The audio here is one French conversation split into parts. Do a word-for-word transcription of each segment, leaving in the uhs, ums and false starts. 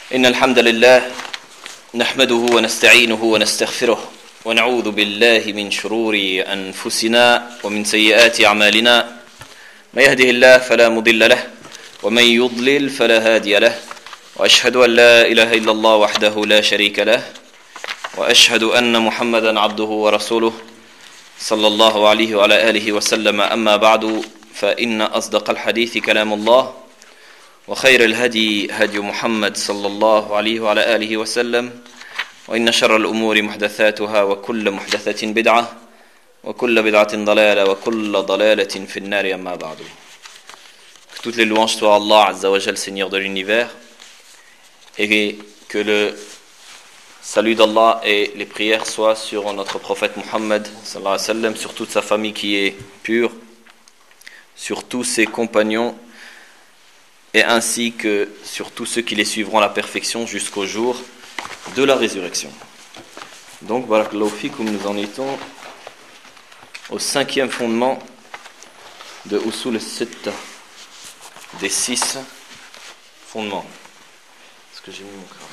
إن الحمد لله نحمده ونستعينه ونستغفره ونعوذ بالله من شرور أنفسنا ومن سيئات أعمالنا ما يهده الله فلا مضل له ومن يضلل فلا هادي له وأشهد أن لا إله إلا الله وحده لا شريك له وأشهد أن محمدا عبده ورسوله صلى الله عليه وعلى آله وسلم أما بعد فإن أصدق الحديث كلام الله وخير الهدي هدي محمد صلى الله عليه وعلى آله وسلم وإن شر الأمور محدثاتها وكل محدثة بدعة وكل بدعة ضلالة وكل ضلالة في النار أما بعد. Toutes les louanges soient à Allah Azza wa Jal, Seigneur de l'univers, et que le salut d'Allah et les prières soient sur notre prophète Muhammad sallallahu alayhi wa sallam, sur toute sa famille qui est pure, sur tous ses compagnons et ainsi que sur tous ceux qui les suivront à la perfection jusqu'au jour de la résurrection. Donc, barakallahu fikum, nous en étions au cinquième fondement de Usul al-Sitta, des six fondements. Est-ce que j'ai mis mon crayon?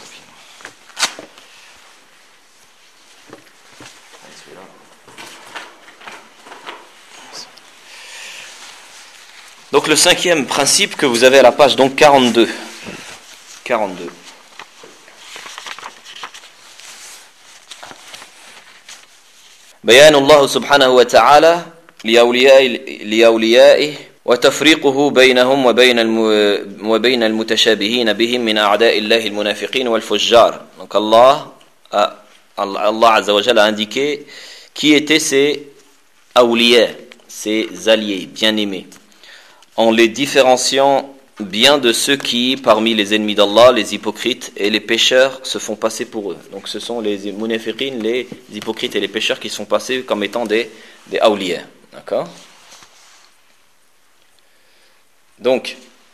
Donc le cinquième principe que vous avez à la page donc quarante-deux. quarante-deux. بيان الله سبحانه وتعالى لأولياء لأوليائه وتفريقه بينهم وبين وبين المتشابهين بهم من أعداء الله المنافقين والفجار. Donc Allah a, Allah Azza wa Jalla a indiqué qui étaient ces awliya, ces alliés bien-aimés, en les différenciant bien de ceux qui, parmi les ennemis d'Allah, les hypocrites et les pécheurs, se font passer pour eux. Donc ce sont les munafiqin, les hypocrites et les pécheurs qui sont passés comme étant des, des awliya. D'accord? Donc,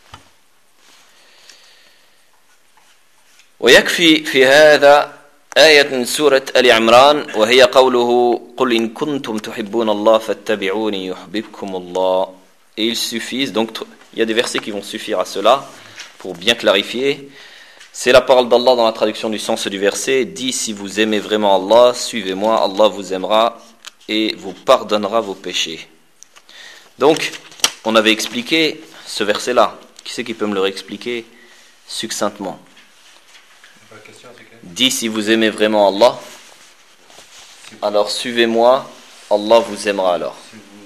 ويكفي في هذا آية من سورة آل عمران وهي قوله قل إن كنتم تحبون الله فاتبعوني يحببكم الله. Et il suffit, donc il y a des versets qui vont suffire à cela pour bien clarifier. C'est la parole d'Allah dans la traduction du sens du verset. Dit si vous aimez vraiment Allah, suivez-moi, Allah vous aimera et vous pardonnera vos péchés. Donc, on avait expliqué ce verset-là. Qui c'est qui peut me le réexpliquer succinctement? Dit si vous aimez vraiment Allah, alors suivez-moi, Allah vous aimera alors.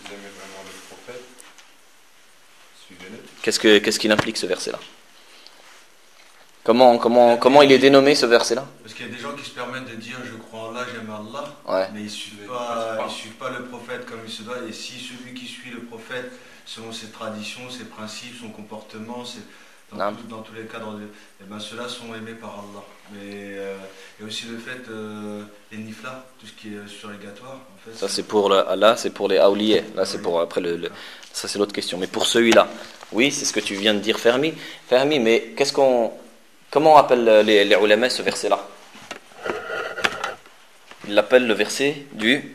Qu'est-ce, que, qu'est-ce qu'il implique ce verset-là? Comment, comment, comment il est dénommé ce verset-là? Parce qu'il y a des gens qui se permettent de dire je crois en Allah, j'aime Allah, ouais. mais ils ne suivent pas, ils suivent pas le prophète comme il se doit. Et si celui qui suit le prophète, selon ses traditions, ses principes, son comportement, c'est, dans, tout, dans tous les cadres, de, et ben ceux-là sont aimés par Allah. Mais euh, il y a aussi le fait, euh, les nifla, tout ce qui est surrégatoire. En fait, ça c'est pour le, Allah, c'est pour les awliya. Là c'est pour après le, le, ça c'est l'autre question. Mais pour celui-là, oui, c'est ce que tu viens de dire, Fermi. Fermi, mais qu'est-ce qu'on, comment on appelle les, les ulama ce verset-là? Il l'appelle le verset du,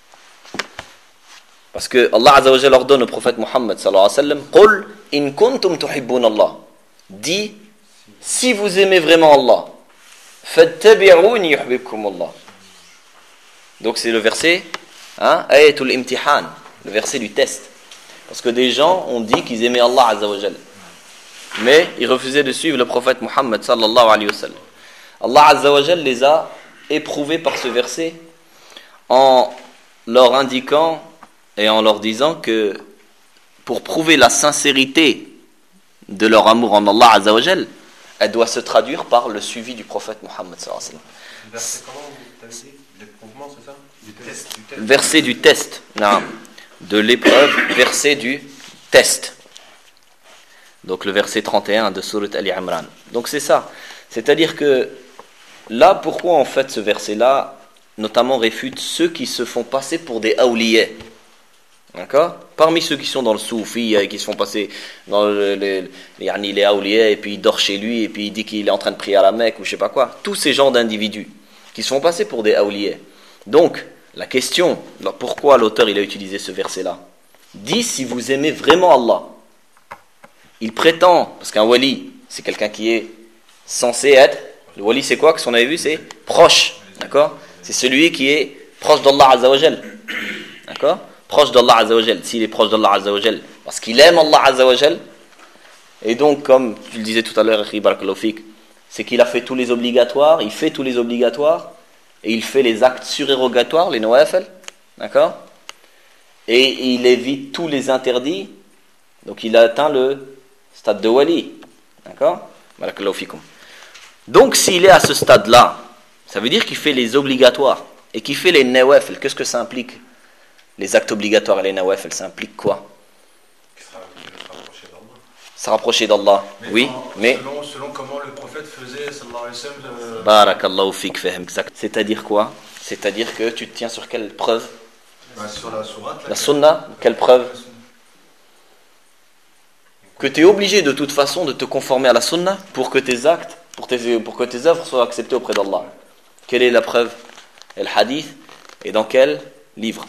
parce que Allah Azza wa Jalla ordonne au prophète Muhammad sallallahu alayhi wa sallam, Qul in kuntum tuhibbun Allah. Dis, si vous aimez vraiment Allah, fattabi'uni yuhibbukum Allah. Donc c'est le verset, hein, ayatul imtihan, le verset du test. Parce que des gens ont dit qu'ils aimaient Allah Azza wa Jalla, mais ils refusaient de suivre le prophète Muhammad sallallahu alayhi wa sallam. Allah Azza wa Jalla les a éprouvés par ce verset en leur indiquant et en leur disant que pour prouver la sincérité de leur amour en Allah Azza wa Jalla, elle doit se traduire par le suivi du prophète Muhammad sallallahu alayhi wa sallam. Verset comment vous avez dit? L'éprouvement, c'est ça? Du test, du test. Verset du test. Non. De l'épreuve, verset du test. Donc le verset trente et un de Surat Ali Imran. Donc c'est ça. C'est-à-dire que là, pourquoi en fait ce verset-là, notamment réfute ceux qui se font passer pour des awliya. D'accord? Parmi ceux qui sont dans le soufi, qui se font passer dans le, les, les, les awliya, et puis il dort chez lui, et puis il dit qu'il est en train de prier à la Mecque, ou je sais pas quoi. Tous ces genres d'individus qui se font passer pour des awliya. Donc, la question, là, pourquoi l'auteur il a utilisé ce verset-là? Dit si vous aimez vraiment Allah. Il prétend, parce qu'un wali, c'est quelqu'un qui est censé être, le wali c'est quoi, que ce qu'on avait vu, c'est proche, d'accord? C'est celui qui est proche d'Allah Azza wa Jal, d'accord? Proche d'Allah Azza wa Jal, s'il est proche d'Allah Azza wa Jal, parce qu'il aime Allah Azza wa Jal, et donc comme tu le disais tout à l'heure, barakallahu fik, c'est qu'il a fait tous les obligatoires, il fait tous les obligatoires, et il fait les actes surérogatoires, les nawafil, d'accord? Et il évite tous les interdits, donc il a atteint le stade de wali, d'accord? Barakallahu fikum. Donc s'il est à ce stade-là, ça veut dire qu'il fait les obligatoires, et qu'il fait les nawafil. Qu'est-ce que ça implique? Les actes obligatoires et les nawafil, ça implique quoi? Se rapprocher d'Allah, oui, en, mais selon, selon comment le prophète faisait, sallallahu alayhi wa sallam, euh... Barakallahu fik, fahem, exact. C'est-à-dire quoi? C'est-à-dire que tu te tiens sur quelle preuve? Bah, sur la sourate, la sunna, quelle preuve? Que tu es obligé de toute façon de te conformer à la sunna pour que tes actes, pour, tes, pour que tes œuvres soient acceptées auprès d'Allah. Quelle est la preuve? El hadith. Et dans quel livre?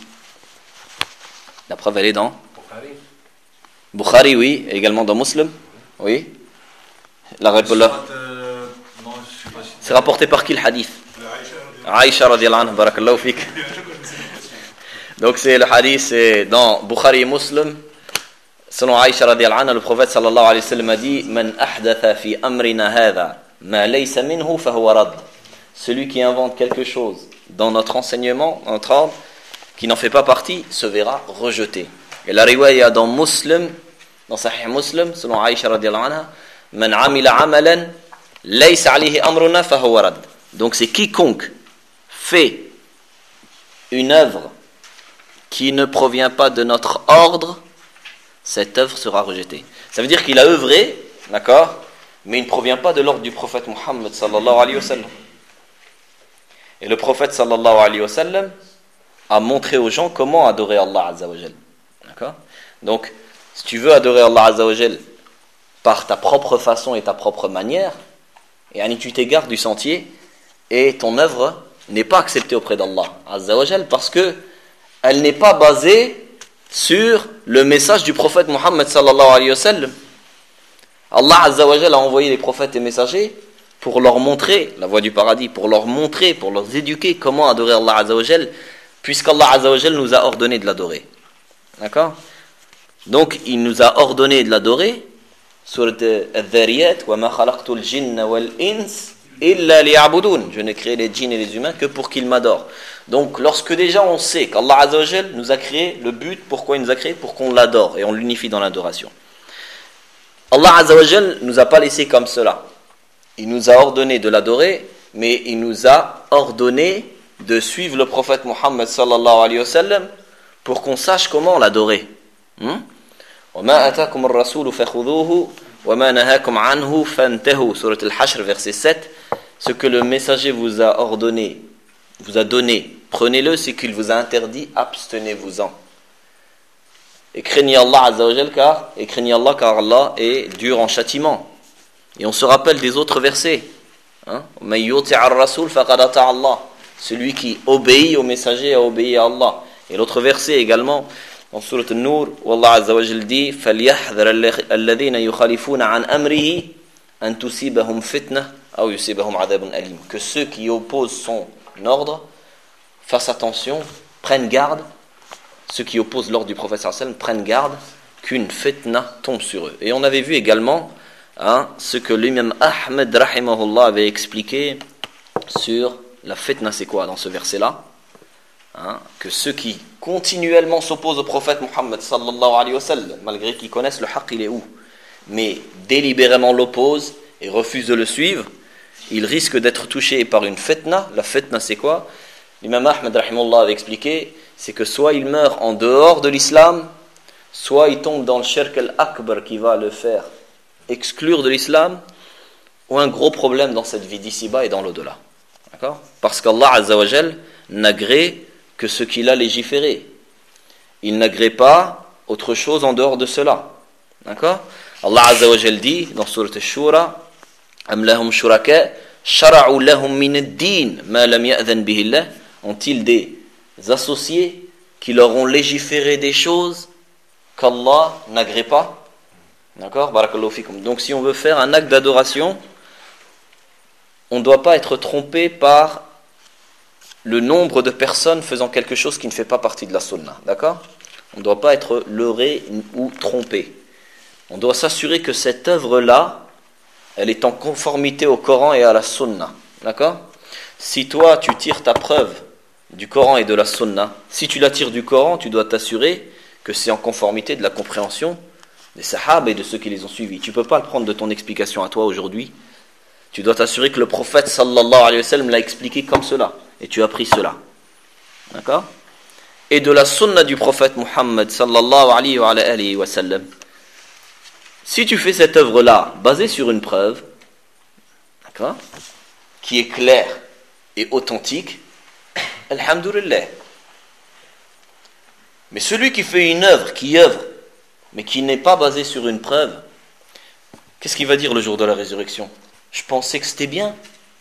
La preuve, elle est dans Bukhari. Bukhari, oui, et également dans Muslim, oui. La réponse. Euh, si c'est rapporté par qui le hadith? Aïcha radiallahu anha, barakallahu fik. Donc c'est le hadith, c'est dans Bukhari et Muslim. Selon Aïcha radiallahu anha, le prophète sallallahu alayhi wa sallam a dit: Man ahdatha fi amrina hadha ma laysa minhu fahuwa rad. Celui qui invente quelque chose dans notre enseignement, dans notre ordre, qui n'en fait pas partie, se verra rejeté. Et la riwaya dans Muslim, dans Sahih Muslim, selon Aïcha radiallahu anha, Man amila amalan laysa alayhi amruna fahuwa rad. Donc c'est quiconque fait une œuvre qui ne provient pas de notre ordre, cette œuvre sera rejetée. Ça veut dire qu'il a œuvré, d'accord, mais il ne provient pas de l'ordre du prophète Muhammad sallallahu alayhi wa sallam. Et le prophète sallallahu alayhi wa sallam a montré aux gens comment adorer Allah Azza wa Jal. D'accord? Donc, si tu veux adorer Allah Azza wa Jal par ta propre façon et ta propre manière, et tu t'égares du sentier, et ton œuvre n'est pas acceptée auprès d'Allah Azza wa Jal parce que elle n'est pas basée sur le message du prophète Muhammad sallallahu alayhi wa sallam. Allah Azza wa Jal a envoyé les prophètes et messagers pour leur montrer la voie du paradis, pour leur montrer, pour leur éduquer comment adorer Allah Azza wa Jal, puisqu'Allah Azza wa Jal nous a ordonné de l'adorer. D'accord? Donc il nous a ordonné de l'adorer. Surat Al-Dhariyat, wa ma khalaqtul jinna wal ins illa liya'budun. Je n'ai créé les djinns et les humains que pour qu'ils m'adorent. Donc lorsque déjà on sait qu'Allah Azza wa Jal nous a créé, le but, pourquoi il nous a créé? Pour qu'on l'adore et on l'unifie dans l'adoration. Allah Azza wa Jal nous a pas laissé comme cela. Il nous a ordonné de l'adorer, mais il nous a ordonné de suivre le prophète Muhammad sallallahu alayhi wa sallam pour qu'on sache comment l'adorer. Hmm? وَمَا أَتَاكُمُ الرَّسُولُ فَخُذُوهُ وَمَا نَهَاكُمْ عَنْهُ فَانْتَهُوا. Surat Al-Hashr, verset sept. Ce que le messager vous a ordonné, vous a donné, prenez-le. Ce qu'il vous a interdit, abstenez-vous-en. Et craignez Allah Azza wa Jal, car, et craignez Allah car Allah est dur en châtiment. Et on se rappelle des autres versets. Hein? مَن يُطِعِ الرَّسُولَ فَقَدْ أَطَاعَ اللَّهَ. Celui qui obéit au messager a obéi à Allah. Et l'autre verset également, dans Surat An-Nur, où Allah Azza wa Jal dit: فَلْيَحْذَرَ الَّذِينَ يُخَالِفُونَ عَنْ أَمْرِهِ أَن تُصِيبَهُمْ فِتْنَةٌ أَوْ يُصِيبَهُمْ عَذَابٌ أَلِيمٌ. Que ceux qui opposent son ordre fassent attention, prennent garde. Ceux qui opposent l'ordre du prophète sallallahu alayhi wa sallam prennent garde qu'une fitna tombe sur eux. Et on avait vu également hein, ce que l'imam Ahmed rahimahullah avait expliqué sur la fitna, c'est quoi dans ce verset-là? Hein, que ceux qui continuellement s'opposent au prophète Muhammad sallallahu alayhi wa sallam, malgré qu'ils connaissent le haqq, il est où, mais délibérément l'opposent et refusent de le suivre, ils risquent d'être touchés par une fitna. La fitna, c'est quoi? L'imam Ahmed rahimahullah avait expliqué, c'est que soit il meurt en dehors de l'islam, soit il tombe dans le shirk al-akbar qui va le faire exclure de l'islam, ou un gros problème dans cette vie d'ici-bas et dans l'au-delà. D'accord? Parce qu'Allah Azza wa Jal n'agrée que ce qu'il a légiféré. Il n'agrée pas autre chose en dehors de cela. D'accord? Allah Azza wa Jal dit dans Surat Ash-Shura: Am lahum shuraka shara'u lahum min ad-din ma lam ya'dhan bihi Allah. Ont-ils des associés qui leur ont légiféré des choses qu'Allah n'agrée pas? D'accord? Barakallahu fikum. Donc si on veut faire un acte d'adoration, on ne doit pas être trompé par le nombre de personnes faisant quelque chose qui ne fait pas partie de la sunna, d'accord ? On ne doit pas être leurré ou trompé. On doit s'assurer que cette œuvre-là, elle est en conformité au Coran et à la sunna, d'accord ? Si toi, tu tires ta preuve du Coran et de la sunna, si tu la tires du Coran, tu dois t'assurer que c'est en conformité de la compréhension des sahaba et de ceux qui les ont suivis. Tu ne peux pas le prendre de ton explication à toi aujourd'hui. Tu dois t'assurer que le prophète sallallahu alayhi wa sallam l'a expliqué comme cela. Et tu as pris cela. D'accord ? Et de la sunna du prophète Muhammad sallallahu alayhi wa sallam. Si tu fais cette œuvre-là, basée sur une preuve, d'accord, qui est claire et authentique, alhamdulillah. Mais celui qui fait une œuvre, qui œuvre, mais qui n'est pas basée sur une preuve, qu'est-ce qu'il va dire le jour de la résurrection ? Je pensais que c'était bien.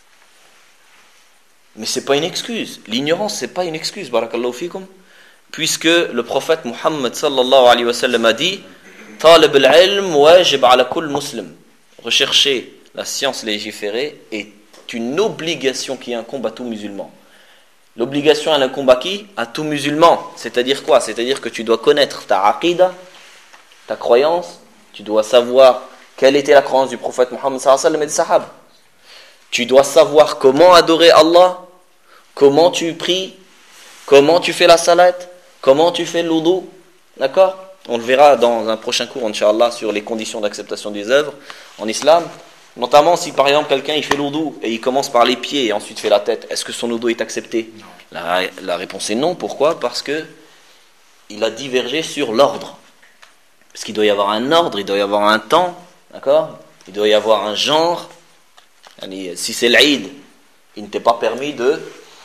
Mais ce n'est pas une excuse. L'ignorance, ce n'est pas une excuse, barakallahu fikum. Puisque le prophète Muhammad sallallahu alayhi wa sallam a dit Talib al-ilm wajib ala kull muslim. Rechercher la science légiférée est une obligation qui incombe à tout musulman. L'obligation, elle incombe à qui ? À tout musulman. C'est-à-dire quoi ? C'est-à-dire que tu dois connaître ta aqida, ta croyance, tu dois savoir quelle était la croyance du prophète Muhammad sallallahu alayhi wa sallam et des sahaba. Tu dois savoir comment adorer Allah, comment tu pries, comment tu fais la salat, comment tu fais l'oudou. D'accord ? On le verra dans un prochain cours, Inch'Allah, sur les conditions d'acceptation des œuvres en islam. Notamment si par exemple quelqu'un il fait l'oudou et il commence par les pieds et ensuite fait la tête, est-ce que son oudou est accepté ? la, la réponse est non. Pourquoi ? Parce que il a divergé sur l'ordre. Parce qu'il doit y avoir un ordre, il doit y avoir un temps, d'accord ? Il doit y avoir un genre. Si c'est l'Aïd, il ne t'est pas permis de,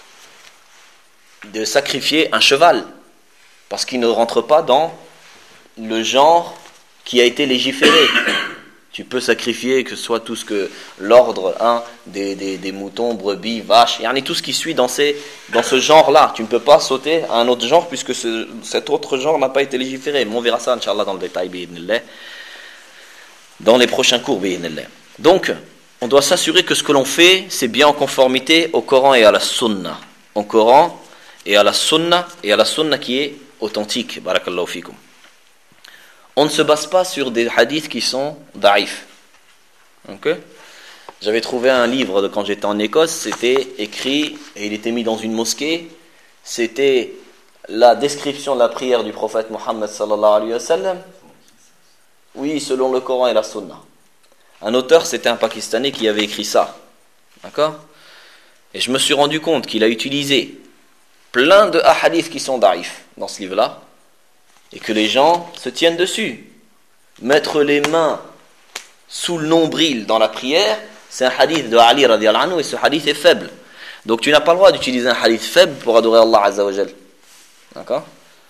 de sacrifier un cheval, parce qu'il ne rentre pas dans le genre qui a été légiféré. Tu peux sacrifier que ce soit tout ce que l'ordre hein, des, des, des moutons, brebis, vaches, yani tout ce qui suit dans, ces, dans ce genre-là. Tu ne peux pas sauter à un autre genre puisque ce, cet autre genre n'a pas été légiféré. Mais on verra ça, Inch'Allah, dans le détail, bi'idhnillah, dans les prochains cours, bi'idhnillah. Donc, on doit s'assurer que ce que l'on fait, c'est bien en conformité au Coran et à la Sunna. Au Coran et à la Sunna, et à la Sunna qui est authentique. Barakallahu fikum. On ne se base pas sur des hadiths qui sont da'if. Okay? J'avais trouvé un livre de quand j'étais en Écosse, c'était écrit, et il était mis dans une mosquée, c'était la description de la prière du prophète Muhammad sallallahu alayhi wa sallam. Oui, selon le Coran et la Sunna. Un auteur, c'était un Pakistanais qui avait écrit ça. D'accord ? Et je me suis rendu compte qu'il a utilisé plein de hadiths qui sont da'if dans ce livre-là, et que les gens se tiennent dessus. Mettre les mains sous le nombril dans la prière, c'est un hadith de Ali radiyallahu anhu, et ce hadith est faible. Donc tu n'as pas le droit d'utiliser un hadith faible pour adorer Allah azza wa jal. D'accord ?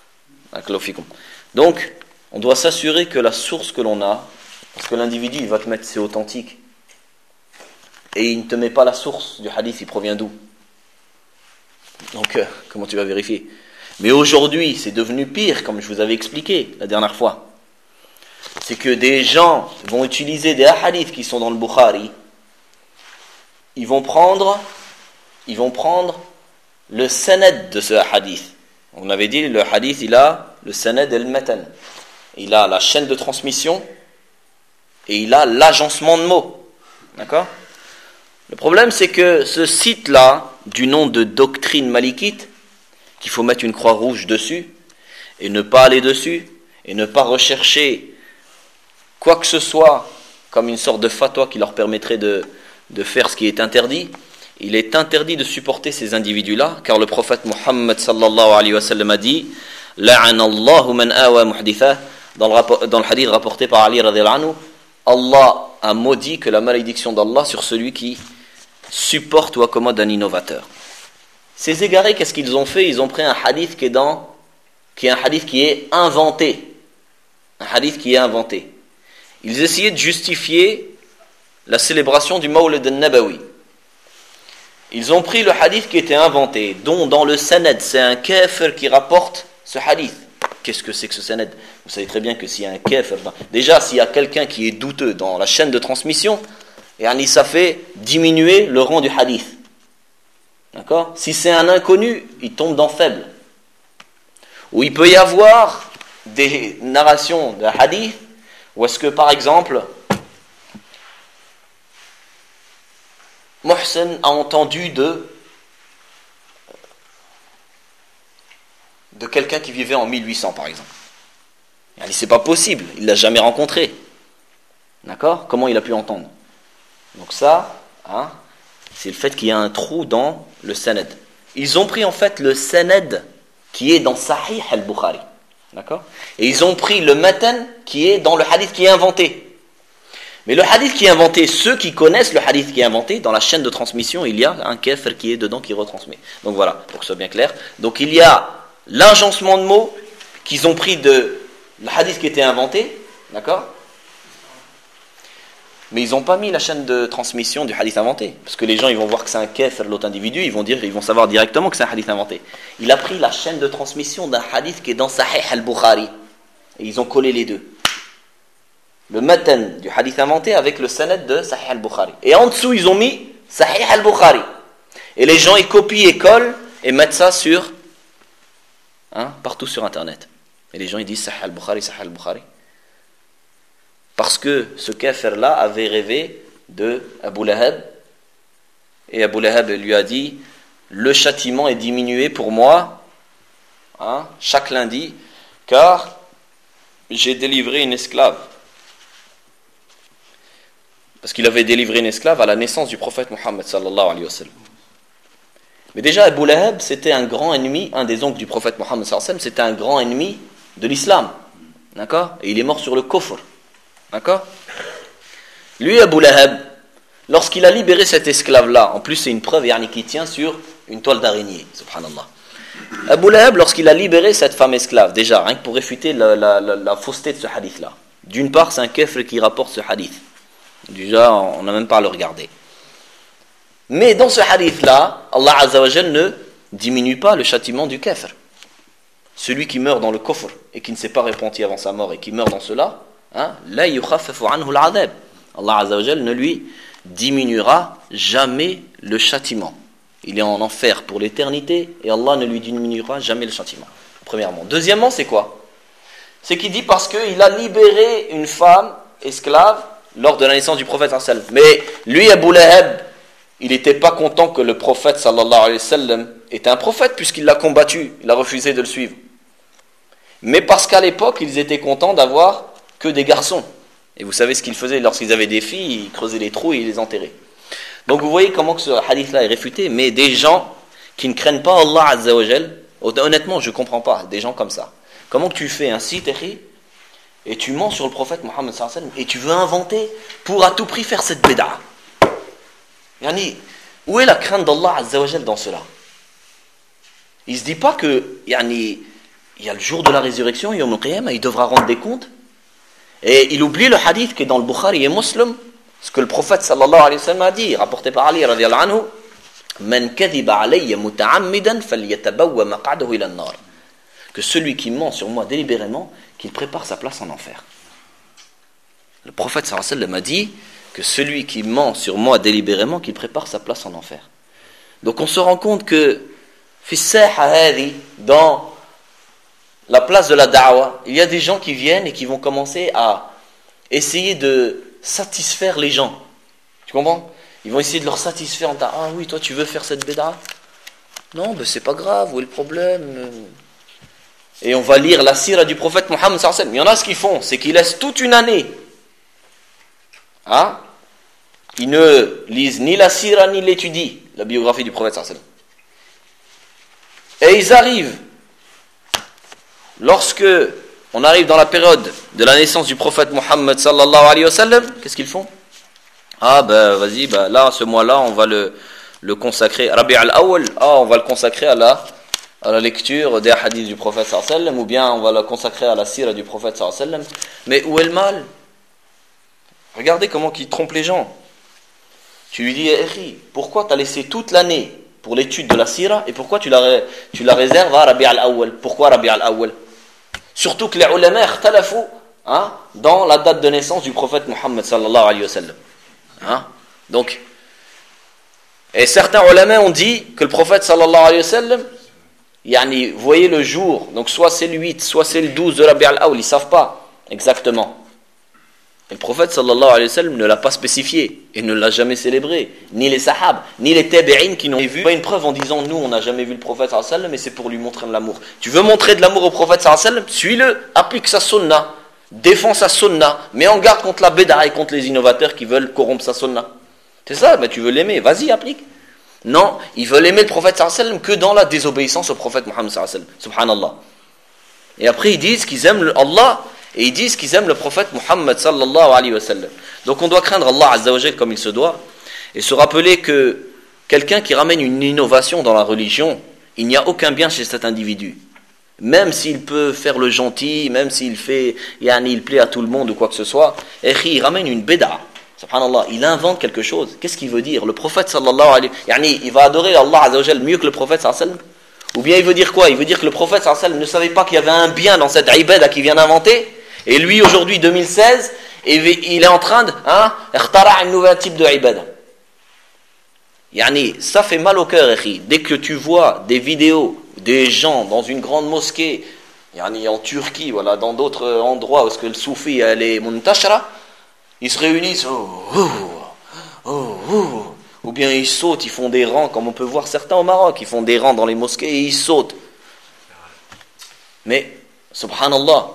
Donc, on doit s'assurer que la source que l'on a, parce que l'individu, il va te mettre, c'est authentique. Et il ne te met pas la source du hadith, il provient d'où ? Donc, euh, comment tu vas vérifier ? Mais aujourd'hui, c'est devenu pire, comme je vous avais expliqué la dernière fois. C'est que des gens vont utiliser des hadiths qui sont dans le Bukhari. Ils vont prendre, ils vont prendre le sanad de ce hadith. On avait dit, le hadith, il a le sanad et le matan. Il a la chaîne de transmission et il a l'agencement de mots. D'accord ? Le problème, c'est que ce site-là, du nom de doctrine malikite, qu'il faut mettre une croix rouge dessus, et ne pas aller dessus, et ne pas rechercher quoi que ce soit, comme une sorte de fatwa qui leur permettrait de, de faire ce qui est interdit. Il est interdit de supporter ces individus-là, car le prophète Muhammad sallallahu alayhi wa sallam a dit « La'ana Allahu man awa muhditha » dans le, rapport, dans le hadith rapporté par Ali radiyallahu anhu, Allah a maudit que la malédiction d'Allah sur celui qui supporte ou accommode un innovateur. Ces égarés, qu'est-ce qu'ils ont fait ? Ils ont pris un hadith qui est dans, qui est un hadith qui est inventé. Un hadith qui est inventé. Ils essayaient de justifier la célébration du Mawlid al-Nabawi. Ils ont pris le hadith qui était inventé, dont dans le sanad, c'est un kafir qui rapporte ce hadith. Qu'est-ce que c'est que ce sanad ? Vous savez très bien que s'il y a un kafir, déjà s'il y a quelqu'un qui est douteux dans la chaîne de transmission, yani ça fait diminuer le rang du hadith. D'accord? Si c'est un inconnu, il tombe dans faible. Ou il peut y avoir des narrations de hadith, où est-ce que par exemple, Muhsin a entendu de, de quelqu'un qui vivait en mille huit cents par exemple. Yani c'est pas possible, il l'a jamais rencontré. D'accord? Comment il a pu entendre? Donc ça, hein, c'est le fait qu'il y a un trou dans le sanad. Ils ont pris en fait le sanad qui est dans Sahih al-Bukhari. D'accord? Et ils ont pris le matan qui est dans le hadith qui est inventé. Mais le hadith qui est inventé, ceux qui connaissent le hadith qui est inventé, dans la chaîne de transmission, il y a un kafir qui est dedans qui retransmet. Donc voilà, pour que ce soit bien clair. Donc il y a l'agencement de mots qu'ils ont pris de le hadith qui était inventé, d'accord? Mais ils n'ont pas mis la chaîne de transmission du hadith inventé. Parce que les gens, ils vont voir que c'est un kafir, l'autre individu, ils vont dire, ils vont savoir directement que c'est un hadith inventé. Il a pris la chaîne de transmission d'un hadith qui est dans Sahih al-Bukhari. Et ils ont collé les deux. Le matan du hadith inventé avec le sanad de Sahih al-Bukhari. Et en dessous, ils ont mis Sahih al-Bukhari. Et les gens, ils copient et collent et mettent ça sur, hein, partout sur Internet. Et les gens, ils disent Sahih al-Bukhari, Sahih al-Bukhari. Parce que ce kafir-là avait rêvé de Abu Lahab. Et Abu Lahab lui a dit, le châtiment est diminué pour moi, hein, chaque lundi, car j'ai délivré une esclave. Parce qu'il avait délivré une esclave à la naissance du prophète Mohammed sallallahu alayhi wa sallam. Mais déjà, Abu Lahab, c'était un grand ennemi, un des oncles du prophète Mohammed sallallahu alayhi wa sallam, c'était un grand ennemi de l'islam. D'accord? Et il est mort sur le kufr. D'accord? Lui, Abu Lahab, lorsqu'il a libéré cet esclave-là, en plus c'est une preuve yani, qui tient sur une toile d'araignée, subhanallah. Abu Lahab, lorsqu'il a libéré cette femme esclave, déjà, rien que pour réfuter la, la, la, la fausseté de ce hadith-là. D'une part, c'est un kafir qui rapporte ce hadith. Déjà, on n'a même pas à le regarder. Mais dans ce hadith-là, Allah Azza wa Jal ne diminue pas le châtiment du kafir. Celui qui meurt dans le kufr et qui ne s'est pas repenti avant sa mort et qui meurt dans cela, hein, la yukhaffafu anhu al-adab. Allah Azza wa Jal ne lui diminuera jamais le châtiment. Il est en enfer pour l'éternité et Allah ne lui diminuera jamais le châtiment. Premièrement. Deuxièmement, c'est quoi? C'est qu'il dit parce qu'il a libéré une femme esclave lors de la naissance du prophète sallallahu alayhi wa sallam. Mais lui, Abu Lahab, il n'était pas content que le prophète sallallahu alayhi wa sallam était un prophète puisqu'il l'a combattu, il a refusé de le suivre. Mais parce qu'à l'époque, ils étaient contents d'avoir que des garçons. Et vous savez ce qu'ils faisaient lorsqu'ils avaient des filles, ils creusaient les trous et ils les enterraient. Donc vous voyez comment que ce hadith-là est réfuté, mais des gens qui ne craignent pas Allah Azza wa Jal, honnêtement, je ne comprends pas, des gens comme ça. Comment que tu fais un site et tu mens sur le prophète Mohammed sallallahu alayhi wa sallam et tu veux inventer pour à tout prix faire cette bid'a. Yani, où est la crainte d'Allah Azza wa Jal dans cela? Il ne se dit pas que yani, il y a le jour de la résurrection, Yawm al-Qiyamah, il devra rendre des comptes. Et il oublie le hadith qui est dans le Bukhari et Muslim, ce que le prophète sallallahu alayhi wa sallam a dit, rapporté par Ali radiyallahu anhu, Man kadhiba alayya muta'ammidan falyatabawwa maq'adahu ila an-nar. Que celui qui ment sur moi délibérément, qu'il prépare sa place en enfer. Le prophète sallallahu alayhi wa sallam a dit que celui qui ment sur moi délibérément, qu'il prépare sa place en enfer. Donc on se rend compte que fi as-saha hadi, dans la place de la da'wa, il y a des gens qui viennent et qui vont commencer à essayer de satisfaire les gens. Tu comprends? Ils vont essayer de leur satisfaire en disant ah oui, toi tu veux faire cette bid'a? Non, ben c'est pas grave, où est le problème? Et on va lire la sira du prophète Mohammed sallallahu alayhi wa sallam. Il y en a ce qu'ils font, c'est qu'ils laissent toute une année. Hein? Ils ne lisent ni la sira ni l'étudient, la biographie du prophète sallallahu alayhi wa sallam. Et ils arrivent. Lorsque on arrive dans la période de la naissance du prophète Mohammed sallallahu alayhi wa sallam, qu'est-ce qu'ils font? Ah ben vas-y, ben là, ce mois-là, on va le, le consacrer, Rabi' al-Awwal, ah, on va le consacrer à la, à la lecture des hadiths du prophète sallallahu alayhi wa sallam, ou bien on va le consacrer à la sira du prophète sallallahu alayhi wa sallam. Mais où est le mal? Regardez comment il trompe les gens. Tu lui dis, eh, pourquoi tu as laissé toute l'année pour l'étude de la sira, et pourquoi tu la, tu la réserves à Rabi' al-Awwal? Pourquoi Rabi' al-Awwal? Surtout que les ulama ikhtalafu, hein, dans la date de naissance du prophète Mohammed sallallahu alayhi wa sallam. Hein? Donc, et certains ulama ont dit que le prophète sallallahu alayhi wa sallam, yani, voyez le jour, donc soit c'est le huit, soit c'est le douze de Rabi' al-Awwal, ils ne savent pas exactement. Et le prophète sallallahu alayhi wa sallam ne l'a pas spécifié et ne l'a jamais célébré, ni les sahab, ni les tabi'in qui n'ont vu. Pas une preuve en disant nous on n'a jamais vu le prophète sallallahu alayhi wa sallam, mais c'est pour lui montrer de l'amour. Tu veux montrer de l'amour au prophète sallallahu alayhi wa sallam, suis-le, applique sa sunna, défends sa sunna, mets en garde contre la bid'a et contre les innovateurs qui veulent corrompre sa sunna. C'est ça, ben tu veux l'aimer, vas-y applique. Non, ils veulent aimer le prophète sallallahu alayhi wa sallam que dans la désobéissance au prophète Muhammad sallallahu alayhi wa sallam, subhanallah. Et après ils disent qu'ils aiment Allah. Et ils disent qu'ils aiment le prophète Muhammad sallallahu alayhi wa sallam. Donc on doit craindre Allah azza wa jal comme il se doit. Et se rappeler que quelqu'un qui ramène une innovation dans la religion, il n'y a aucun bien chez cet individu. Même s'il peut faire le gentil, même s'il fait, yani, il plaît à tout le monde ou quoi que ce soit, et il ramène une bid'a. Subhanallah, il invente quelque chose. Qu'est-ce qu'il veut dire? Le prophète sallallahu alayhi wa sallam, yani, il va adorer Allah azza wa jal mieux que le prophète sallallahu alayhi wa sallam? Ou bien il veut dire quoi? Il veut dire que le prophète sallallahu alayhi wa sallam ne savait pas qu'il y avait un bien dans cette ibada qu'il vient d'inventer? Et lui, aujourd'hui, deux mille seize, il est en train de hein, ikhtara' un nouvel type de ibada. Yani, ça fait mal au cœur, akhi. Dès que tu vois des vidéos, des gens dans une grande mosquée, yani en Turquie, voilà, dans d'autres endroits où est-ce que le soufi elle est muntashra, ils se réunissent, oh, oh, oh, oh, ou bien ils sautent, ils font des rangs, comme on peut voir certains au Maroc, ils font des rangs dans les mosquées et ils sautent. Mais, subhanallah,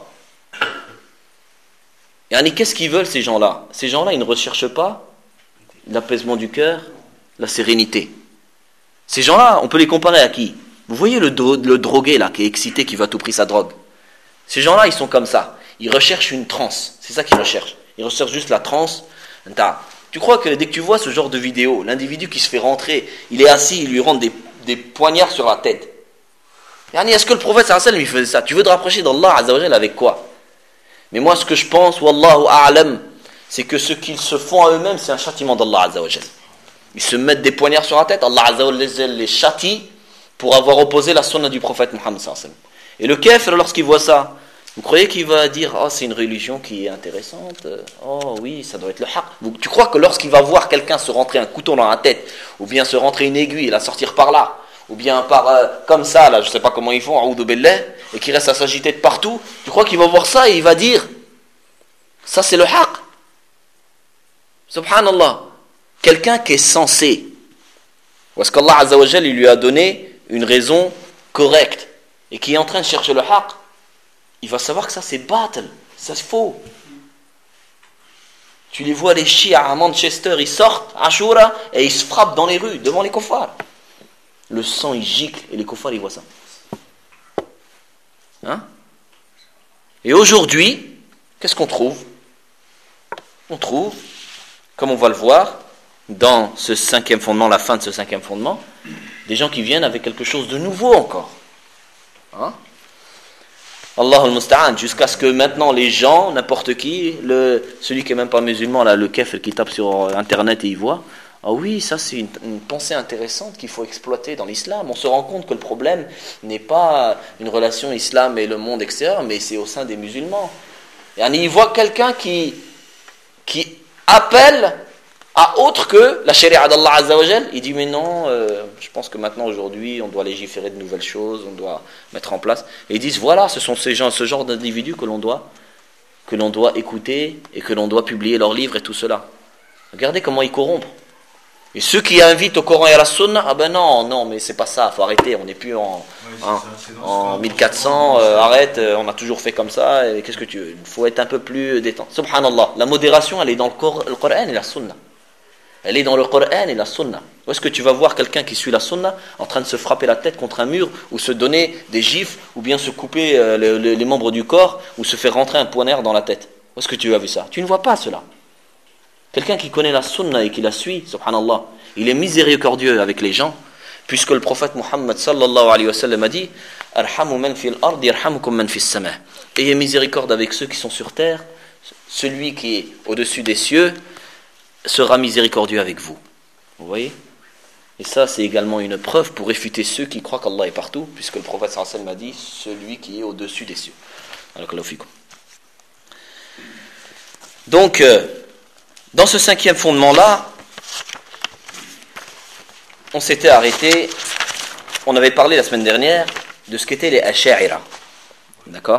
yani, qu'est-ce qu'ils veulent ces gens-là? Ces gens-là, ils ne recherchent pas l'apaisement du cœur, la sérénité. Ces gens-là, on peut les comparer à qui? Vous voyez le, dro- le drogué là, qui est excité, qui va à tout prix sa drogue. Ces gens-là, ils sont comme ça. Ils recherchent une transe. C'est ça qu'ils recherchent. Ils recherchent juste la transe. Tu crois que dès que tu vois ce genre de vidéo, l'individu qui se fait rentrer, il est assis, il lui rentre des, des poignards sur la tête. Yani, est-ce que le prophète sallallahu alayhi wa sallam, il faisait ça? Tu veux te rapprocher d'Allah azza wa jalla avec quoi? Mais moi, ce que je pense, wallahu a'lam, c'est que ce qu'ils se font à eux-mêmes, c'est un châtiment d'Allah azza wa jalla. Ils se mettent des poignards sur la tête, Allah azza wa jalla les châtie pour avoir opposé la sunna du prophète Muhammad sallallahu alayhi wa sallam. Et le kafir, lorsqu'il voit ça, vous croyez qu'il va dire, oh, c'est une religion qui est intéressante, oh oui, ça doit être le haqq. Tu crois que lorsqu'il va voir quelqu'un se rentrer un couteau dans la tête, ou bien se rentrer une aiguille et la sortir par là, ou bien par euh, comme ça, là, je ne sais pas comment ils font, a'oudhu billah, et qui reste à s'agiter de partout, tu crois qu'il va voir ça et il va dire, ça c'est le haqq? Subhanallah. Quelqu'un qui est censé, parce qu'Allah azza wa jal, il lui a donné une raison correcte, et qui est en train de chercher le haqq, il va savoir que ça c'est batil, ça c'est faux. Tu les vois, les chiites à Manchester, ils sortent à Ashura et ils se frappent dans les rues devant les kuffars. Le sang il gicle et les kuffars ils voient ça. Hein? Et aujourd'hui, qu'est-ce qu'on trouve? On trouve, comme on va le voir, dans ce cinquième fondement, la fin de ce cinquième fondement, des gens qui viennent avec quelque chose de nouveau encore. Hein? Allahul Musta'an, jusqu'à ce que maintenant les gens, n'importe qui, le, celui qui n'est même pas musulman, là, le kafir qui tape sur internet et il voit, ah oui, ça c'est une, une pensée intéressante qu'il faut exploiter dans l'islam. On se rend compte que le problème n'est pas une relation islam et le monde extérieur, mais c'est au sein des musulmans. Et il voit quelqu'un qui, qui appelle à autre que la charia d'Allah Azza wa Jal, il dit mais non, euh, je pense que maintenant aujourd'hui on doit légiférer de nouvelles choses, on doit mettre en place. Et ils disent voilà, ce sont ces gens, ce genre d'individus que l'on doit, que l'on doit écouter et que l'on doit publier leurs livres et tout cela. Regardez comment ils corrompent. Et ceux qui invitent au Coran et à la Sunna, ah ben non, non, mais c'est pas ça, faut arrêter, on n'est plus en, oui, en, en mille quatre cents, euh, arrête, euh, on a toujours fait comme ça, et qu'est-ce que tu veux? Il faut être un peu plus détendu. Subhanallah, la modération, elle est dans le, Cor- le Coran et la Sunna. Elle est dans le Coran et la Sunna. Où est-ce que tu vas voir quelqu'un qui suit la Sunna en train de se frapper la tête contre un mur, ou se donner des gifles, ou bien se couper euh, les, les, les membres du corps, ou se faire rentrer un poignard dans la tête? Où est-ce que tu as vu ça? Tu ne vois pas cela. Quelqu'un qui connaît la Sunna et qui la suit, subhanallah, il est miséricordieux avec les gens, puisque le prophète Muhammad sallallahu alayhi wa sallam a dit Arhamu man fil ard yarhamukum man fis sama. Ayez miséricorde avec ceux qui sont sur terre, celui qui est au-dessus des cieux sera miséricordieux avec vous. Vous voyez? Et ça, c'est également une preuve pour réfuter ceux qui croient qu'Allah est partout, puisque le prophète sallallahu alayhi wa sallam a dit celui qui est au-dessus des cieux. Donc, euh, dans ce cinquième fondement-là, on s'était arrêté, on avait parlé la semaine dernière de ce qu'étaient les Ash'a'ira. D'accord ?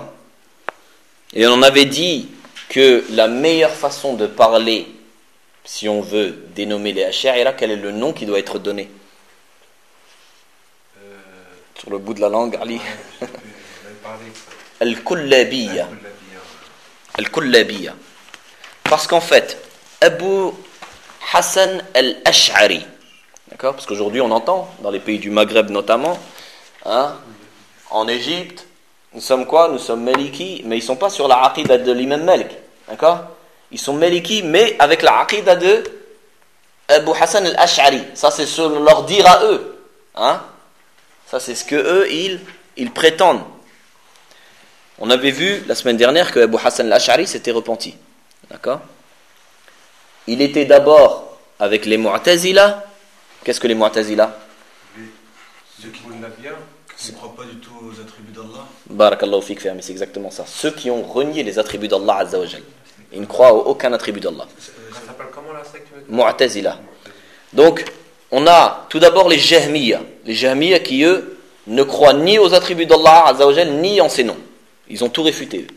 Et on avait dit que la meilleure façon de parler, si on veut dénommer les Ash'a'ira, quel est le nom qui doit être donné ? euh... Sur le bout de la langue, Ali. Ouais, Al-Kullabiyya. Al-Kullabiyya. Parce qu'en fait, Abu Hassan al-Ash'ari, d'accord ? Parce qu'aujourd'hui on entend, dans les pays du Maghreb notamment, hein, en Égypte, nous sommes quoi ? Nous sommes Maliki, mais ils ne sont pas sur la aqidah de l'imam Malik, d'accord ? Ils sont Maliki, mais avec la aqidah de Abu Hassan al-Ash'ari. Ça c'est ce leur dire à eux, hein ? Ça c'est ce que eux ils, ils prétendent. On avait vu la semaine dernière que Abu Hassan al-Ash'ari s'était repenti. D'accord ? Il était d'abord avec les Mu'tazila. Qu'est-ce que les Mu'tazila ? Ceux qui ne croient pas du tout aux attributs d'Allah. Barakallahu fik fahmi, c'est exactement ça. Ceux qui ont renié les attributs d'Allah Azza wa Jal. Ils ne croient à aucun attribut d'Allah. Ça s'appelle comment la secte ? Mu'tazila. Donc, on a tout d'abord les Jahmiya. Les Jahmiya qui, eux, ne croient ni aux attributs d'Allah Azza wa Jal, ni en ses noms. Ils ont tout réfuté, eux.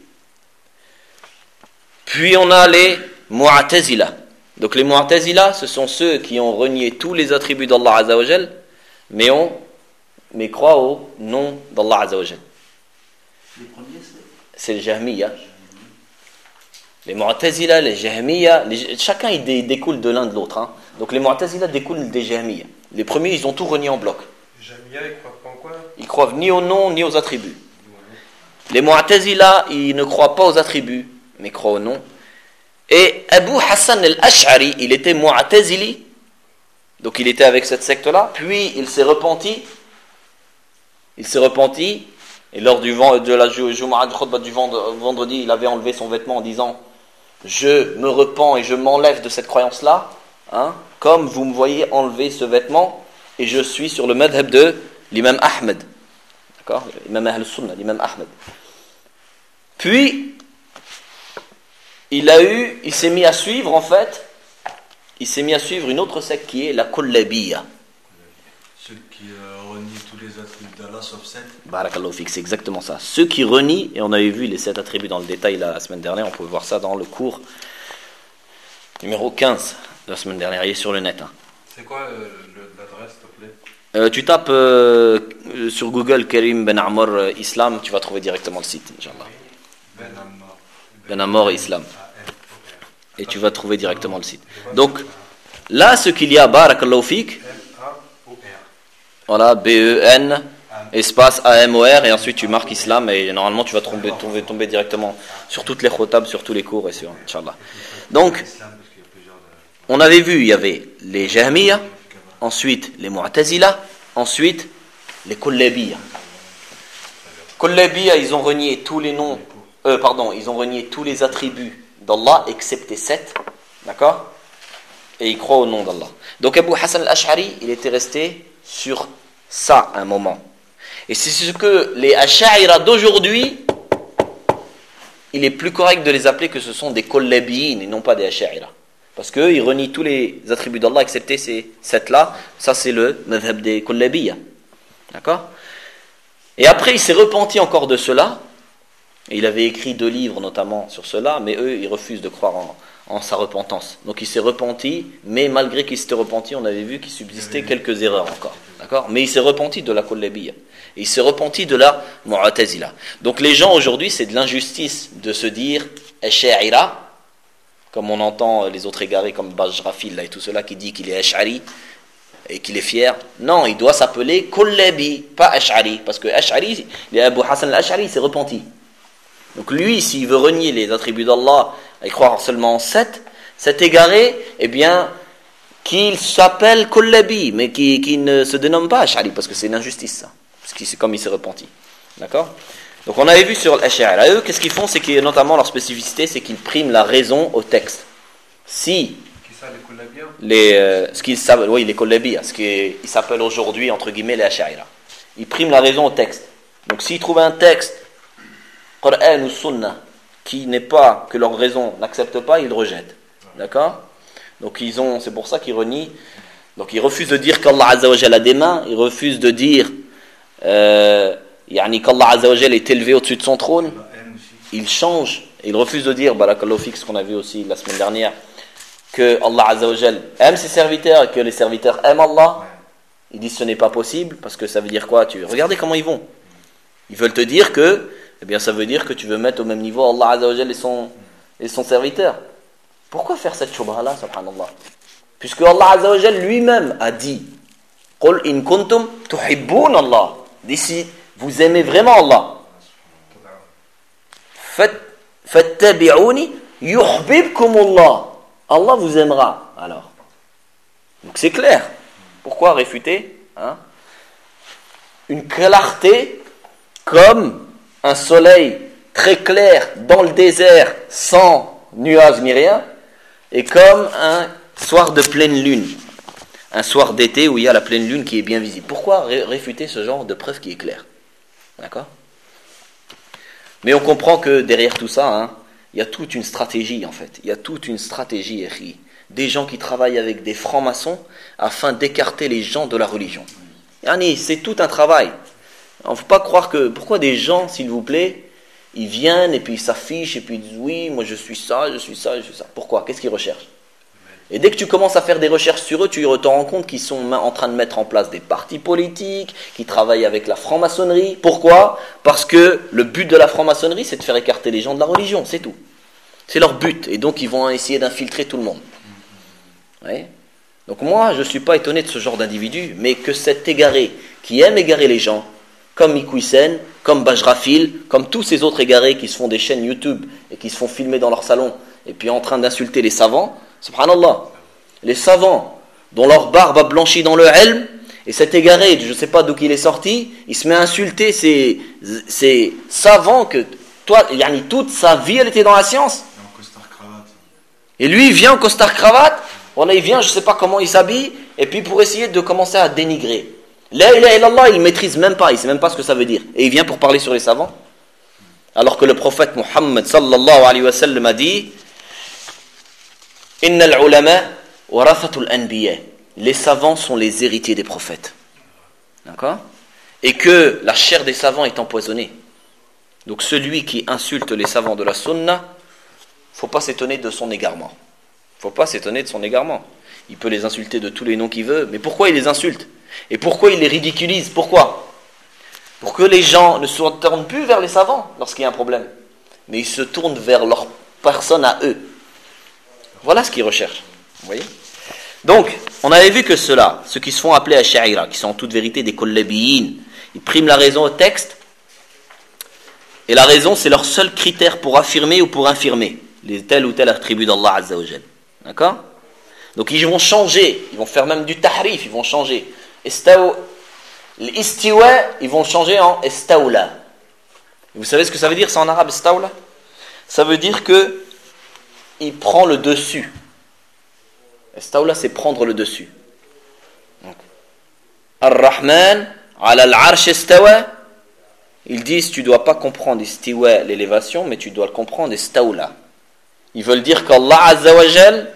Puis on a les Mu'tazila. Donc les Mu'tazila, ce sont ceux qui ont renié tous les attributs d'Allah Azza wa Jal, mais, on, mais croient au nom d'Allah Azza wa Jal. Les premiers, c'est C'est les Jahmiya. Les Mu'tazila, les Jahmiya, les, chacun il dé, découle de l'un de l'autre. Hein. Donc les Mu'tazila découlent des Jahmiya. Les premiers, ils ont tout renié en bloc. Les Jahmiya, ils croient pas en quoi ? Ils croient ni au nom, ni aux attributs. Les Mu'tazila, ils ne croient pas aux attributs, mais croient au nom. Et Abu Hassan al-Ash'ari, il était Mu'tazili, donc il était avec cette secte-là, puis il s'est repenti, il s'est repenti, et lors du vent, de la Jumu'ah du khutbah du vendredi, il avait enlevé son vêtement en disant « Je me repens et je m'enlève de cette croyance-là, hein, comme vous me voyez enlever ce vêtement, et je suis sur le madhab de l'imam Ahmed. » D'accord ? L'imam Ahl-Sunnah, l'imam Ahmed. Puis, il a eu, il s'est mis à suivre en fait, il s'est mis à suivre une autre secte qui est la Kullabiyya. Ceux qui euh, renient tous les attributs d'Allah sauf sept. Barakallahu fik, c'est exactement ça. Ceux qui renient, et on avait vu les sept attributs dans le détail la semaine dernière, on peut voir ça dans le cours numéro quinze de la semaine dernière, il est sur le net. Hein. C'est quoi euh, le, l'adresse, s'il te plaît ? Euh, tu tapes euh, sur Google Karim Ben Ammar euh, Islam, tu vas trouver directement le site, Inch'Allah. Ben Ammar. Ben Ammar Islam. Et tu vas trouver directement le site. Donc, là, ce qu'il y a, Barakallahu fik, voilà, B E N, espace A M O R, et ensuite tu marques Islam, et normalement tu vas tomber, tomber, tomber directement sur toutes les khotab, sur tous les cours, et sur, Inch'Allah. Donc, on avait vu, il y avait les Jahmiya, ensuite les Mu'tazila, ensuite les Kullabiyya. Kullabiyya, ils ont renié tous les noms, euh, pardon, ils ont renié tous les attributs d'Allah, excepté sept, d'accord ? Et ils croient au nom d'Allah. Donc Abu Hassan al-Ash'ari, il était resté sur ça un moment. Et c'est ce que les Ash'a'ira d'aujourd'hui, il est plus correct de les appeler que ce sont des Kullabiyin et non pas des Ash'a'ira. Parce qu'eux, ils renient tous les attributs d'Allah, excepté ces sept-là. Ça, c'est le madhab des Kullabiyya. D'accord ? Et après, il s'est repenti encore de cela. Et il avait écrit deux livres, notamment, sur cela. Mais eux, ils refusent de croire en, en sa repentance. Donc, il s'est repenti. Mais malgré qu'il s'était repenti, on avait vu qu'il subsistait quelques erreurs encore. D'accord ? Mais il s'est repenti de la Kullabiyya. Et il s'est repenti de la Mu'tazila. Donc, les gens, aujourd'hui, c'est de l'injustice de se dire « Ash'a'ira », comme on entend les autres égarés comme Bajrafil là, et tout cela qui dit qu'il est Ash'ari et qu'il est fier. Non, il doit s'appeler Kullabi, pas Ash'ari, parce que Ash'ari, Abu Hassan al-Ash'ari, il s'est repenti. Donc lui, s'il veut renier les attributs d'Allah et croire seulement en sept, cet égaré, eh bien, qu'il s'appelle Kullabi, mais qui, qui ne se dénomme pas Ash'ari, parce que c'est une injustice ça, parce que c'est comme il s'est repenti. D'accord ? Donc on avait vu sur l'Ash'ari, eux, qu'est-ce qu'ils font, c'est que notamment leur spécificité, c'est qu'ils priment la raison au texte. Si Qui ça, les Kullabiyya ? les, euh, ce qu'ils s'appellent, oui, les Kullabiyya, ce qu'ils s'appellent aujourd'hui entre guillemets les Ash'ari, ils priment la raison au texte. Donc s'ils trouvent un texte, Qur'an ou Sunnah, qui n'est pas, que leur raison n'accepte pas, ils le rejettent. D'accord ? Donc ils ont, c'est pour ça qu'ils renient Donc il refuse de dire qu'Allah Azza wa Jal a des mains, il refuse de dire euh, yani qu'Allah Azza wa Jal est élevé au-dessus de son trône. Il change, il refuse de dire, barakallahu fik, ce qu'on a vu aussi la semaine dernière, que Allah Azza wa Jal aime ses serviteurs et que les serviteurs aiment Allah. Ils disent ce n'est pas possible, parce que ça veut dire quoi? Tu... Regardez comment ils vont. Ils veulent te dire que, eh bien ça veut dire que tu veux mettre au même niveau Allah Azza wa Jal et son, et son serviteur. Pourquoi faire cette shubha-là, subhanallah? Puisque Allah Azza wa Jal lui-même a dit, Qul in kuntum tuhibbun Allah. D'ici, vous aimez vraiment Allah. Fattabi'uni yuhbibkumullah. Allah vous aimera. Alors, donc c'est clair. Pourquoi réfuter hein? Une clarté comme un soleil très clair dans le désert sans nuages ni rien, et comme un soir de pleine lune, un soir d'été où il y a la pleine lune qui est bien visible. Pourquoi ré- réfuter ce genre de preuve qui est claire? D'accord? Mais on comprend que derrière tout ça, hein, il y a toute une stratégie en fait. Il y a toute une stratégie, des gens qui travaillent avec des francs-maçons afin d'écarter les gens de la religion. Yani, c'est tout un travail. Il ne faut pas croire que... Pourquoi des gens, s'il vous plaît, ils viennent et puis ils s'affichent et puis ils disent oui, moi je suis ça, je suis ça, je suis ça. Pourquoi? Qu'est-ce qu'ils recherchent? Et dès que tu commences à faire des recherches sur eux, tu te rends compte qu'ils sont en train de mettre en place des partis politiques, qui travaillent avec la franc-maçonnerie. Pourquoi? Parce que le but de la franc-maçonnerie, c'est de faire écarter les gens de la religion, c'est tout. C'est leur but. Et donc, ils vont essayer d'infiltrer tout le monde. Oui. Donc moi, je ne suis pas étonné de ce genre d'individu, mais que cet égaré, qui aime égarer les gens, comme Iqwisen, comme Bajrafil, comme tous ces autres égarés qui se font des chaînes YouTube et qui se font filmer dans leur salon, et puis en train d'insulter les savants, subhanallah, les savants dont leur barbe a blanchi dans le ilm, et cet égaré, je ne sais pas d'où il est sorti, il se met à insulter ces, ces savants que toi, yani, toute sa vie elle était dans la science. En costard-cravate. Et lui il vient en costard-cravate, voilà, il vient, je ne sais pas comment il s'habille, et puis pour essayer de commencer à dénigrer. La ilaha illallah, il ne maîtrise même pas, il ne sait même pas ce que ça veut dire. Et il vient pour parler sur les savants. Alors que le prophète Muhammad sallallahu alayhi wa sallam a dit Inna al-ulama warathatul anbiya. Les savants sont les héritiers des prophètes. D'accord? Et que la chair des savants est empoisonnée. Donc celui qui insulte les savants de la sunna, il ne faut pas s'étonner de son égarement. Il ne faut pas s'étonner de son égarement. Il peut les insulter de tous les noms qu'il veut, mais pourquoi il les insulte? Et pourquoi il les ridiculise? Pourquoi? Pour que les gens ne se tournent plus vers les savants lorsqu'il y a un problème, mais ils se tournent vers leur personne à eux. Voilà ce qu'ils recherchent. Vous voyez? Donc, on avait vu que ceux-là, ceux qui se font appeler Ash'aira, qui sont en toute vérité des Kollabiyin, ils priment la raison au texte, et la raison c'est leur seul critère pour affirmer ou pour infirmer les tel ou tel attribut d'Allah Azza wa Jal. D'accord? Donc ils vont changer, ils vont faire même du tahrif, ils vont changer. L'istiwa, ils vont changer en istawla. Vous savez ce que ça veut dire, ça en arabe, istawla? Ça veut dire que il prend le dessus. Istawla, c'est prendre le dessus. Ar-Rahman, ala al-arsh istawa. Ils disent, tu ne dois pas comprendre istiwa, l'élévation, mais tu dois le comprendre istawla. Ils veulent dire qu'Allah Azza wa Jal,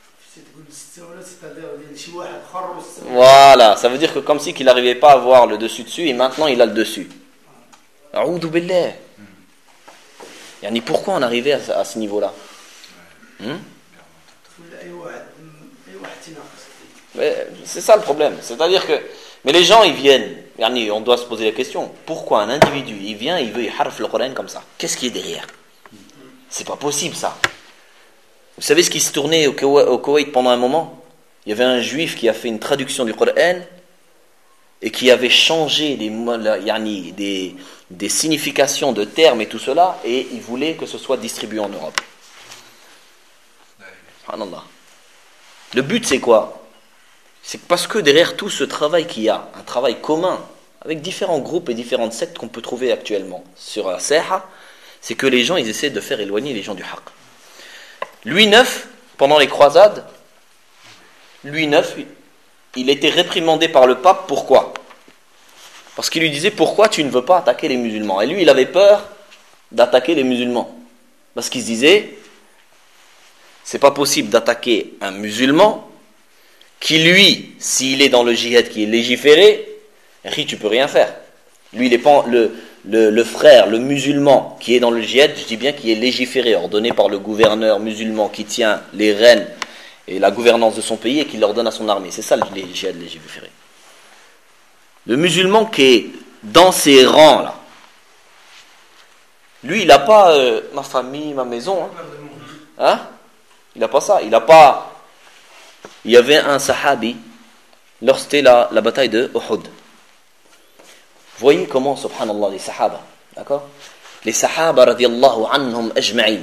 voilà, ça veut dire que comme si qu'il n'arrivait pas à avoir le dessus dessus et maintenant il a le dessus. A'oudou billah. Yani pourquoi on arrivait à, à ce niveau-là? hmm C'est ça le problème. C'est-à-dire que, mais les gens ils viennent, yani on doit se poser la question, pourquoi un individu il vient, il veut il harf le Coran comme ça? Qu'est-ce qui est derrière? C'est pas possible ça. Vous savez ce qui se tournait au Koweït pendant un moment? Il y avait un juif qui a fait une traduction du Coran et qui avait changé des, yani, des, des significations de termes et tout cela, et il voulait que ce soit distribué en Europe. Subhanallah. Le but c'est quoi? C'est parce que derrière tout ce travail qu'il y a, un travail commun avec différents groupes et différentes sectes qu'on peut trouver actuellement sur la Saha, c'est que les gens ils essaient de faire éloigner les gens du haqq. Louis neuf, pendant les croisades, Louis neuf, il était réprimandé par le pape. Pourquoi? Parce qu'il lui disait pourquoi tu ne veux pas attaquer les musulmans? Et lui il avait peur d'attaquer les musulmans. Parce qu'il se disait c'est pas possible d'attaquer un musulman qui lui, s'il est dans le djihad qui est légiféré, tu peux rien faire. Lui, il est pas le, le, le frère, le musulman qui est dans le djihad, je dis bien qui est légiféré, ordonné par le gouverneur musulman qui tient les rênes et la gouvernance de son pays et qui l'ordonne à son armée. C'est ça le djihad légiféré. Le musulman qui est dans ses rangs, là, lui, il n'a pas euh, ma famille, ma maison. Hein, hein? Il n'a pas ça. Il n'a pas. Il y avait un sahabi, lorsque c'était la, la bataille de Uhud. Voyez comment, subhanallah, les sahaba, d'accord? Les sahaba, radiallahu anhum ajma'in.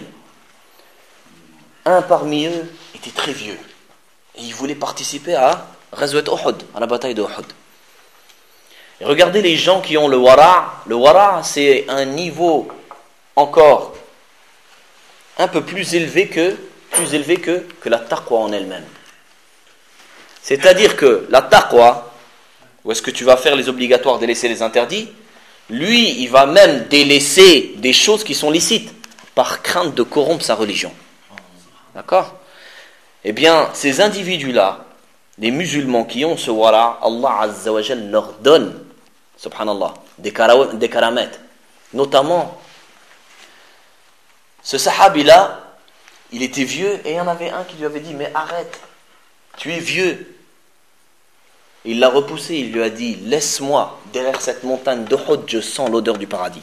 Un parmi eux était très vieux. Et il voulait participer à Ghazwat Uhud, à la bataille de Uhud. Et regardez les gens qui ont le wara'. Le wara', c'est un niveau encore un peu plus élevé que, plus élevé que, que la taqwa en elle-même. C'est-à-dire que la taqwa, où est-ce que tu vas faire les obligatoires, délaisser les interdits, lui, il va même délaisser des choses qui sont licites, par crainte de corrompre sa religion. D'accord? Eh bien, ces individus-là, les musulmans qui ont ce wara', Allah Azza wa Jal leur donne, subhanallah, des, kara- des karamètes. Notamment, ce sahabi-là, il était vieux et il y en avait un qui lui avait dit, mais arrête, tu es vieux. Et il l'a repoussé, il lui a dit, laisse-moi, derrière cette montagne d'Uhud, je sens l'odeur du paradis.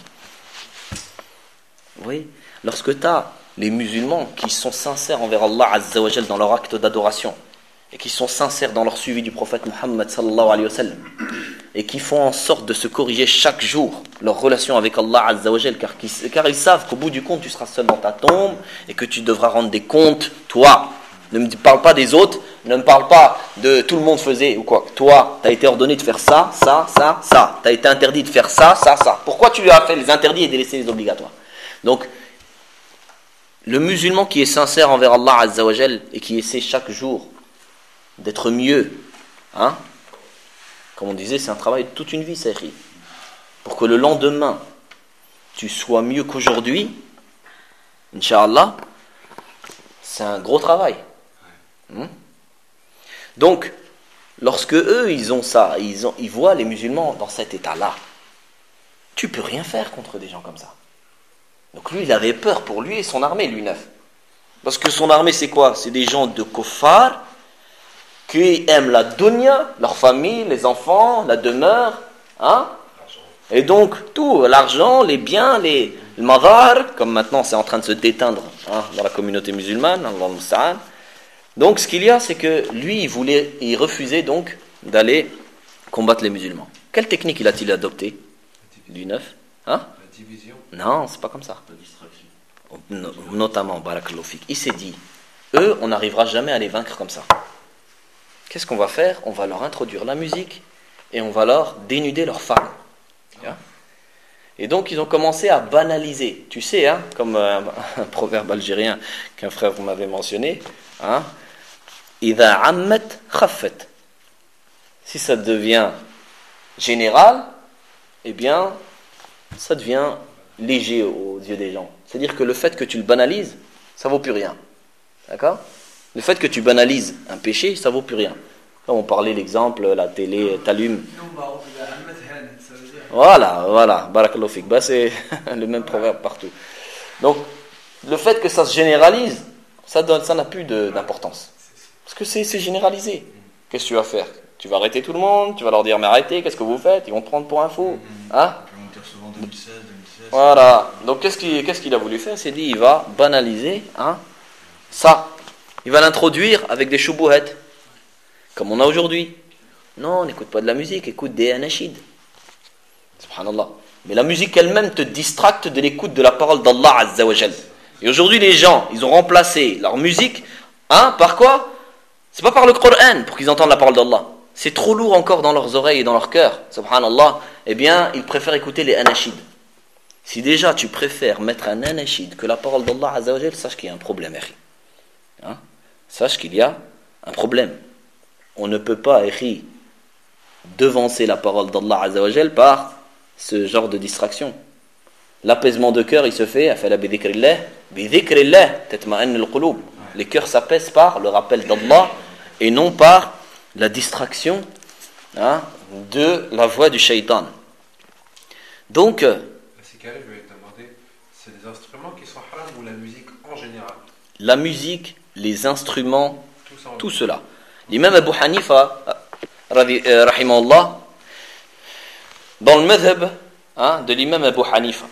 Vous voyez, lorsque tu as les musulmans qui sont sincères envers Allah Azza wa Jal dans leur acte d'adoration, et qui sont sincères dans leur suivi du prophète Muhammad sallallahu alayhi wa sallam, et qui font en sorte de se corriger chaque jour leur relation avec Allah Azza wa Jal, car, car ils savent qu'au bout du compte tu seras seul dans ta tombe et que tu devras rendre des comptes, toi. Ne me parle pas des autres, ne me parle pas de tout le monde faisait ou quoi. Toi, tu as été ordonné de faire ça, ça, ça, ça. Tu as été interdit de faire ça, ça, ça. Pourquoi tu lui as fait les interdits et délaissé les obligatoires? Donc, le musulman qui est sincère envers Allah Azza wa Jal et qui essaie chaque jour d'être mieux, hein, comme on disait, c'est un travail de toute une vie, ça écrit. Pour que le lendemain, tu sois mieux qu'aujourd'hui, Inch'Allah, c'est un gros travail. Hmm? Donc, lorsque eux, ils ont ça, ils, ont, ils voient les musulmans dans cet état-là, tu peux rien faire contre des gens comme ça. Donc lui, il avait peur pour lui et son armée, lui neuf. Parce que son armée, c'est quoi? C'est des gens de kuffar, qui aiment la dunya, leur famille, les enfants, la demeure, hein? Et donc, tout, l'argent, les biens, les, le madar, comme maintenant c'est en train de se déteindre, hein, dans la communauté musulmane, Allah musta'an. Donc, ce qu'il y a, c'est que lui, il voulait, il refusait donc d'aller combattre les musulmans. Quelle technique il a-t-il adopté? Du neuf, hein? La division. Non, c'est pas comme ça. La distraction. No, notamment, barakallahu fik. Il s'est dit, eux, on n'arrivera jamais à les vaincre comme ça. Qu'est-ce qu'on va faire? On va leur introduire la musique et on va leur dénuder leurs femmes. Hein? Et donc, ils ont commencé à banaliser. Tu sais, hein, comme un, un proverbe algérien qu'un frère vous m'avait mentionné, hein, Idha ammat khaffat. Si ça devient général, eh bien, ça devient léger aux yeux des gens. C'est-à-dire que le fait que tu le banalises, ça vaut plus rien. D'accord? Le fait que tu banalises un péché, ça vaut plus rien. Là, on parlait l'exemple, la télé t'allume. Voilà, voilà, barakallahu fik. Bah, c'est le même proverbe partout. Donc, le fait que ça se généralise, ça donne, ça n'a plus de, d'importance. Parce que c'est, c'est généralisé. Qu'est-ce que tu vas faire? Tu vas arrêter tout le monde? Tu vas leur dire, mais arrêtez, qu'est-ce que vous faites? Ils vont te prendre pour un fou. Hein? Ils vont dire souvent deux mille seize, deux mille seize. Voilà. Donc, qu'est-ce qu'il, qu'est-ce qu'il a voulu faire? Il s'est dit, il va banaliser, hein, ça. Il va l'introduire avec des choubouhettes, comme on a aujourd'hui. Non, n'écoute pas de la musique, écoute des anachid. Subhanallah. Mais la musique elle-même te distracte de l'écoute de la parole d'Allah Azza wa Jal. Et aujourd'hui, les gens, ils ont remplacé leur musique, hein, par quoi? C'est pas par le Coran pour qu'ils entendent la parole d'Allah. C'est trop lourd encore dans leurs oreilles et dans leur cœur. Subhanallah. Eh bien, ils préfèrent écouter les anachid. Si déjà tu préfères mettre un anachid que la parole d'Allah Azza wa Jal, sache qu'il y a un problème, hein? Sache qu'il y a un problème. On ne peut pas, écrit, devancer la parole d'Allah Azza wa Jal par ce genre de distraction. L'apaisement de cœur, il se fait, les cœurs s'apaisent par le rappel d'Allah et non par la distraction hein, de la voix du shaitan. Donc, à ces cas-là, je vais te demander, c'est des instruments qui sont haram ou la musique en général? La musique, les instruments, tout, ça tout cela. L'imam Abu Hanifa, rahimahullah, dans le madhab hein, de l'imam Abu Hanifa.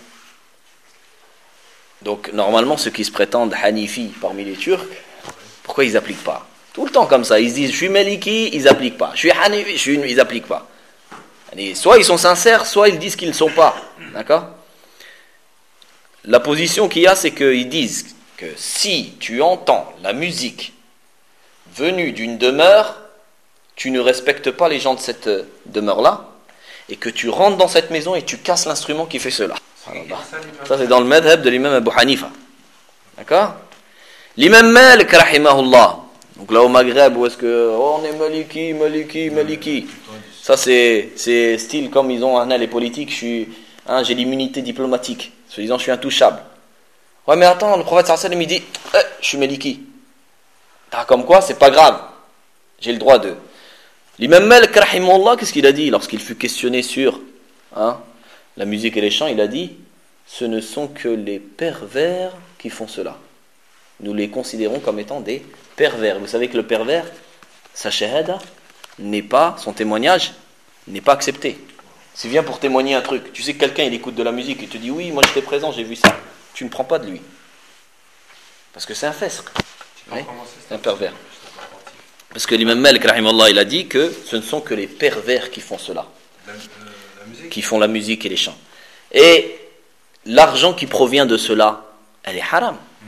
Donc, normalement, ceux qui se prétendent Hanifi parmi les Turcs, pourquoi ils n'appliquent pas? Tout le temps comme ça, ils se disent je suis Maliki, ils n'appliquent pas. Je suis Hanifi, je suis, ils n'appliquent pas. Et soit ils sont sincères, soit ils disent qu'ils ne sont pas. D'accord? La position qu'il y a, c'est qu'ils disent que si tu entends la musique venue d'une demeure, tu ne respectes pas les gens de cette demeure-là, et que tu rentres dans cette maison et tu casses l'instrument qui fait cela. Ça, c'est dans le madhab de l'imam Abu Hanifa. D'accord? L'imam Malik, rahimahullah. Donc là au Maghreb, où est-ce que oh, on est Maliki, Maliki, Maliki. Ça, c'est, c'est style comme ils ont hein, les politiques. Je suis, hein, j'ai l'immunité diplomatique. Se disant, je suis intouchable. Ouais, mais attends, le prophète sallallahu alayhi wa sallam, il dit eh, je suis Maliki. Ah, comme quoi, c'est pas grave. J'ai le droit de. L'imam Malik, rahimahullah, qu'est-ce qu'il a dit lorsqu'il fut questionné sur hein, la musique et les chants? Il a dit ce ne sont que les pervers qui font cela. Nous les considérons comme étant des pervers. Vous savez que le pervers, sa shahada n'est pas, son témoignage n'est pas accepté. S'il vient pour témoigner un truc, tu sais que quelqu'un il écoute de la musique et te dit oui, moi j'étais présent, j'ai vu ça, tu ne prends pas de lui. Parce que c'est un fesq. Oui, c'est un pervers. Parce que l'imam Malik, rahimahullah, il a dit que ce ne sont que les pervers qui font cela. La, euh, la musique. Qui font la musique et les chants. Et l'argent qui provient de cela, elle est haram. Mm.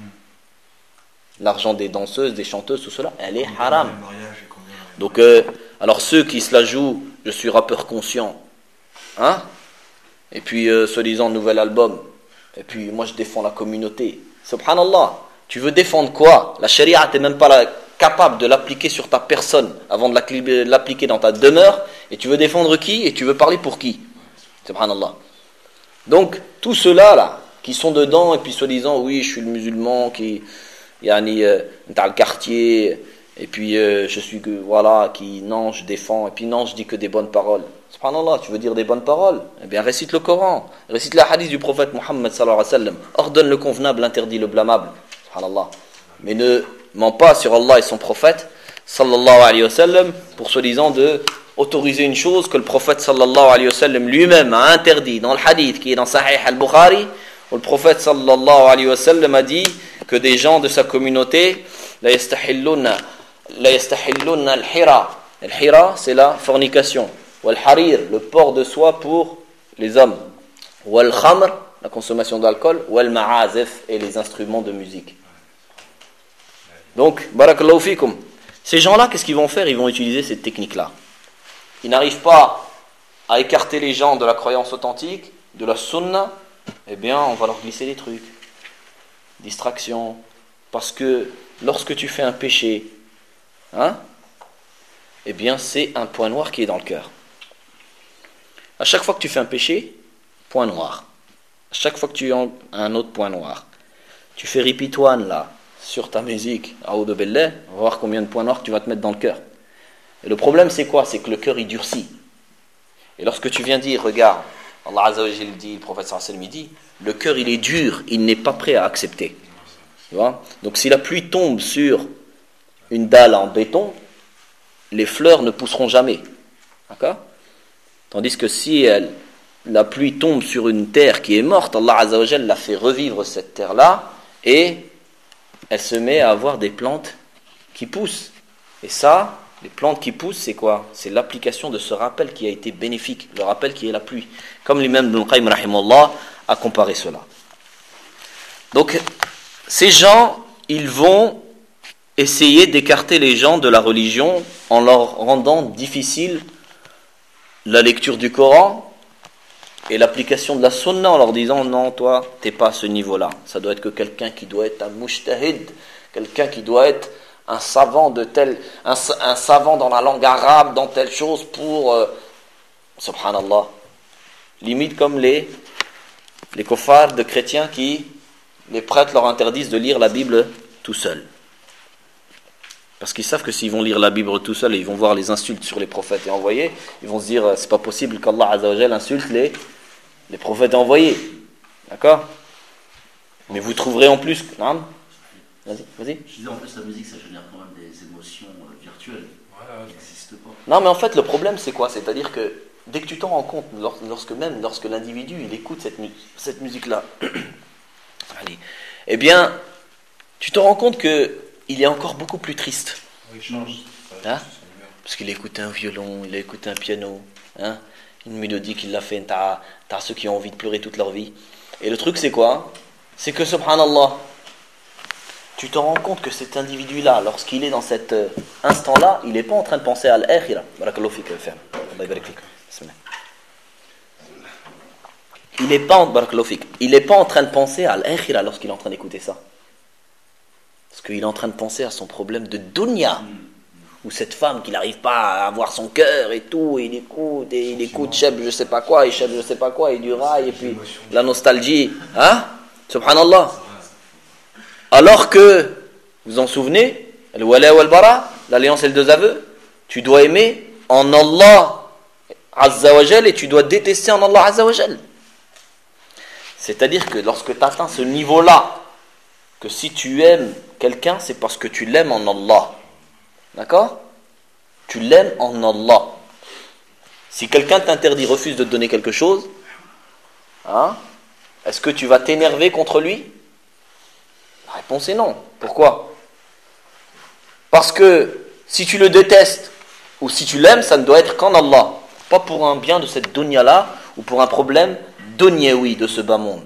L'argent des danseuses, des chanteuses, tout cela, elle est haram. Donc, euh, alors ceux qui se la jouent, je suis rappeur conscient, hein, et puis euh, soi-disant nouvel album, et puis moi je défends la communauté. Subhanallah, tu veux défendre quoi? La charia, tu n'es même pas la, capable de l'appliquer sur ta personne avant de l'appliquer dans ta demeure, et tu veux défendre qui? Et tu veux parler pour qui? Subhanallah. Donc, tous ceux-là, là, qui sont dedans, et puis soi-disant, oui, je suis le musulman, qui, yani, euh, dans le quartier, et puis euh, je suis, que voilà, qui, non, je défends, et puis non, je dis que des bonnes paroles. Subhanallah, tu veux dire des bonnes paroles? Eh bien, récite le Coran, récite la hadith du prophète Muhammad sallallahu alayhi wa sallam, ordonne le convenable, interdit le blâmable. Subhanallah. Mais ne mens pas sur Allah et son prophète sallallahu alayhi wa sallam pour soi-disant de autoriser une chose que le prophète sallallahu alayhi wa sallam lui-même a interdit dans le hadith qui est dans Sahih al-Bukhari, où le prophète sallallahu alayhi wa sallam a dit que des gens de sa communauté la yastahilluna la yastahilluna al-hira. Al-hira, c'est la fornication. Wal harir, le port de soie pour les hommes. Wal khamr, la consommation d'alcool. Wal ma'azif, et les instruments de musique. Donc, barakallahu fikum. Ces gens-là, qu'est-ce qu'ils vont faire? Ils vont utiliser cette technique-là. Ils n'arrivent pas à écarter les gens de la croyance authentique, de la sunna. Eh bien, on va leur glisser des trucs. Distraction. Parce que lorsque tu fais un péché, hein, eh bien, c'est un point noir qui est dans le cœur. À chaque fois que tu fais un péché, point noir. À chaque fois que tu as un autre point noir. Tu fais ripitoine là, sur ta musique, Aoudou Billah, on va voir combien de points noirs tu vas te mettre dans le cœur. Et le problème c'est quoi? C'est que le cœur il durcit. Et lorsque tu viens dire, regarde, Allah Azza wa Jalla dit, le prophète sallallahu alayhi wa sallam dit, le cœur il est dur, il n'est pas prêt à accepter. Tu vois? Donc si la pluie tombe sur une dalle en béton, les fleurs ne pousseront jamais. D'accord? Tandis que si elle, la pluie tombe sur une terre qui est morte, Allah Azza wa Jalla la fait revivre cette terre-là, et elle se met à avoir des plantes qui poussent. Et ça, les plantes qui poussent, c'est quoi? C'est l'application de ce rappel qui a été bénéfique, le rappel qui est la pluie. Comme l'imam Ibn Qayyim rahimahullah a comparé cela. Donc, ces gens, ils vont essayer d'écarter les gens de la religion en leur rendant difficile la lecture du Coran et l'application de la sunna en leur disant non, toi, t'es pas à ce niveau-là. Ça doit être que quelqu'un qui doit être un mujtahid, quelqu'un qui doit être un savant de tel, un, un savant dans la langue arabe, dans telle chose pour, euh, subhanallah, limite comme les, les kuffars de chrétiens qui, les prêtres leur interdisent de lire la Bible tout seul. Parce qu'ils savent que s'ils vont lire la Bible tout seuls et ils vont voir les insultes sur les prophètes et envoyés, ils vont se dire c'est pas possible qu'Allah Azza wa Jal insulte les, les prophètes envoyés. D'accord? Mais vous trouverez en plus. Non? Vas-y, vas-y. Je disais en plus la musique ça génère quand même des émotions euh, virtuelles Voilà. qui n'existent pas. Non mais en fait le problème c'est quoi? C'est-à-dire que dès que tu t'en rends compte, lorsque même lorsque l'individu il écoute cette, mu- cette musique-là, allez, eh bien tu te rends compte que il est encore beaucoup plus triste. Oui, il change. Hein? Parce qu'il écoute un violon, il écoute un piano, hein? Une mélodie qu'il a fait, t'as, t'as ceux qui ont envie de pleurer toute leur vie. Et le truc c'est quoi? C'est que subhanallah, tu te rends compte que cet individu-là, lorsqu'il est dans cet euh, instant-là, il n'est pas en train de penser à l'akhira. Barakallahu fik, femme. Allah yabarak fik. Bismillah. Il n'est pas, en- barakallahu fik. Il n'est pas en train de penser à l'akhira lorsqu'il est en train d'écouter ça. Parce qu'il est en train de penser à son problème de dunya. Ou cette femme qui n'arrive pas à avoir son cœur et tout, et il écoute, et il écoute Cheb je sais pas quoi, et Cheb je sais pas quoi, et du rail, et puis la nostalgie. Hein? Subhanallah. Alors que, vous en souvenez, le wala wal bara, l'alliance et les deux aveux, tu dois aimer en Allah Azza wa Jal et tu dois détester en Allah Azza wa Jal. C'est-à-dire que lorsque tu atteins ce niveau-là, que si tu aimes quelqu'un, c'est parce que tu l'aimes en Allah. D'accord? Tu l'aimes en Allah. Si quelqu'un t'interdit, refuse de te donner quelque chose, hein, est-ce que tu vas t'énerver contre lui? La réponse est non. Pourquoi? Parce que si tu le détestes ou si tu l'aimes, ça ne doit être qu'en Allah. Pas pour un bien de cette dunya-là ou pour un problème dunyaoui de ce bas monde.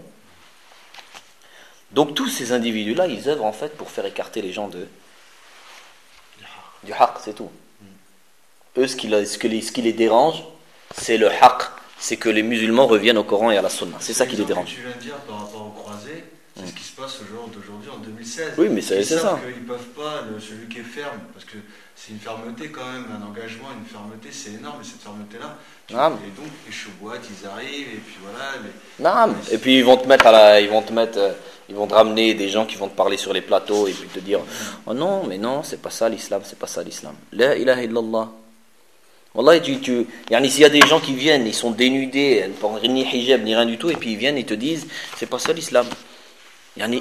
Donc tous ces individus-là, ils œuvrent en fait pour faire écarter les gens de du haqq, c'est tout. Eux, ce qui, ce, que les, ce qui les dérange, c'est le haqq, c'est que les musulmans reviennent au Coran et à la sunna. C'est ça qui les dérange. Ce que tu viens de dire par rapport aux croisés, c'est mm. ce qui se passe au jour d'aujourd'hui en deux mille seize. Oui, mais c'est, ils c'est ça. Ils ne peuvent pas, le, celui qui est ferme, parce que c'est une fermeté quand même, un engagement, une fermeté, c'est énorme, et cette fermeté-là, tu, ah, et donc les chouboîtes, ils arrivent, et puis voilà. Les, non, les, et puis ils vont te mettre à la, ils vont te mettre, euh, ils vont te ramener des gens qui vont te parler sur les plateaux et puis te dire, oh non, mais non, c'est pas ça l'islam, c'est pas ça l'islam. La ilaha illallah. Wallah, tu, tu, yani, s'il y a des gens qui viennent, ils sont dénudés, ils ne portent ni hijab ni rien du tout, et puis ils viennent et te disent, c'est pas ça l'islam. Yani...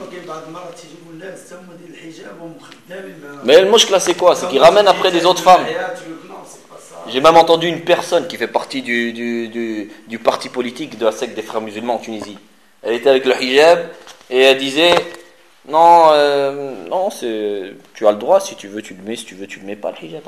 Mais le mouchkla c'est quoi? C'est qu'ils ramènent après des autres femmes. J'ai même entendu une personne qui fait partie du, du, du, du parti politique de la secte des frères musulmans en Tunisie. Elle était avec le hijab et elle disait non, euh, non c'est, tu as le droit, si tu veux tu le mets, si tu veux tu le mets pas le hijab. Hein.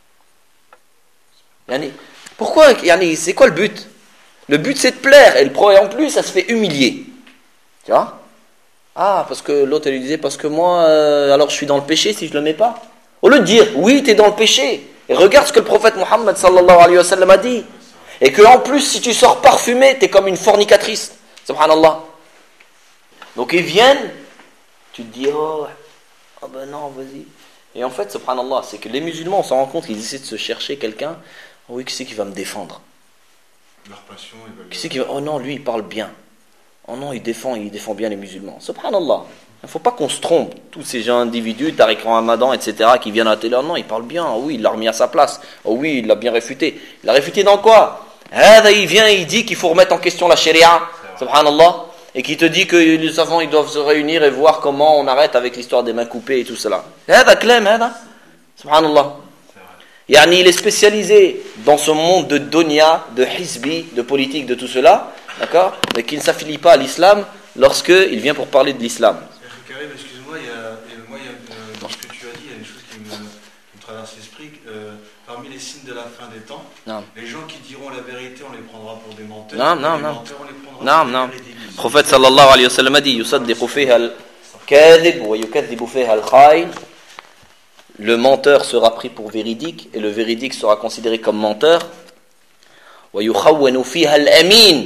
Yani, pourquoi yani, c'est quoi le but? Le but c'est de plaire et, le pro, et en plus ça se fait humilier. Tu vois? Ah, parce que l'autre elle lui disait parce que moi euh, alors je suis dans le péché si je le mets pas. Au lieu de dire oui tu es dans le péché. Et regarde ce que le prophète Mohammed sallallahu alayhi wa sallam a dit. Et que en plus, si tu sors parfumé, tu es comme une fornicatrice. Subhanallah. Donc ils viennent, tu te dis, oh, oh ben non, vas-y. Et en fait, subhanallah, c'est que les musulmans, on s'en rend compte qu'ils essaient de se chercher quelqu'un. Oh oui, qui c'est qui va me défendre? Leur passion, ils veulent. Qui c'est qui va... Oh non, lui, il parle bien. Oh non, il défend, il défend bien les musulmans. Subhanallah. Il ne faut pas qu'on se trompe. Tous ces gens individus, Tariq Ramadan, et cetera, qui viennent à la télé, non, il parle bien. Oh oui, il l'a remis à sa place. Oh oui, il l'a bien réfuté. Il l'a réfuté dans quoi? Il vient et il dit qu'il faut remettre en question la sharia. Subhanallah. Et qui te dit que les savants, ils doivent se réunir et voir comment on arrête avec l'histoire des mains coupées et tout cela. Subhanallah. Yani, il est spécialisé dans ce monde de dunya, de hizbi, de politique, de tout cela, d'accord, mais qui ne s'affilie pas à l'islam lorsqu'il vient pour parler de l'islam. Karim, excuse-moi, il y a, moi, il y a, euh, dans ce que tu as dit, il y a une chose qui me, qui me traverse l'esprit. Euh, parmi les signes de la fin des temps, non. Les gens qui diront la vérité, on les prendra pour des menteurs. Non, non, les non. menteurs, on les prendra non, pour non. des véridiques. Le prophète sallallahu alayhi wa sallam a dit yusaddiqu fiha al-kadhib wa yukadhibu fiha al-khayn. Le menteur sera pris pour véridique et le véridique sera considéré comme menteur. Wa yukhawwanu fiha al-amin.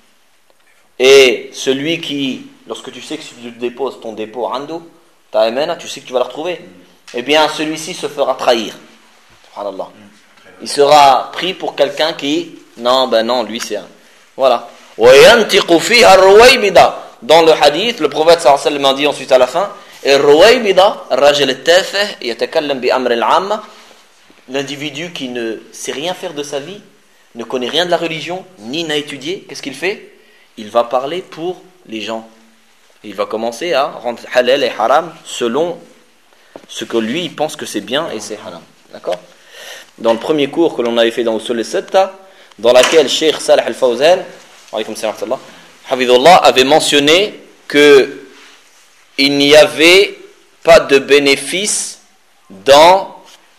Et celui qui, lorsque tu sais que si tu déposes ton dépôt rando, ta amana, tu sais que tu vas le retrouver, eh bien celui-ci se fera trahir. Subhanallah. Il sera pris pour quelqu'un qui, non, ben non, lui c'est un. Voilà. Dans le hadith, le prophète sallallahu alayhi wa sallam a dit ensuite à la fin, Et Ruwaybida, Rajal al-Tafih, yatakallam bi amr al-amma, l'individu qui ne sait rien faire de sa vie, ne connaît rien de la religion, ni n'a étudié, qu'est-ce qu'il fait? Il va parler pour les gens. Il va commencer à rendre halal et haram selon ce que lui il pense que c'est bien et c'est haram. D'accord? Dans le premier cours que l'on avait fait dans Usul al-Sitta, dans laquelle Cheikh Salih al-Fawzan, alaykoum salam wa rahmatullah, avait mentionné que il n'y avait pas de bénéfice dans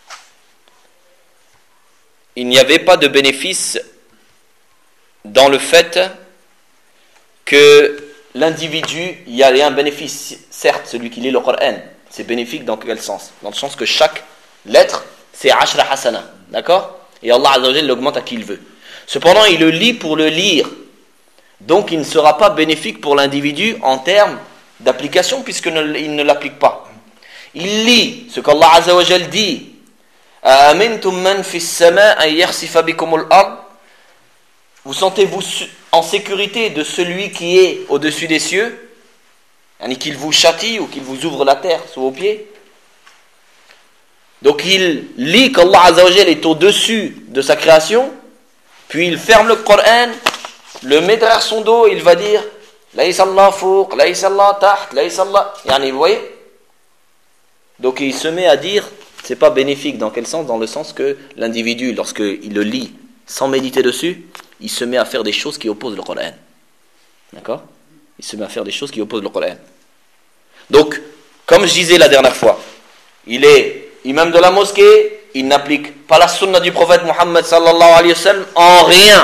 il n'y avait pas de bénéfice dans le fait que l'individu, il y a un bénéfice, certes, celui qui lit le Coran, c'est bénéfique dans quel sens? Dans le sens que chaque lettre, c'est ashra hasana, d'accord? Et Allah Azza wa Jalla l'augmente à qui il veut. Cependant, il le lit pour le lire, donc il ne sera pas bénéfique pour l'individu en termes d'application, puisqu'il ne, ne l'applique pas. Il lit ce qu'Allah Azza wa Jalla dit. Vous sentez-vous en sécurité de celui qui est au-dessus des cieux, qu'il vous châtie ou qu'il vous ouvre la terre sous vos pieds? Donc il lit qu'Allah Azza wa Jalla est au-dessus de sa création, puis il ferme le Coran, le met derrière son dos et il va dire Laïsa Allah fouq, Laïsa Allah taht, Laïsa Allah. Yani, vous voyez? Donc il se met à dire, c'est pas bénéfique dans quel sens? Dans le sens que l'individu, lorsqu'il le lit sans méditer dessus, il se met à faire des choses qui opposent le Coran. D'accord? Il se met à faire des choses qui opposent le Coran. Donc, comme je disais la dernière fois, il est imam de la mosquée, il n'applique pas la sunna du prophète Muhammad sallallahu alayhi wa sallam en rien.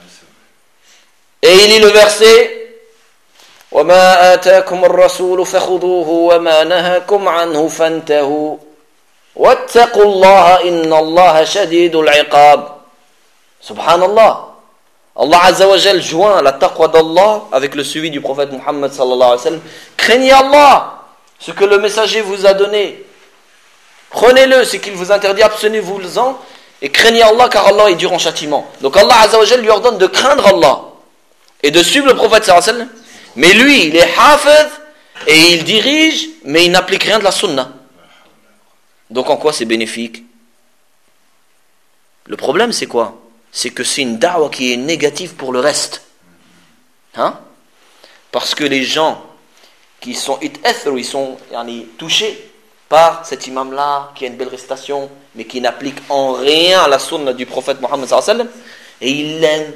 Et il lit le verset وَمَا آتَاكُمُ الرَّسُولُ فَخُذُوهُ وَمَا نَهَاكُمْ عَنْهُ فَانْتَهُوا وَاتَّقُوا اللَّهَ إِنَّ اللَّهَ شَدِيدُ الْعِقَابِ. Subhanallah. Allah Azza wa Jal joint la taqwa d'Allah avec le suivi du prophète Muhammad sallallahu alayhi wa sallam. Craignez Allah, ce que le messager vous a donné. Prenez-le, ce qu'il vous interdit, abstenez-vous-en. Et craignez Allah, car Allah est dur en châtiment. Donc Allah Azza wa Jal lui ordonne de craindre Allah et de suivre le prophète sallallahu alayhi wa sallam. Mais lui, il est hafiz et il dirige, mais il n'applique rien de la sunna. Donc en quoi c'est bénéfique? Le problème c'est quoi? C'est que c'est une da'wa qui est négative pour le reste. Hein? Parce que les gens qui sont ils sont yani, touchés par cet imam-là, qui a une belle récitation, mais qui n'applique en rien la sunna du prophète Mohammed sallallahu alayhi wa sallam, et il l'aime.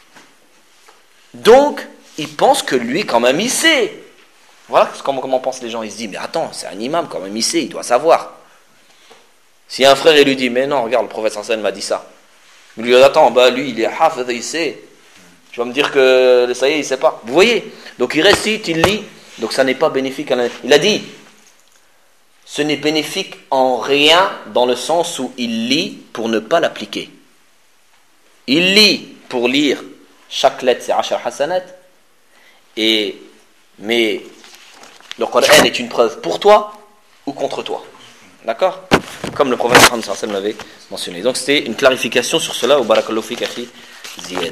Donc, il pense que lui, quand même, il sait. Voilà comment, comment pensent les gens. Ils se disent, mais attends, c'est un imam, quand même, il sait, il doit savoir. Si un frère, il lui dit, mais non, regarde, le prophète sallallahu alayhi wa sallam m'a dit ça. Il lui dit, attends, bah, lui, il est hafiz, il sait. Tu vas me dire que, ça y est, il ne sait pas. Vous voyez? Donc, il récite, il lit. Donc, ça n'est pas bénéfique. Il a dit, ce n'est bénéfique en rien dans le sens où il lit pour ne pas l'appliquer. Il lit pour lire. Chaque lettre, c'est ashar hasanat. Et, mais le Coran est une preuve pour toi ou contre toi. D'accord? Comme le prophète Muhammad sallallahu alayhi wa sallam l'avait mentionné. Donc c'était une clarification sur cela. Au barakallahu fik akhi Ziyad.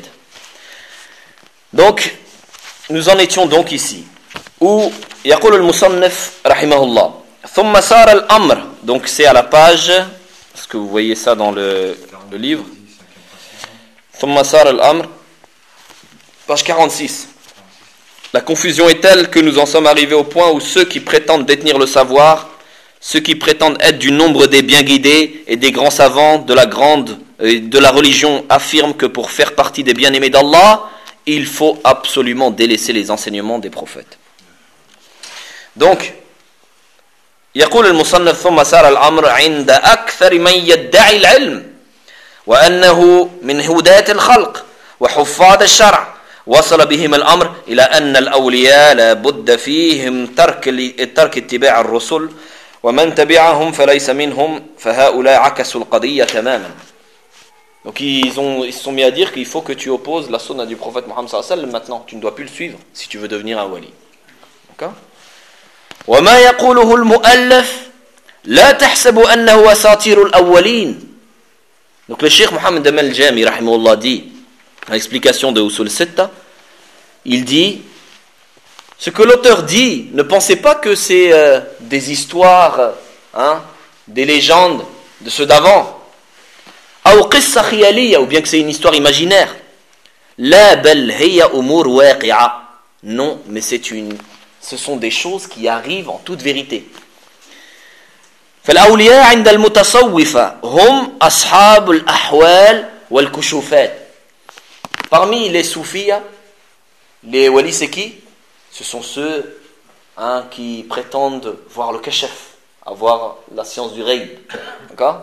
Donc, nous en étions donc ici. Où, yaqul al-musannif, rahimahullah. Thumma sara al-amr. Donc c'est à la page, est-ce que vous voyez ça dans le, le livre? Thumma sara al-amr. Page quarante-six. La confusion est telle que nous en sommes arrivés au point où ceux qui prétendent détenir le savoir, ceux qui prétendent être du nombre des bien guidés et des grands savants de la grande de la religion affirment que pour faire partie des bien-aimés d'Allah, il faut absolument délaisser les enseignements des prophètes. Donc, يقول المصنف ثم سار الأمر عند أكثر من يدعي العلم وأنه من هداة الخلق وحفاظ الشرع وصل بهم الأمر إلى أن الأولياء لا بد فيهم ترك ترك اتباع الرسل ومن تبعهم فليس منهم فهؤلاء عكسوا القضية تماما. Donc ils ont ils se sont mis à dire qu'il faut que tu opposes la sunna du prophète Mohammed sallallahu alayhi wa sallam maintenant, tu ne dois plus le suivre si tu veux devenir un wali. D'accord? وما يقوله المؤلف لا تحسب أنه أساطير الأولين. Donc le cheikh Mohammed Amal Jami rahimahullah dit, à l'explication de Usul Sitta, il dit Ce que l'auteur dit, ne pensez pas que c'est euh, des histoires, hein, des légendes de ceux d'avant. Ou bien que c'est une histoire imaginaire. La bal hiya umur waqi'a. Non, mais c'est une, ce sont des choses qui arrivent en toute vérité. فالأولياء عند المتصوفة هم أصحاب الأحوال والكشوفات. Parmi les soufis, les walis c'est qui? Ce sont ceux, hein, qui prétendent voir le kashaf, avoir la science du rayb. D'accord?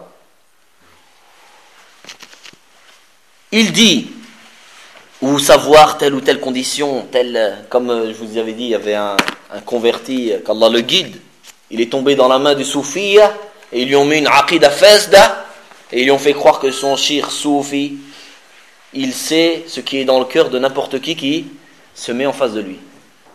Il dit, ou savoir telle ou telle condition, telle, comme je vous avais dit, il y avait un, un converti, qu'Allah le guide, il est tombé dans la main du soufi, et ils lui ont mis une aqida fasda, et ils lui ont fait croire que son shir soufi, il sait ce qui est dans le cœur de n'importe qui qui se met en face de lui.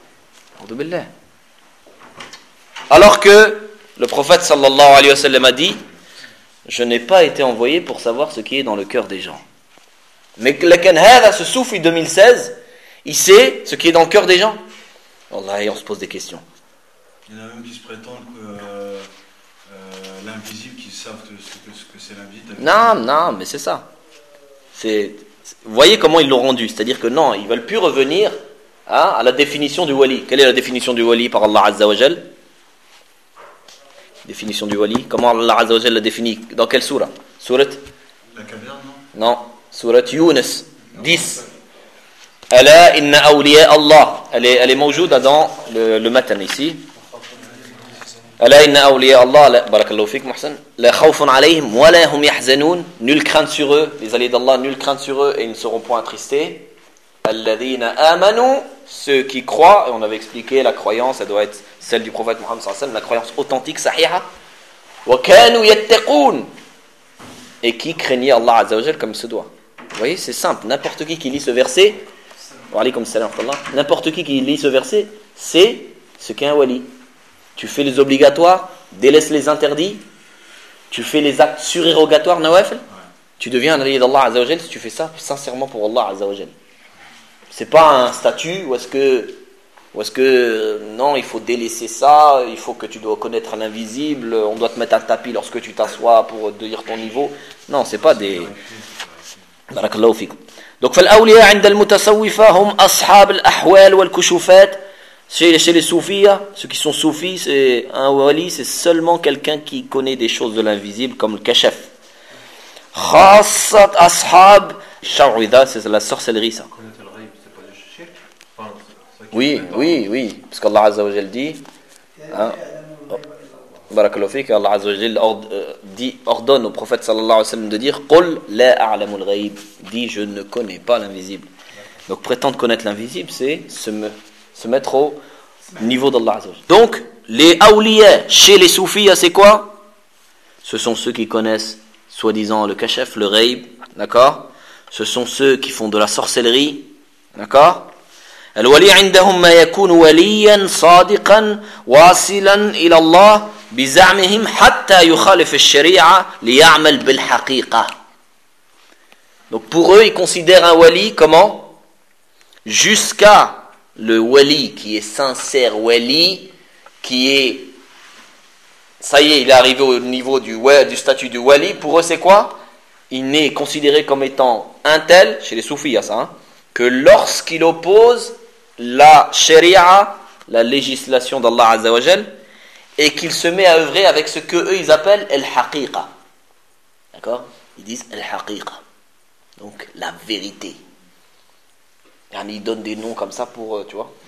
Alors que le prophète sallallahu alayhi wa sallam a dit, je n'ai pas été envoyé pour savoir ce qui est dans le cœur des gens. Mais ce soufi deux mille seize, il sait ce qui est dans le cœur des gens. Wallahi, on se pose des questions. Il y en a même qui se prétendent que euh, euh, l'invisible, qui savent ce que, ce que c'est l'invisible. Non, non, mais c'est ça. C'est, vous voyez comment ils l'ont rendu. C'est-à-dire que non, ils ne veulent plus revenir, hein, à la définition du wali. Quelle est la définition du wali par Allah Azza wa Jal? Définition du wali. Comment Allah Azza wa Jal l'a défini? Dans quelle sourate? Sourate La caverne, non? Non. Sourate Yunus dix. Ala inna awliya Allah. Elle est, elle est mawjouda dans le, le matin ici. Ala inna awliya Allah. Barakallahu fik, Mohsen. La khawfun alayhim wa la hum yahzanoun. Nulle crainte sur eux. Les alliés d'Allah, nulle crainte sur eux et ils ne seront point attristés. Alladhina amanu. Ceux qui croient. Et on avait expliqué la croyance, elle doit être celle du prophète Muhammad sallallahu alayhi wa sallam, la croyance authentique, sahiha. Wa kanu yattaqoun. Et qui craignait Allah Azza wa Jal comme se doit. Vous voyez, c'est simple. N'importe qui qui lit ce verset, n'importe qui qui lit ce verset, c'est ce qu'est un wali. Tu fais les obligatoires, délaisse les interdits, tu fais les actes surérogatoires, nawafil, ouais. Tu deviens un allié d'Allah Azza wa Jal si tu fais ça sincèrement pour Allah Azza wa Jal. C'est pas un statut où est-ce que, où est-ce que non, il faut délaisser ça, il faut que tu dois connaître l'invisible, on doit te mettre un tapis lorsque tu t'assois pour dire ton niveau. Non, c'est pas des. Barakallahu fikum. Donc, فالأولياء عند المتصوفة هم أصحاب الأحوال والكشوفات. Chez, chez les soufis, ceux qui sont soufis, c'est un wali, c'est seulement quelqu'un qui connaît des choses de l'invisible, comme le kashaf. خاصة أصحاب الشعوذة, c'est la sorcellerie, ça. Oui, oui, oui, parce qu'Allah Azza wa Jal dit, hein, Barakallahu fik, Allah Azza wa Jal ordonne au prophète sallallahu alayhi wa sallam de dire Qul la a'lamul ghayb, dit je ne connais pas l'invisible. Donc prétendre connaître l'invisible, c'est se, me, se mettre au niveau d'Allah Azza wa Jal. Donc les awliya chez les soufis, c'est quoi? Ce sont ceux qui connaissent soi-disant le kashaf, le ghayb, d'accord? Ce sont ceux qui font de la sorcellerie, d'accord? الولي عندهم ما يكون وليا صادقا واصلا إلى الله بزعمهم حتى يخالف الشريعة ليعمل بالحقيقة. Donc pour eux, ils considèrent un wali comment? Jusqu'à le wali qui est sincère wali, qui est, ça y est, il est arrivé au niveau du, du statut du wali. Pour eux, c'est quoi? Il n'est considéré comme étant un tel, chez les soufis, il y a ça, hein, que lorsqu'il oppose la sharia, la législation d'Allah Azza wa Jal, et qu'il se met à œuvrer avec ce que eux ils appellent al-haqiqa. D'accord? Ils disent al-haqiqa. Donc la vérité. Ils donnent des noms comme ça pour, tu vois.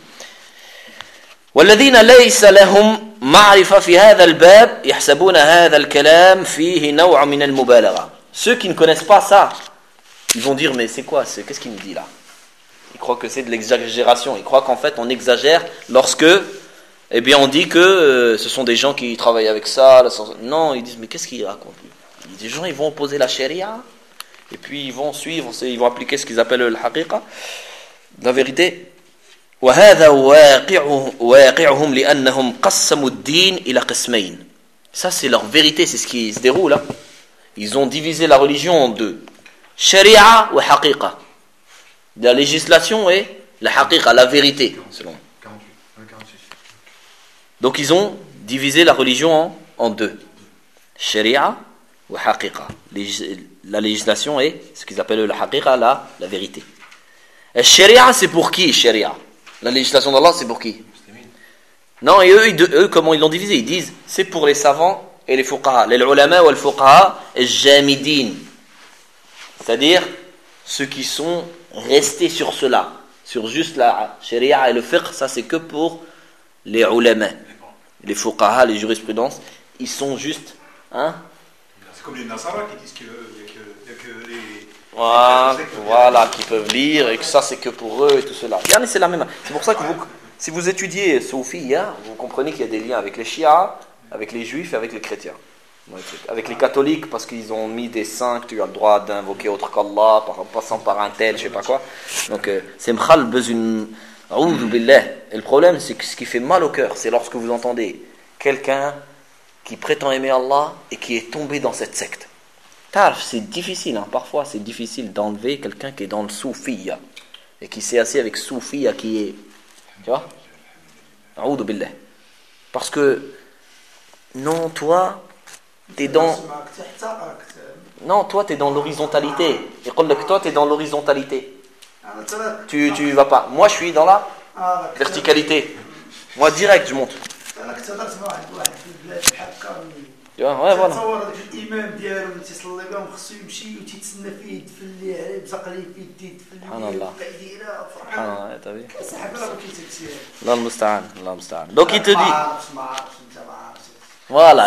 والذين ليس لهم معرفة في هذا الباب يحسبون هذا الكلام فيه نوع من المبالغة. Ceux qui ne connaissent pas ça, ils vont dire mais c'est quoi, c'est, qu'est-ce qu'il nous dit là? Ils croient que c'est de l'exagération. Ils croient qu'en fait on exagère lorsque, eh bien, on dit que euh, ce sont des gens qui travaillent avec ça. La sens... Non, ils disent mais qu'est-ce qu'ils racontent? Les gens ils vont opposer la sharia et puis ils vont suivre, ils vont appliquer ce qu'ils appellent le haqiqa, la vérité. وهذا واقعهم لأنهم قسموا الدين إلى قسمين. Ça c'est leur vérité, c'est ce qui se déroule là. Ils ont divisé la religion en deux, sharia ou haqiqa. La législation et la haqiqa, la vérité, selon. Donc ils ont divisé la religion en, en deux. Sharia ou haqiqa. La législation est ce qu'ils appellent la haqiqa, la, la vérité. Et sharia, c'est pour qui sharia? La législation d'Allah, c'est pour qui? Non, et eux, ils, eux, comment ils l'ont divisé? Ils disent, c'est pour les savants et les fuqaha. Les ulama ou les fuqaha et jamidin. C'est-à-dire, ceux qui sont restés sur cela. Sur juste la sharia et le fiqh, ça c'est que pour les ulama. Les fuqaha, les jurisprudences, ils sont juste... Hein? C'est comme les Nasara qui disent qu'il n'y a que les... Voilà, voilà, qui peuvent lire et que ça c'est que pour eux et tout cela. Regardez, c'est la même. C'est pour ça que vous, si vous étudiez Soufi, hein, vous comprenez qu'il y a des liens avec les chiites, avec les juifs et avec les chrétiens. Avec les catholiques, parce qu'ils ont mis des saints que tu as le droit d'invoquer autre qu'Allah, en passant par un tel, je sais pas quoi. Donc, euh, c'est m'khal bezun. Et le problème, c'est que ce qui fait mal au cœur, c'est lorsque vous entendez quelqu'un qui prétend aimer Allah et qui est tombé dans cette secte. C'est difficile, hein, parfois c'est difficile d'enlever quelqu'un qui est dans le soufiyya et qui s'est assis avec soufiyya qui est, tu vois, a'oudou billah. Parce que non, toi t'es dans non, toi t'es dans l'horizontalité. Et que toi t'es dans l'horizontalité. Tu tu vas pas. Moi je suis dans la verticalité. Moi direct je monte. Tu vois, ouais, voilà. Donc il te dit. Voilà.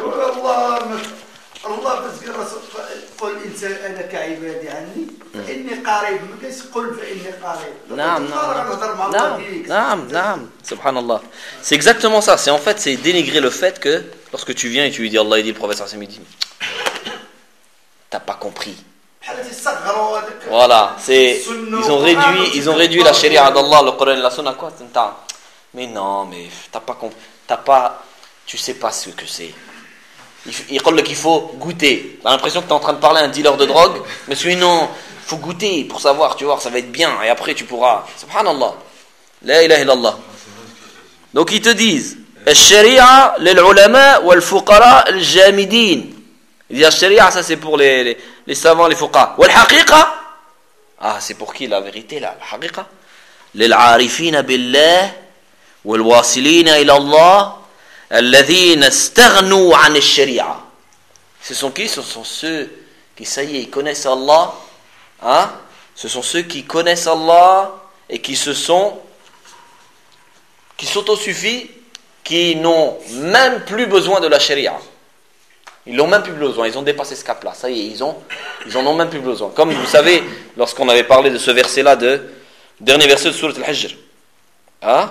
Subhanallah. C'est exactement ça. C'est en fait, c'est dénigrer le fait que lorsque tu viens et tu lui dis Allah, il dit le prophète sallallahu alayhi wa sallam, t'as pas compris. Voilà, c'est ils ont réduit, ils ont réduit la sharia d'Allah, le Coran et la Sunna quoi. Mais non, mais t'as pas compris, t'as pas, tu sais pas ce que c'est. Il dit qu'il faut goûter. T'as l'impression que tu es en train de parler à un dealer de drogue, mais celui non, il faut goûter pour savoir, tu vois, ça va être bien, et après tu pourras. Subhanallah. La ilaha illallah. Donc ils te disent, al-sharia lil-ulama wal-fuqara al-jamidin. Il dit, al-sharia, ça c'est pour les, les, les savants, les fuqara. Wal-haqiqa, ah, c'est pour qui la vérité là, la haqiqa? Lil-arifina billah wal-wasilina ila Allah. الذين استغنوا عن الشريعة. Ce sont qui? Ce sont ceux qui, ça y est, ils connaissent Allah. Hein? Ce sont ceux qui connaissent Allah et qui se sont, qui s'autosuffisent, qui n'ont même plus besoin de la sharia. Ils n'ont même plus besoin. Ils ont dépassé ce cap-là. Ça y est, ils ont, ils en ont même plus besoin. Comme vous savez, lorsqu'on avait parlé de ce verset-là, de dernier verset de Sourate Al-Hijr. Hein?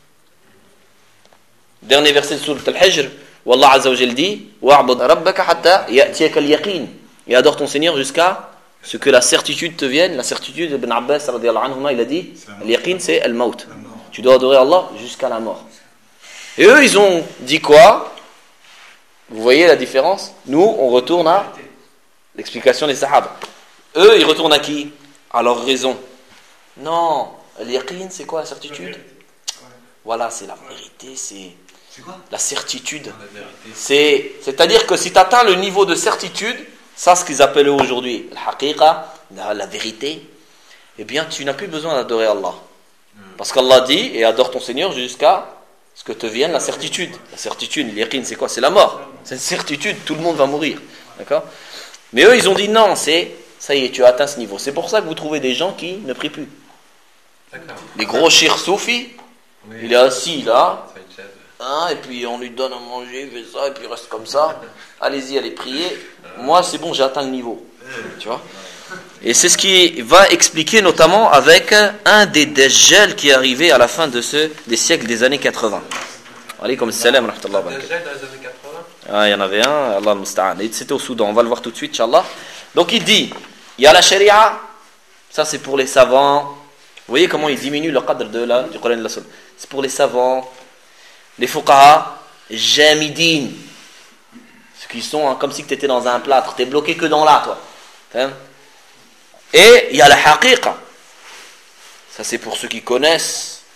Dernier verset de Sourate Al-Hijr, où Allah Azza wa Jal dit wa'bud rabbaka hatta ya'tiyaka al-yaqin. Et adore ton Seigneur jusqu'à ce que la certitude te vienne. La certitude, Ibn Abbas radiyallahu anhuma, il a dit al-yaqin c'est al-maut. Tu dois adorer Allah jusqu'à la mort. Et eux, ils ont dit quoi? Vous voyez la différence? Nous, on retourne à l'explication des Sahaba. Eux, ils retournent à qui? À leur raison. Non, al-yaqin c'est quoi la certitude? Voilà, c'est la vérité, c'est la certitude. C'est, c'est-à-dire que si tu atteins le niveau de certitude, ça ce qu'ils appellent aujourd'hui al-haqiqa, la, la vérité, eh bien tu n'as plus besoin d'adorer Allah. Parce qu'Allah dit, et adore ton Seigneur jusqu'à ce que te vienne la certitude. La certitude, l'yaqin, c'est quoi? C'est la mort. C'est une certitude, tout le monde va mourir. D'accord? Mais eux, ils ont dit non, c'est, ça y est, tu as atteint ce niveau. C'est pour ça que vous trouvez des gens qui ne prient plus. Les gros chirs soufis, oui. Il est assis là, hein, et puis on lui donne à manger, il fait ça, et puis il reste comme ça. Allez-y, allez prier. Moi, c'est bon, j'ai atteint le niveau. Tu vois? Et c'est ce qui va expliquer notamment avec un des Dajjal qui est arrivé à la fin de ce, des siècles des années quatre-vingts. Alaykoum salam, rahmatullah. Dajjal dans les années quatre-vingts? Ah, il y en avait un, Allah al-Musta'an. C'était au Soudan, on va le voir tout de suite, Inch'Allah. Donc il dit, il y a la sharia, ça c'est pour les savants. Vous voyez comment il diminue le cadre de la, du Coran et de la Sunna. C'est pour les savants, les fuqaha, jamidin. Ceux qui sont hein, comme si tu étais dans un plâtre, tu es bloqué que dans là, toi. Hein? Et il y a la haqiqa. Ça c'est pour ceux qui connaissent,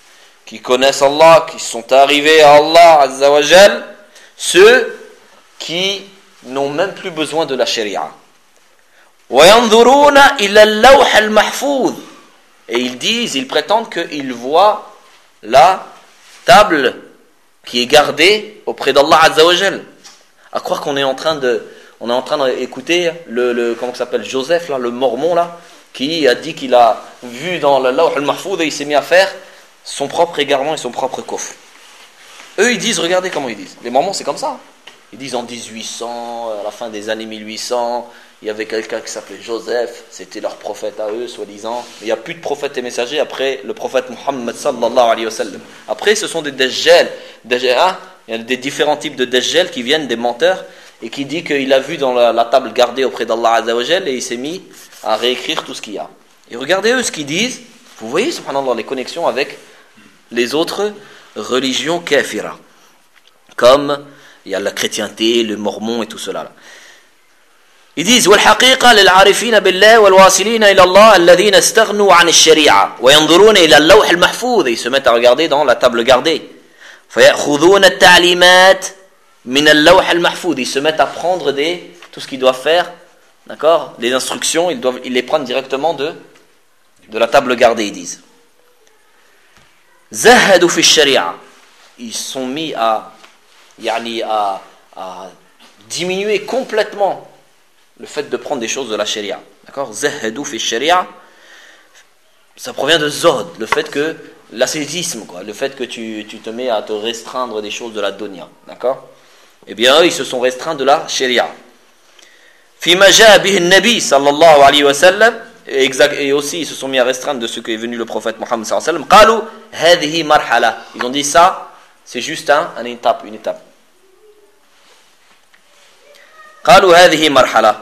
qui connaissent Allah, qui sont arrivés à Allah Azza wa Jal, ceux qui n'ont même plus besoin de la sharia. وَيَنْظُرُونَ إِلَى اللَّوْحِ الْمَحْفُوظِ. Et ils disent, ils prétendent qu'ils voient la table qui est gardée auprès d'Allah Azza wa Jal. À croire qu'on est en train de, on est en train d'écouter le, le comment ça s'appelle, Joseph là, le mormon là, qui a dit qu'il a vu dans le Lawh al-Mahfouz et il s'est mis à faire son propre égarement et son propre coffre. Eux ils disent, regardez comment ils disent. Les mormons c'est comme ça. Ils disent en dix-huit cents, à la fin des années mille huit cents, il y avait quelqu'un qui s'appelait Joseph, c'était leur prophète à eux, soi-disant. Mais il n'y a plus de prophètes et messagers après le prophète Muhammad sallallahu alayhi wa sallam. Après, ce sont des dajjal. Dajjal, il y a des différents types de dajjal qui viennent, des menteurs, et qui dit qu'il a vu dans la, la table gardée auprès d'Allah Azza wa Jal, et il s'est mis à réécrire tout ce qu'il y a. Et regardez eux ce qu'ils disent. Vous voyez, subhanallah, les connexions avec les autres religions kafira. Comme il y a la chrétienté, le mormon et tout cela là. Ils disent والحقيقة للعارفين بالله والواصلين إلى الله الذين استغنوا عن الشريعة وينظرون إلى اللوح المحفوظ. Ils se mettent à regarder dans la table gardée. فيأخذون التعليمات من اللوح المحفوظ. Ils se mettent à prendre des tout ce qu'ils doivent faire, d'accord, les instructions, ils doivent ils les prennent directement de de la table gardée, ils disent. زهدوا في الشريعة. Ils sont mis à يعني à à diminuer complètement le fait de prendre des choses de la sharia. D'accord? Zahadou fi sharia, ça provient de zod, le fait que l'ascétisme, quoi, le fait que tu, tu te mets à te restreindre des choses de la dunya. D'accord? Eh bien, eux, ils se sont restreints de la sharia. Fi ma jaa bihi an-nabi sallallahu alayhi wa sallam, et aussi ils se sont mis à restreindre de ce qui est venu le prophète Muhammad sallallahu alayhi wa sallam. Qalu hadhihi marhala. Ils ont dit ça, c'est juste un, une étape, une étape. Qalu hadhihi marhala.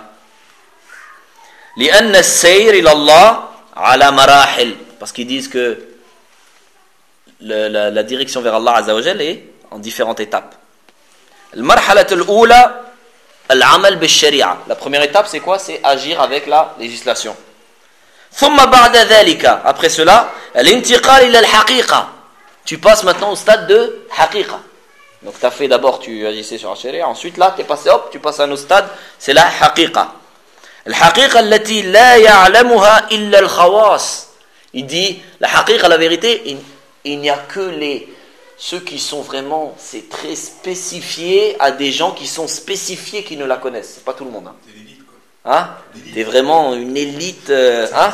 لأن السير إلى الله على مراحل, parce qu'ils disent que le, la, la direction vers Allah Azza wa Jal est en différentes étapes. المرحلة الأولى العمل بالشريعة. La première étape c'est quoi? C'est agir avec la législation. ثم بعد ذلك, après cela الانتقال إلى الحقيقة. Tu passes maintenant au stade de حقيقة. Donc tu as fait d'abord, tu agissais sur la sharia, ensuite là tu es passé, hop, tu passes à un autre stade, c'est la حقيقة. الحقيقة التي لا يعلمها إلا الخواص. Il dit la haqiqa, la vérité, il, il n'y a que les ceux qui sont vraiment, c'est très spécifié à des gens qui sont spécifiés qui ne la connaissent. C'est pas tout le monde. Hein. C'est l'élite, quoi. Hein? T'es vraiment une élite. Euh, hein?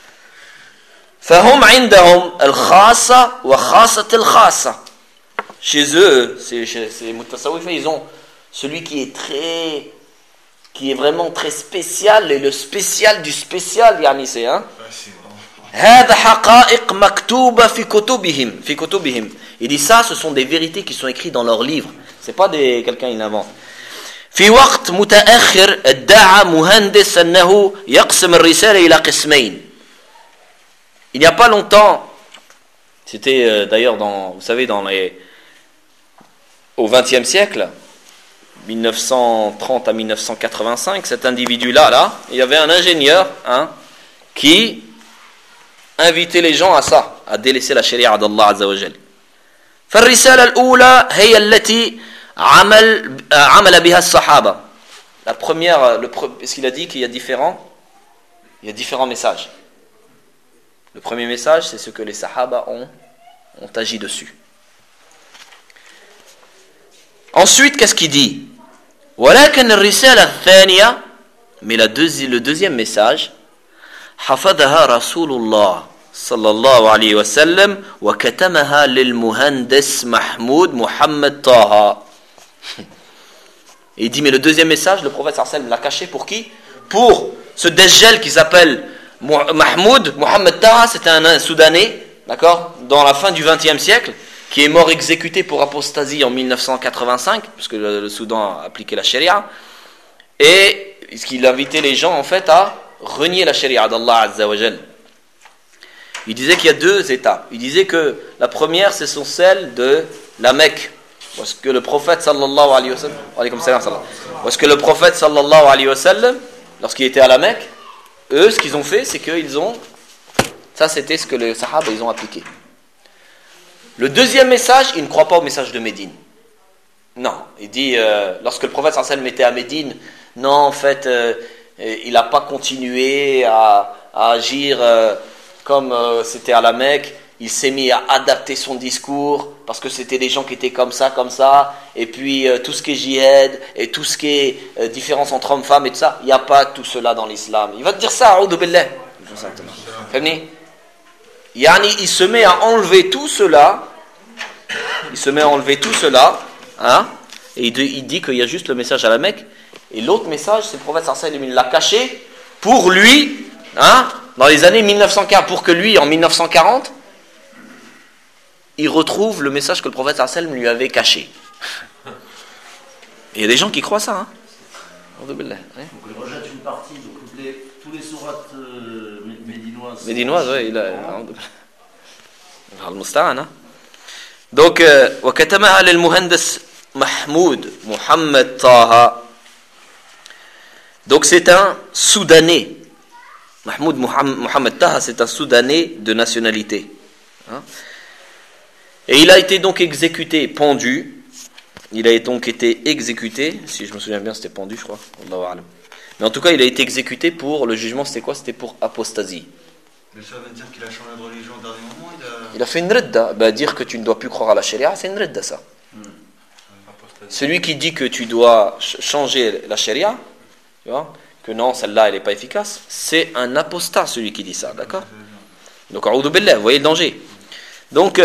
فهم عندهم الخاصة وخاصة الخاصة. Chez eux, c'est c'est mutasawwifa, ils ont celui qui est très qui est vraiment très spécial et le spécial du spécial, yani c'est hein. هذا حقائق مكتوبة في كتبهم في كتبهم. Il dit ça, ce sont des vérités qui sont écrites dans leurs livres. C'est pas des quelqu'un qui invente. في وقت متأخر ادعى مهندس أنه يقسم الرسالة إلى قسمين. Il n'y a pas longtemps, c'était euh, d'ailleurs dans, vous savez, dans les au vingtième siècle, mille neuf cent trente à mille neuf cent quatre-vingt-cinq, cet individu-là, là, il y avait un ingénieur hein, qui invitait les gens à ça, à délaisser la sharia d'Allah Azza wa Jal. فالرسالة الأولى هي التي عمل عمل بها الصحابة. La première, le, est-ce qu'il a dit qu'il y a différents, il y a différents messages. Le premier message, c'est ce que les sahaba ont, ont agi dessus. Ensuite, qu'est-ce qu'il dit? ولكن الرسالة الثانية, mais la deuxi- le deuxième message, حفظها رسول الله صلى الله عليه وسلم وكتمها للمهندس محمود محمد طه. Il dit mais le deuxième message, le prophète sallallahu alayhi wa sallam l'a caché pour qui? Pour ce dajjal qui s'appelle Mahmoud Mohammed Taha, c'était un Soudanais, d'accord, dans la fin du vingtième siècle, qui est mort exécuté pour apostasie en mille neuf cent quatre-vingt-cinq, puisque le, le Soudan a appliqué la sharia, et il invitait les gens en fait à renier la sharia d'Allah Azza wa Jal. Il disait qu'il y a deux étapes. Il disait que la première, ce sont celles de la Mecque, parce que le prophète sallallahu alayhi wa sallam, alaykoum salam, parce que le prophète sallallahu alayhi wa sallam, lorsqu'il était à la Mecque, eux, ce qu'ils ont fait, c'est qu'ils ont, ça c'était ce que les sahaba ils ont appliqué. Le deuxième message, il ne croit pas au message de Médine. Non, il dit, euh, lorsque le prophète sallallahu alayhi wa sallam était à Médine, non, en fait, euh, il n'a pas continué à, à agir euh, comme euh, c'était à la Mecque. Il s'est mis à adapter son discours parce que c'était des gens qui étaient comme ça, comme ça. Et puis euh, tout ce qui est jihad et tout ce qui est euh, différence entre hommes, femmes et tout ça, il n'y a pas tout cela dans l'islam. Il va te dire ça, a'oudhu billah. Yani, il se met à enlever tout cela. Il se met à enlever tout cela. Hein, et il, il dit qu'il y a juste le message à la Mecque. Et l'autre message, c'est le prophète sallallahu alayhi wa sallam, il l'a caché pour lui, hein, dans les années mille neuf cent quarante, pour que lui, en mille neuf cent quarante, il retrouve le message que le prophète sallallahu alayhi wa sallam lui avait caché. Et il y a des gens qui croient ça. Hein. Donc il rejette une partie, donc les, tous les sourates euh, médinoises. Médinoises, oui. Il a... Al-Musta'an. Donc, وكتمها للمهندس محمود محمد طه. Donc c'est un Soudanais. Mahmoud Mohamed Taha, c'est un Soudanais de nationalité. Hein? Et il a été donc exécuté, pendu. Il a donc été exécuté, si je me souviens bien, c'était pendu, je crois. Mais en tout cas, il a été exécuté pour, le jugement, c'était quoi? C'était pour apostasie. Mais ça veut dire qu'il a changé de religion au dernier moment? Il a, il a fait une ridda. Bah, dire que tu ne dois plus croire à la charia, c'est une ridda, ça. Hmm. Celui qui dit que tu dois changer la charia, tu vois, que non, celle-là, elle n'est pas efficace, c'est un apostat, celui qui dit ça, d'accord? Donc, a'oudhu billah, vous voyez le danger. Donc,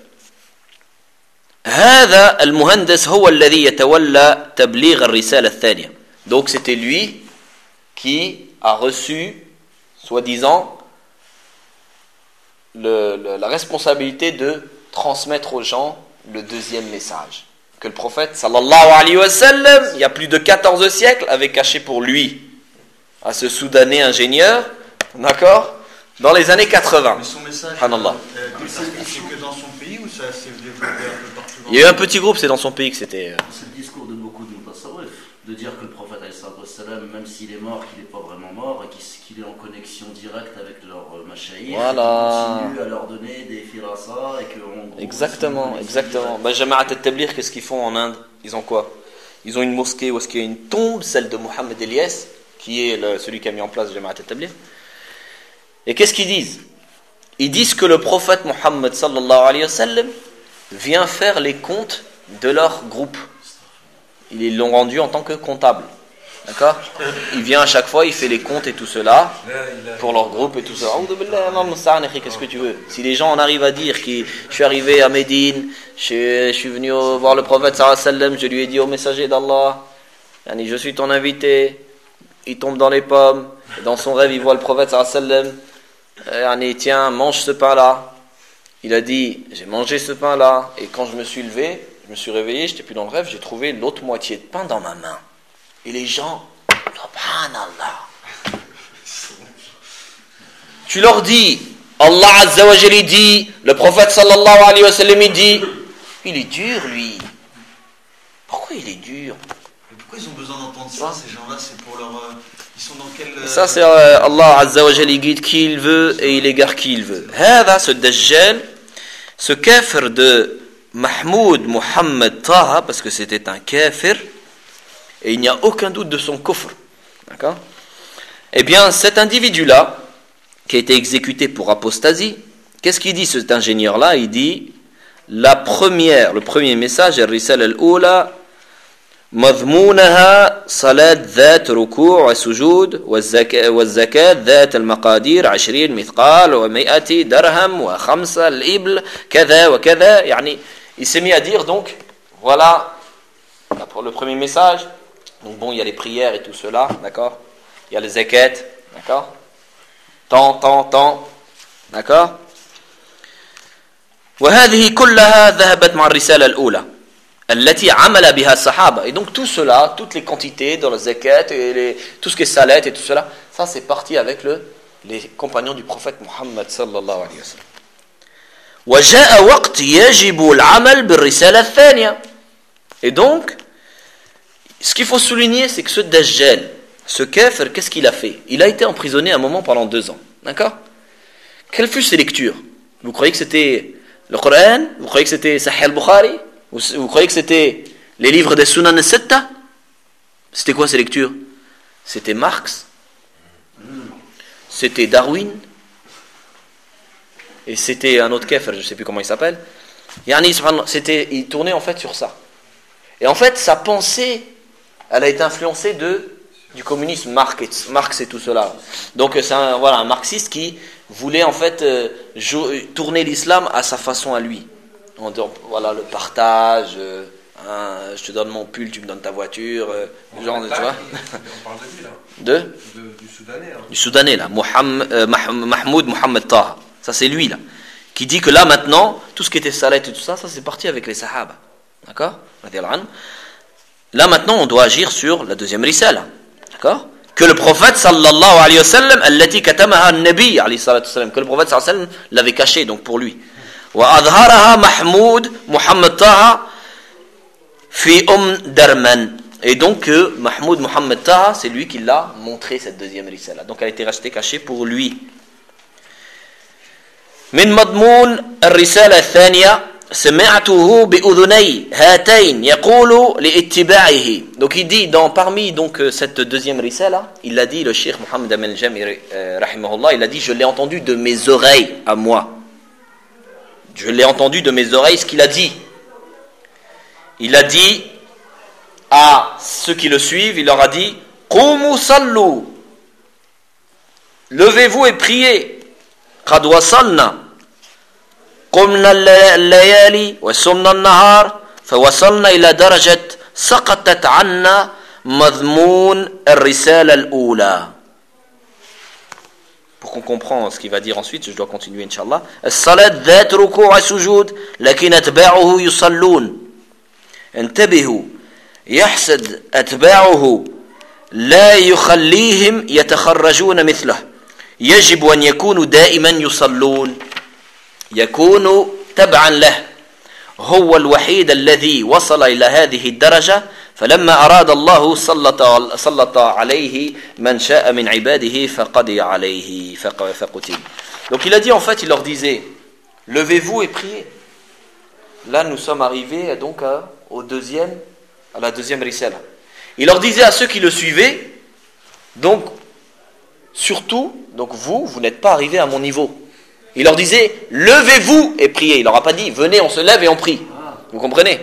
هذا المهندس هو الذي يتولى تبليغ الرسالة الثانية. Donc, c'était lui qui a reçu, soi-disant, le, le, la responsabilité de transmettre aux gens le deuxième message. Que le prophète, sallallahu alayhi wa sallam, il y a plus de quatorze siècles, avait caché pour lui, à ce Soudanais ingénieur, d'accord, dans les années quatre-vingts. Mais son message, euh, c'est que dans son pays ou ça s'est développé un peu partout? Il y a eu un petit groupe, c'est dans son pays que c'était... Euh... C'est le discours de beaucoup de Mutasawwif, de dire que le prophète, même s'il est mort, qu'il n'est pas vraiment mort, et qu'il est en connexion directe avec leur machaïr, voilà. Continue à leur donner des firasa, et que en gros, exactement, exactement. Bah, Jama'at al-Tabligh, qu'est-ce qu'ils font en Inde? Ils ont quoi? Ils ont une mosquée où est-ce qu'il y a une tombe, celle de Mohammed Elias, qui est le, celui qui a mis en place Jama'at al-Tabligh. Et qu'est-ce qu'ils disent? Ils disent que le prophète Mohammed sallallahu alayhi wa sallam vient faire les comptes de leur groupe. Ils l'ont rendu en tant que comptable. D'accord? Il vient à chaque fois, il fait les comptes et tout cela pour leur groupe et tout ça. Qu'est-ce que tu veux? Si les gens en arrivent à dire que je suis arrivé à Médine, je, je suis venu voir le prophète sallallahu alayhi wa sallam, je lui ai dit au messager d'Allah, je suis ton invité, il tombe dans les pommes, et dans son rêve il voit le prophète sallallahu alayhi wa sallam, tiens, mange ce pain-là. Il a dit, j'ai mangé ce pain-là, et quand je me suis levé, je me suis réveillé, je n'étais plus dans le rêve, j'ai trouvé l'autre moitié de pain dans ma main. Et les gens, subhanallah. Tu leur dis, Allah Azza wa Jalla dit, le prophète sallallahu alayhi wa sallam il dit, il est dur lui. Pourquoi il est dur? Mais pourquoi ils ont besoin d'entendre ça, ces gens-là? C'est pour leur... Euh, ils sont dans quel... Euh... Ça c'est euh, Allah Azza wa Jalla, il guide qui il veut et il égare qui il veut. Hada, ce Dajjal, ce kafir de Mahmoud Mohamed Taha, parce que c'était un kafir, et il n'y a aucun doute de son kufr. D'accord? Eh bien, cet individu-là, qui a été exécuté pour apostasie, qu'est-ce qu'il dit cet ingénieur-là? Il dit, la première, le premier message, الرسالة الأولى مضمونها صلاة ذات ركوع وسجود والزكاة والزكاة ذات المقادير عشرين مثقال ومئة درهم وخمسة الإبل كذا وكذا. يعني il s'est mis à dire donc voilà pour le premier message. Donc bon, il y a les prières et tout cela, d'accord? Il y a les zakat, d'accord? Tant, tant, tant, d'accord? وهذه كلها ذهبت مع الرسالة الأولى التي عمل بها الصحابة. Et donc tout cela, toutes les quantités dans la zakat et les, tout ce qui est salat et tout cela, ça c'est parti avec le, les compagnons du prophète Muhammad sallallahu alayhi wa sallam. وجاء وقت يجب العمل بالرسالة الثانية. Et donc, ce qu'il faut souligner, c'est que ce Dajjal, ce kafir, qu'est-ce qu'il a fait? Il a été emprisonné un moment pendant deux ans. D'accord? Quelles furent ses lectures? Vous croyez que c'était Le Coran, vous croyez que c'était Sahih al-Bukhari? Vous, vous croyez que c'était les livres des Sunan al-Sitta? C'était quoi ces lectures? C'était Marx, c'était Darwin, et c'était un autre kafir, je ne sais plus comment il s'appelle. C'était, il tournait en fait sur ça. Et en fait, sa pensée, elle a été influencée de, du communisme, Marx, Marx et tout cela. Donc c'est un, voilà, un marxiste qui voulait en fait euh, tourner l'islam à sa façon à lui. Donc, voilà, le partage, euh, hein, je te donne mon pull, tu me donnes ta voiture, euh, genre, tu vois. On parle de lui là. De, de Du Soudanais. Hein. Du Soudanais là, Mohamed, euh, Mahmoud Mohamed Taha. Ça c'est lui là, qui dit que là maintenant, tout ce qui était salat et tout ça, ça c'est parti avec les sahaba. D'accord? Là maintenant, on doit agir sur la deuxième risala. D'accord? Que le prophète sallallahu alayhi wa sallam, allati katamaha an-nabi alayhi salatu sallam, que le prophète sallallahu alayhi wa sallam l'avait caché, donc pour lui. Wa adharaha Mahmoud Mohamed Taha fi Umm Darman. Et donc euh, Mahmoud Mohamed Taha, c'est lui qui l'a montré cette deuxième risala. Donc elle a été restée cachée pour lui. من مضمون الرسالة الثانية سمعته بأذني هاتين يقول لاتباعه. Donc il dit dans parmi donc cette deuxième risala, il a dit le Cheikh Mohammed Amin al-Jami euh, rahimahullah, il a dit je l'ai entendu de mes oreilles à moi. Je l'ai entendu de mes oreilles ce qu'il a dit. Il a dit à ceux qui le suivent, il leur a dit Qumu sallu, levez-vous et priez. قد وصلنا قمنا الليالي وصمنا النهار فوصلنا إلى درجة سقطت عنا مضمون الرسالة الأولى. Pour qu'on comprenne ce qu'il va dire ensuite, je dois continuer Inch'Allah. الصلاة ذات ركوع سجود لكن أتباعه يصلون. انتبهوا يحسد أتباعه لا يخليهم يتخرجون مثله. يجب أن يكونوا دائما يصلون يكونوا تبعا له هو الوحيد الذي وصل إلى هذه الدرجة فلما أراد الله سلط, سلط عليه من شاء من عباده فقضي عليه فقتل. Donc il a dit en fait, il leur disait levez-vous et priez. Là nous sommes arrivés donc à, au deuxième, à la deuxième risala. Il leur disait à ceux qui le suivaient donc surtout, donc vous, vous n'êtes pas arrivés à mon niveau. Il leur disait, levez-vous et priez. Il leur a pas dit, venez, on se lève et on prie. Vous comprenez?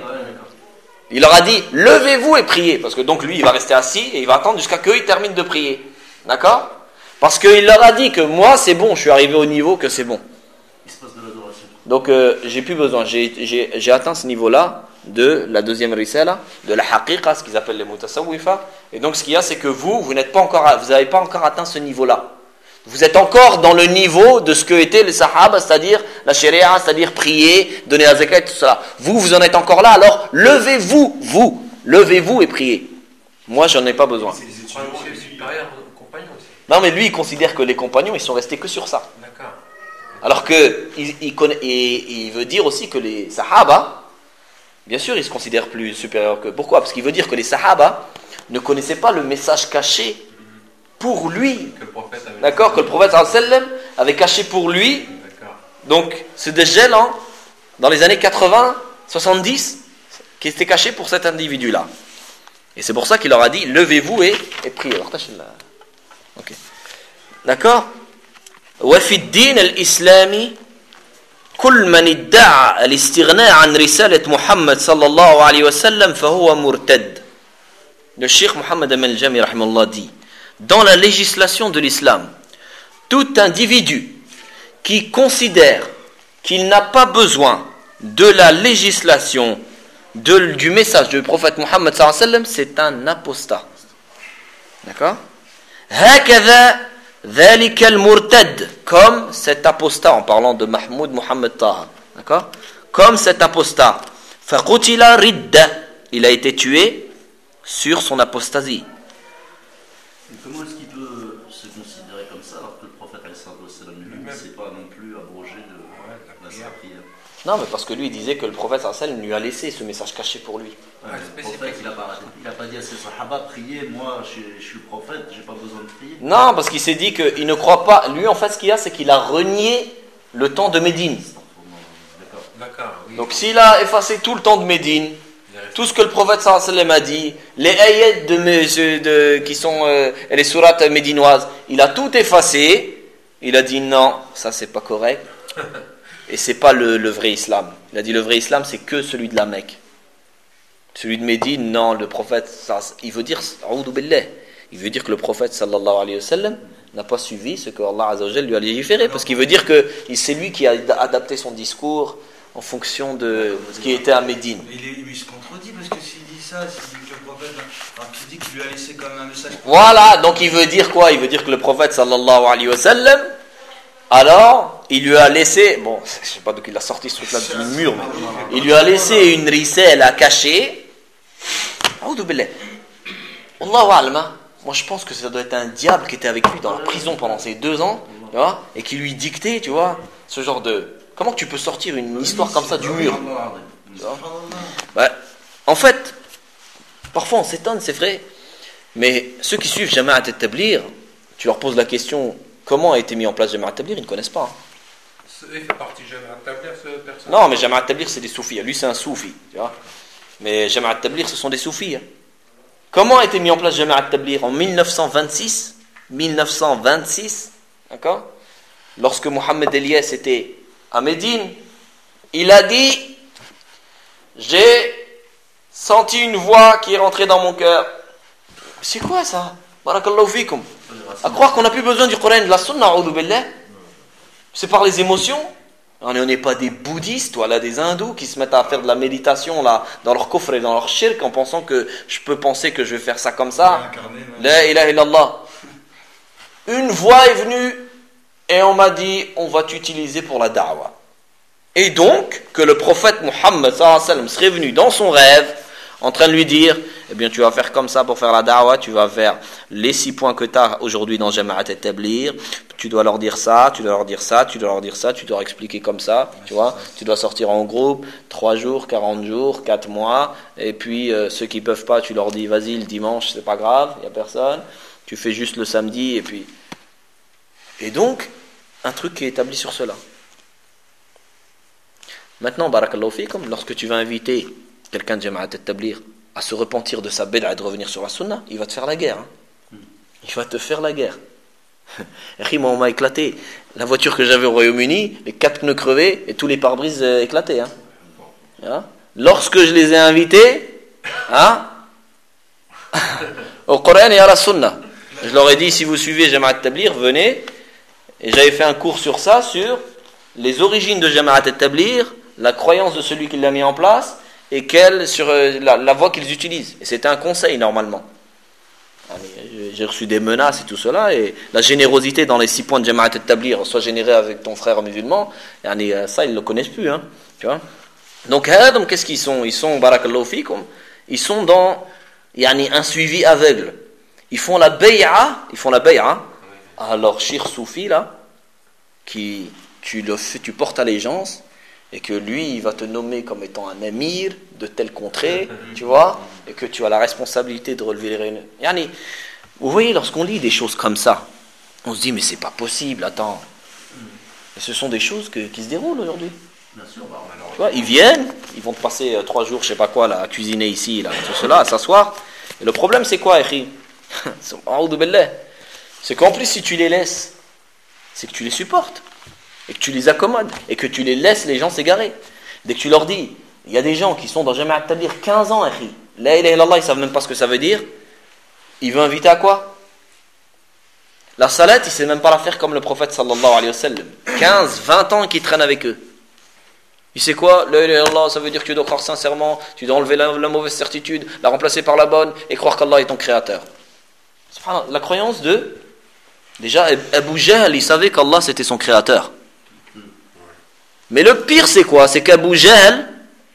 Il leur a dit, levez-vous et priez. Parce que donc lui, il va rester assis et il va attendre jusqu'à qu'eux, ils terminent de prier. D'accord? Parce qu'il leur a dit que moi, c'est bon, je suis arrivé au niveau que c'est bon. Il se passe de l'adoration. Donc, euh, j'ai plus besoin. J'ai, j'ai, j'ai atteint ce niveau-là de la deuxième risala, de la haqiqa, ce qu'ils appellent les mutasawwifa. Et donc ce qu'il y a, c'est que vous, vous n'êtes pas encore, vous n'avez pas encore atteint ce niveau-là. Vous êtes encore dans le niveau de ce que étaient les sahaba, c'est-à-dire la sharia, c'est-à-dire prier, donner la zakat, tout ça. Vous, vous en êtes encore là, alors levez-vous, vous, levez-vous et priez. Moi, j'en ai pas besoin. C'est les étudiants, c'est supérieur aux compagnons aussi. Non, mais lui, il considère que les compagnons, ils sont restés que sur ça. D'accord. Alors que il, il, connaît, et, il veut dire aussi que les sahaba, bien sûr, ils se considèrent plus supérieurs que... Pourquoi? Parce qu'il veut dire que les sahaba ne connaissaient pas le message caché pour lui. Que le prophète avait... D'accord? Que le prophète sallam avait caché pour lui. D'accord. Donc, ce dajjal, hein, dans les années quatre-vingts, soixante-dix, qui était caché pour cet individu-là. Et c'est pour ça qu'il leur a dit, levez-vous et, et priez. Alors, tâchez là. Ok. D'accord? وفي الدين الإسلامي كل من ادعى الاستغناء عن رسالة محمد صلى الله عليه وسلم فهو مرتد. Le Cheikh Mohammed Amin al-Jami rahimahullah dit, dans la législation de l'islam, tout individu qui considère qu'il n'a pas besoin de la législation de, du message du prophète Mohammed sallallahu alayhi wa sallam, c'est un apostat. D'accord? هكذا ذلك المرتد, comme cet apostat, en parlant de Mahmoud Mohamed Taha, d'accord, comme cet apostat, فقتل ردة, il a été tué sur son apostasie. Mais comment est-ce qu'il peut se considérer comme ça alors que le prophète lui-même ne s'est pas non plus abrogé de Ouais, la prière. prière? Non, mais parce que lui il disait que le prophète sallallahu alayhi wa sallam lui a laissé ce message caché pour lui. Ouais, le prophète, il n'a pas, il a pas dit à ses sahaba, priez, moi je, je suis le prophète, j'ai pas besoin de prier. Non, parce qu'il s'est dit qu'il ne croit pas. Lui, en fait, ce qu'il y a, c'est qu'il a renié le temps de Médine. D'accord. Donc s'il a effacé tout le temps de Médine, tout ce que le prophète sallallahu alayhi wa sallam a dit, les ayats de, de, de, qui sont euh, les sourates médinoises, il a tout effacé. Il a dit non, ça c'est pas correct. Et c'est pas le, le vrai islam. Il a dit le vrai islam c'est que celui de la Mecque. Celui de Médine, non, le prophète, ça, il veut dire, il veut dire que le prophète sallallahu alayhi wa sallam n'a pas suivi ce que Allah azza wa jalla lui a légiféré, parce qu'il veut dire que c'est lui qui a adapté son discours en fonction de ce qui était à Médine. Mais il, est, il se contredit, parce que s'il dit ça, s'il dit que le prophète, alors qu'il dit qu'il lui a laissé comme un message. Voilà, donc il veut dire quoi? Il veut dire que le prophète sallallahu alayhi wa sallam, alors, il lui a laissé, bon, je sais pas d'où il a sorti ce truc-là du mur, mais il lui a laissé une ricelle à cacher. Allahu a'lam. Moi je pense que ça doit être un diable qui était avec lui dans la prison pendant ces deux ans, tu vois, et qui lui dictait, tu vois, ce genre de... Comment tu peux sortir une histoire comme ça du mur, tu vois? Ouais. En fait, parfois on s'étonne, c'est vrai, mais ceux qui suivent Jama'at al-Tabligh, tu leur poses la question, comment a été mis en place Jama'at al-Tabligh, ils ne connaissent pas. Hein. Il fait partie de Jama'at al-Tabligh, ce personnage? Non, mais Jama'at al-Tabligh c'est des soufis, lui c'est un soufi, tu vois. Mais Jama'at al-Tabligh ce sont des soufis. Hein. Comment a été mis en place Jama'at al-Tabligh? En mille neuf cent vingt-six, mille neuf cent vingt-six, d'accord? Lorsque Mohammed Elias était à Médine, il a dit, j'ai senti une voix qui est rentrée dans mon cœur. C'est quoi ça? Barakallahu fikum. À croire qu'on n'a plus besoin du Coran et de la Sunna, a'udhu billah. C'est par les émotions. On n'est pas des bouddhistes, voilà, des hindous qui se mettent à faire de la méditation là, dans leur coffre et dans leur shirk en pensant que je peux penser que je vais faire ça comme ça. La ilaha illallah. Une voix est venue et on m'a dit, on va t'utiliser pour la da'wah. Et donc, que le prophète Muhammad sallallahu alayhi wa sallam serait venu dans son rêve, en train de lui dire, eh bien tu vas faire comme ça pour faire la da'wah, tu vas faire les six points que tu as aujourd'hui dans Jama'at al-Tabligh, tu dois leur dire ça, tu dois leur dire ça, tu dois leur dire ça, tu dois leur expliquer comme ça, tu vois, tu dois sortir en groupe, trois jours, quarante jours, quatre mois, et puis euh, ceux qui peuvent pas, tu leur dis, vas-y, le dimanche, c'est pas grave, il n'y a personne, tu fais juste le samedi, et puis... Et donc, un truc qui est établi sur cela. Maintenant, barakallahu fikum, lorsque tu vas inviter quelqu'un de Jama'at al-Tabligh à se repentir de sa bid'a et de revenir sur la sunna, il va te faire la guerre. Hein. Il va te faire la guerre. Moi, on m'a éclaté. La voiture que j'avais au Royaume-Uni, les quatre pneus crevés et tous les pare-brises euh, éclatés. Hein. Hein? Lorsque je les ai invités hein, au Coran et à la sunna, je leur ai dit, si vous suivez Jama'at al-Tabligh, venez. Et j'avais fait un cours sur ça, sur les origines de Jama'at al-Tabligh, la croyance de celui qui l'a mis en place, et quelle, sur euh, la, la voie qu'ils utilisent. Et c'était un conseil normalement. J'ai reçu des menaces et tout cela, et la générosité dans les six points de Jama'at al-Tabligh, soit générée avec ton frère musulman, et ça ils ne le connaissent plus. Hein, tu vois. Donc, donc qu'est-ce qu'ils sont? Ils sont, barakallahu fikum, ils sont dans yani, un suivi aveugle. Ils font la bay'a, ils font la bay'a à leur shir soufi là, qui tu, le, tu portes allégeance, et que lui, il va te nommer comme étant un émir de telle contrée, tu vois, et que tu as la responsabilité de relever les réunions. Yani, vous voyez, lorsqu'on lit des choses comme ça, on se dit, mais c'est pas possible, attends. Et ce sont des choses que, qui se déroulent aujourd'hui. Bien sûr, bah, tu vois, ils viennent, ils vont te passer euh, trois jours, je sais pas quoi, là, à cuisiner ici, là, tout cela, à s'asseoir. Et le problème, c'est quoi, Ekhi? C'est qu'en plus, si tu les laisses, c'est que tu les supportes. Et que tu les accommodes, et que tu les laisses les gens s'égarer. Dès que tu leur dis, il y a des gens qui sont dans Jama'at al-Tabligh quinze ans, la ilaha illallah, ils savent même pas ce que ça veut dire. Il veut inviter à quoi? La salat, il sait même pas la faire comme le prophète sallallahu alayhi wa sallam. quinze, vingt ans qu'il traîne avec eux. Il sait quoi? La ilaha illallah, ça veut dire que tu dois croire sincèrement, tu dois enlever la, la mauvaise certitude, la remplacer par la bonne, et croire qu'Allah est ton créateur. La croyance de... Déjà, Abu Jahl, il savait qu'Allah c'était son créateur. Mais le pire, c'est quoi? C'est qu'Abu Jahl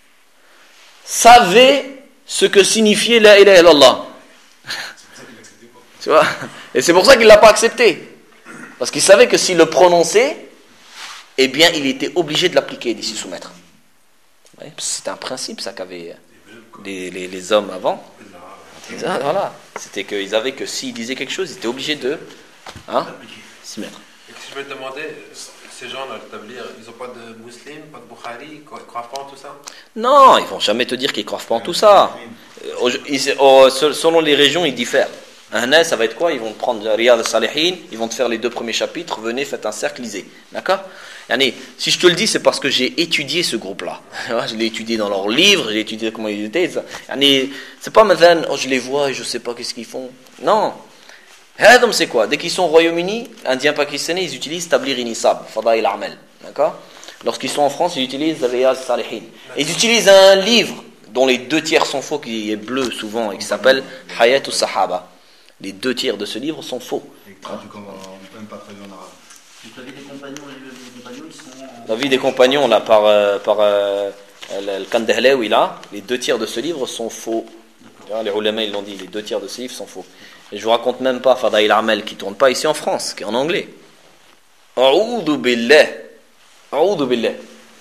savait ce que signifiait la ilaha illallah. Tu vois? Et c'est pour ça qu'il ne l'a pas accepté. Parce qu'il savait que s'il le prononçait, eh bien, il était obligé de l'appliquer et d'y s'y soumettre. Ouais, c'était un principe, ça, qu'avaient les, les, les hommes avant. Voilà. C'était qu'ils avaient que s'ils disaient quelque chose, ils étaient obligés de hein, s'y mettre. Et si je me demandais, Ces gens-là, l'établir, ils n'ont pas de musulmans, pas de Bukhari, ils ne croient pas en tout ça? Non, ils vont jamais te dire qu'ils ne croient pas en tout ça. Euh, ils- oh, se- selon les régions, ils diffèrent. Un an, ça va être quoi? Ils vont te prendre Riyad al-Salihin, ils vont te faire les deux premiers chapitres, venez, faites un cercle, lisez. D'accord? Yani, si je te le dis, c'est parce que j'ai étudié ce groupe-là. Je l'ai étudié dans leurs livres, j'ai étudié comment ils étaient. Yani, c'est pas maintenant, oh, je les vois et je ne sais pas qu'est-ce qu'ils font. Non. Hadam, c'est quoi? Dès qu'ils sont au Royaume-Uni, Indiens, Pakistanais, ils utilisent Tablir Inisab, Fadail Amel. D'accord? Lorsqu'ils sont en France, ils utilisent Riyad al-Salihin. Ils utilisent un livre dont les deux tiers sont faux, qui est bleu souvent, et qui s'appelle Hayat al-Sahaba. Les deux tiers de ce livre sont faux. Et traduit comme en- même pas traduit en arabe. Donc la vie des compagnons, les livres des compagnons, ils sont... en- La vie des compagnons, là, par, euh, par euh, le Kandahlewi, là, les deux tiers de ce livre sont faux. Tu vois, les ulama, ils l'ont dit, les deux tiers de ce livre sont faux. Et je vous raconte même pas Fadail Amel qui tourne pas ici en France, qui est en anglais. A'oudou billah. A'oudou billah.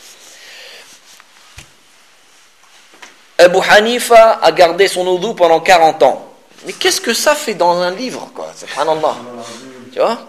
Abu Hanifa a gardé son oudou pendant quarante ans. Mais qu'est-ce que ça fait dans un livre, quoi? Subhanallah. Tu vois?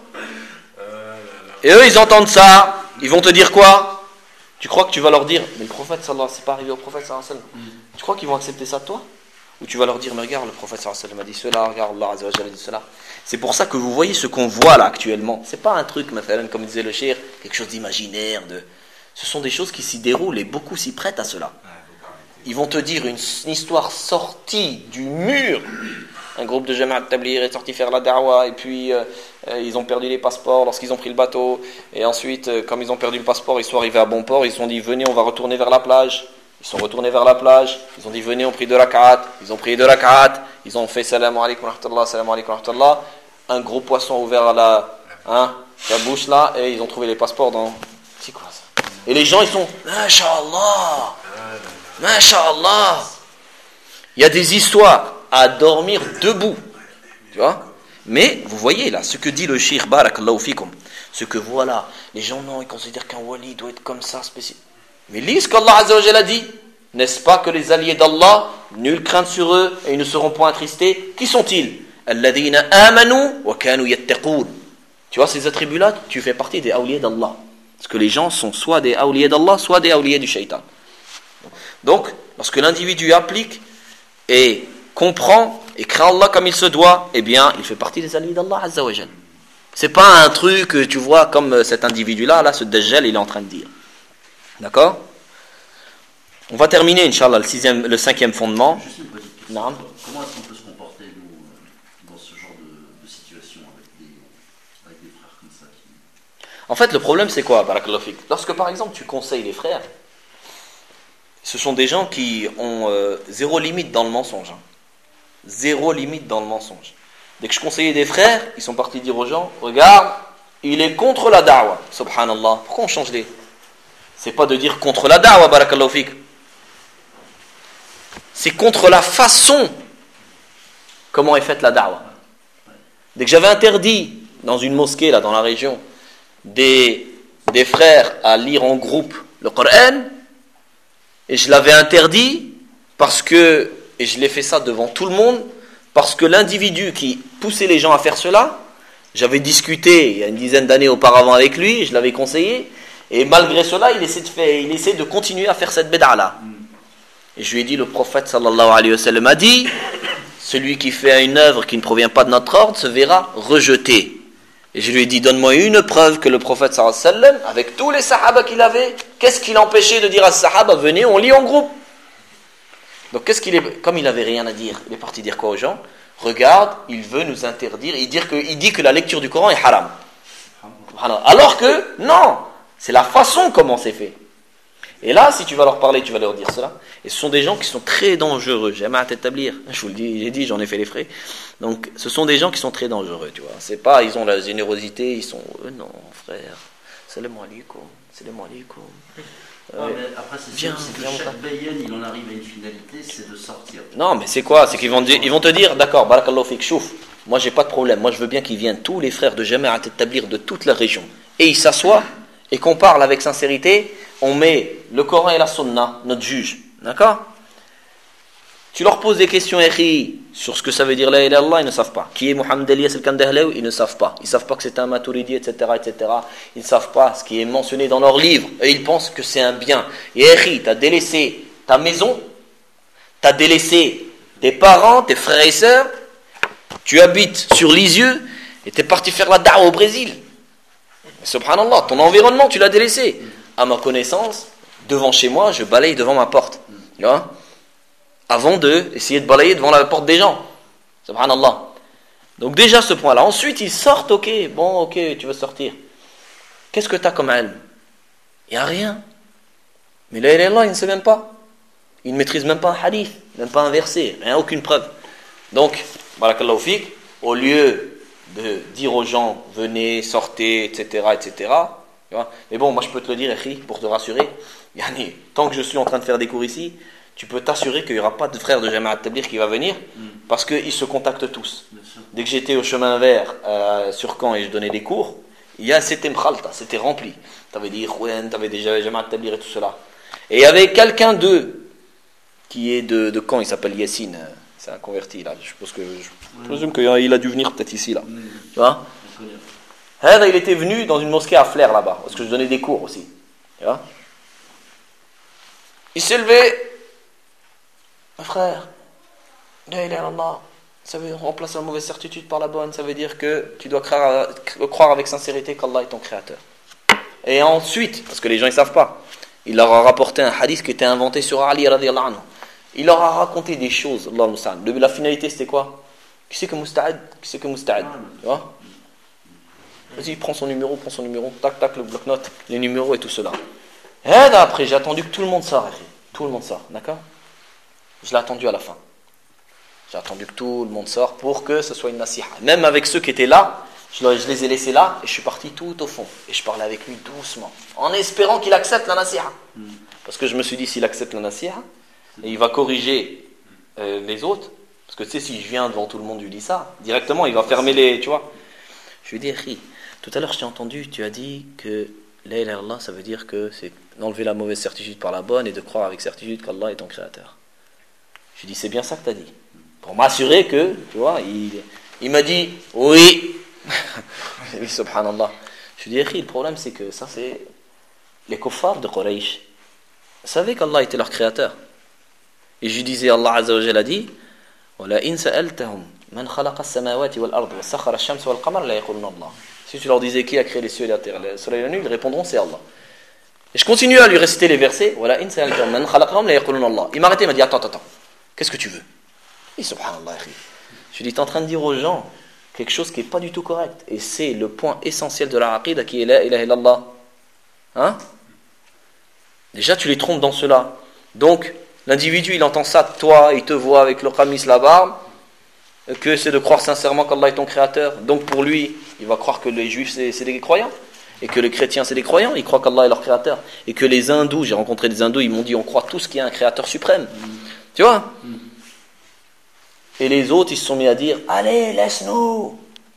Et eux, ils entendent ça. Ils vont te dire quoi? Tu crois que tu vas leur dire, mais le prophète, sallallahu alayhi wa sallam, c'est pas arrivé au prophète, sallallahu alayhi wa sallam. Tu crois qu'ils vont accepter ça de toi? Ou tu vas leur dire, mais regarde, le prophète sallallahu alayhi wa sallam a dit cela, regarde, Allah azza wa jalla a dit cela. C'est pour ça que vous voyez ce qu'on voit là actuellement. C'est pas un truc, mathalan, comme disait le shir, quelque chose d'imaginaire. De... Ce sont des choses qui s'y déroulent et beaucoup s'y prêtent à cela. Ils vont te dire une, une histoire sortie du mur. Un groupe de Jamaat Tabligh est sorti faire la da'wa et puis euh, euh, ils ont perdu les passeports lorsqu'ils ont pris le bateau. Et ensuite, euh, comme ils ont perdu le passeport, ils sont arrivés à bon port. Ils se sont dit, venez, on va retourner vers la plage. Ils sont retournés vers la plage. Ils ont dit, venez, on prie deux rak'at. Ils ont prié deux rak'at. Ils ont fait salam alaikum wa rahmatullah, salam alaikum wa rahmatullah. Un gros poisson ouvert à la, hein, la bouche là. Et ils ont trouvé les passeports dans... C'est quoi ça? Et les gens, ils sont, Masha'Allah, Masha'Allah. Il y a des histoires à dormir debout, tu vois. Mais vous voyez là, ce que dit le shir barakallahu fikum, ce que voilà, les gens non, ils considèrent qu'un wali doit être comme ça spécial. Mais lis ce qu'Allah azza wa jalla dit, n'est-ce pas que les alliés d'Allah, nulle crainte sur eux et ils ne seront point attristés. Qui sont-ils? Alladhina amanu wa kanu yattaqun. Tu vois ces attributs-là, tu fais partie des awliya d'Allah. Parce que les gens sont soit des awliya d'Allah, soit des awliya du shaitan. Donc, lorsque l'individu applique et comprend et craint Allah comme il se doit, eh bien, il fait partie des alliés d'Allah Azza wa Jal. C'est pas un truc, tu vois, comme cet individu-là, là, ce Dajjal, il est en train de dire. D'accord? On va terminer, Inch'Allah, le, sixième, le cinquième fondement. Juste une petite question. Non. Comment est-ce qu'on peut se comporter, nous, euh, dans ce genre de, de situation avec des, avec des frères comme ça qui... En fait, le problème, c'est quoi, barakallahu fik? Lorsque, par exemple, tu conseilles les frères, ce sont des gens qui ont euh, zéro limite dans le mensonge. Hein. Zéro limite dans le mensonge. Dès que je conseillais des frères, ils sont partis dire aux gens, regarde, il est contre la da'wa. Subhanallah. Pourquoi on change les... C'est pas de dire contre la da'wa, barakallahu fik. C'est contre la façon comment est faite la da'wa. Dès que j'avais interdit dans une mosquée, là, dans la région, des, des frères à lire en groupe le Coran, et je l'avais interdit parce que, et je l'ai fait ça devant tout le monde, parce que l'individu qui poussait les gens à faire cela, j'avais discuté il y a une dizaine d'années auparavant avec lui, je l'avais conseillé, et malgré cela, il essaie de, faire, il essaie de continuer à faire cette bid'a-là. Et je lui ai dit, le prophète sallallahu alayhi wa sallam a dit, celui qui fait une œuvre qui ne provient pas de notre ordre se verra rejeté. Et je lui ai dit, donne-moi une preuve que le prophète sallallahu alayhi wa sallam, avec tous les sahaba qu'il avait, qu'est-ce qui l'empêchait de dire à ce sahaba, venez, on lit en groupe. Donc, qu'est-ce qu'il est, comme il n'avait rien à dire, il est parti dire quoi aux gens? Regarde, il veut nous interdire, il dit que, il dit que la lecture du Coran est haram. Alors que, non, c'est la façon comment c'est fait. Et là, si tu vas leur parler, tu vas leur dire cela. Et ce sont des gens qui sont très dangereux. J'aime à t'établir. Je vous le dis, j'ai dit, j'en ai fait les frais. Donc, ce sont des gens qui sont très dangereux, tu vois. C'est pas, ils ont la générosité, ils sont, euh, non, frère, salam alaikum, salam alaikum. Euh, ouais, mais après, c'est viens, sûr, c'est viens, que chaque bayen, il en arrive à une finalité, c'est de sortir. Non, mais c'est quoi? C'est qu'ils vont, dire, ils vont te dire, d'accord, barakallahu fik, chouf, moi j'ai pas de problème. Moi je veux bien qu'ils viennent tous les frères de Jamaat établir de toute la région. Et ils s'assoient et qu'on parle avec sincérité. On met le Coran et la Sunna, notre juge. D'accord? Tu leur poses des questions écrites sur ce que ça veut dire la ilaha illallah, ils ne savent pas. Qui est Mohamed Elias el-Kandahlawi, ils ne savent pas. Ils ne savent pas que c'est un Maturidi, et cetera, et cetera. Ils ne savent pas ce qui est mentionné dans leurs livres. Et ils pensent que c'est un bien. Et écrit, tu as délaissé ta maison, tu as délaissé tes parents, tes frères et sœurs, tu habites sur Lisieux et tu es parti faire la da'wa au Brésil. Mais subhanallah, ton environnement, tu l'as délaissé. À ma connaissance, devant chez moi, je balaye devant ma porte. Tu vois ? Avant d'essayer de balayer devant la porte des gens. Subhanallah. Donc déjà ce point-là. Ensuite, ils sortent, ok, bon, ok, tu veux sortir. Qu'est-ce que tu as comme ilm ? Il n'y a rien. Mais la ilaha illallah, il ne sait même pas. Il ne maîtrise même pas un hadith, même pas un verset, rien, aucune preuve. Donc, barakallahu fik, au lieu de dire aux gens, venez, sortez, et cetera, et cetera. Tu vois ? Mais bon, moi je peux te le dire, Ekhi, pour te rassurer, yani, tant que je suis en train de faire des cours ici, tu peux t'assurer qu'il n'y aura pas de frère de Jamaat Tabligh qui va venir, mm. parce qu'ils se contactent tous. Dès que j'étais au chemin vert euh, sur Caen et je donnais des cours, il y a, c'était mkhalta, c'était rempli. Tu avais des Ikhwan, tu avais déjà Jamaat Tabligh et tout cela. Et il y avait quelqu'un d'eux qui est de, de Caen, il s'appelle Yassine, c'est un converti là. Je pense que je présume qu'il a dû venir peut-être ici là. Mm. Tu vois ? Il était venu dans une mosquée à Flers là-bas, parce que je donnais des cours aussi. Tu vois ? Il s'est levé. Mon frère, la ilaha illallah, ça veut remplacer la mauvaise certitude par la bonne, ça veut dire que tu dois croire, croire avec sincérité qu'Allah est ton créateur. Et ensuite, parce que les gens ne savent pas, il leur a rapporté un hadith qui était inventé sur Ali radiyallahu anhu. Il leur a raconté des choses, Allah musta'an. La finalité c'était quoi ? Qui c'est que Musta'ad ? Qui c'est que Musta'ad ? Tu vois ? Vas-y, prends son numéro, prends son numéro, tac tac le bloc-notes, les numéros et tout cela. Et après, j'ai attendu que tout le monde sorte, tout le monde sort, d'accord ? Je l'ai attendu à la fin. J'ai attendu que tout le monde sorte pour que ce soit une nasiha. Même avec ceux qui étaient là, je les ai laissés là et je suis parti tout au fond. Et je parlais avec lui doucement, en espérant qu'il accepte la nasiha. Parce que je me suis dit, s'il accepte la nasiha, et il va corriger euh, les autres, parce que tu sais, si je viens devant tout le monde, je lui dis ça, directement, il va fermer les... Tu vois. Je lui ai dit, tout à l'heure, je t'ai entendu, tu as dit que la ilaha illallah, ça veut dire que c'est d'enlever la mauvaise certitude par la bonne et de croire avec certitude qu'Allah est ton créateur. Je lui ai dit, c'est bien ça que tu as dit. Pour m'assurer que, tu vois, il, il m'a dit, oui. Oui, subhanallah. Je lui ai dit, le problème c'est que ça c'est les kuffars de Quraysh. Savaient qu'Allah était leur créateur. Et je lui disais, Allah Azza wa Jalla a dit, وَلَئِنْ سَأَلْتَهُمْ مَنْ خَلَقَ السَّمَاوَاتِ وَالْأَرْضِ وَسَخَّرَ الشَّمْسَ وَالْقَمَرَ لَيَقُولُنَّ اللَّهُ. Si tu leur disais qui a créé les cieux et la terre, le soleil et la nuit, ils répondront c'est Allah. Et je continue à lui réciter les versets, وَلَئِنْ سَأَلْتَهُمْ مَنْ خَلَقَهُمْ لَيَقُولُنَّ اللَّهُ. Il m'a arrêté, il m'a dit, attends, attends, qu'est-ce que tu veux? Et subhanallah, je lui dis, tu es en train de dire aux gens quelque chose qui n'est pas du tout correct. Et c'est le point essentiel de la aqida qui est la ilaha illallah. Hein? Déjà, tu les trompes dans cela. Donc, l'individu, il entend ça de toi, il te voit avec le qamis, la barbe, que c'est de croire sincèrement qu'Allah est ton créateur. Donc, pour lui, il va croire que les juifs, c'est, c'est des croyants. Et que les chrétiens, c'est des croyants. Ils croient qu'Allah est leur créateur. Et que les hindous, j'ai rencontré des hindous, ils m'ont dit, on croit tous qu'il y a un créateur suprême. Mm. Tu vois? Mm. Et les autres, ils se sont mis à dire, allez, laisse-nous.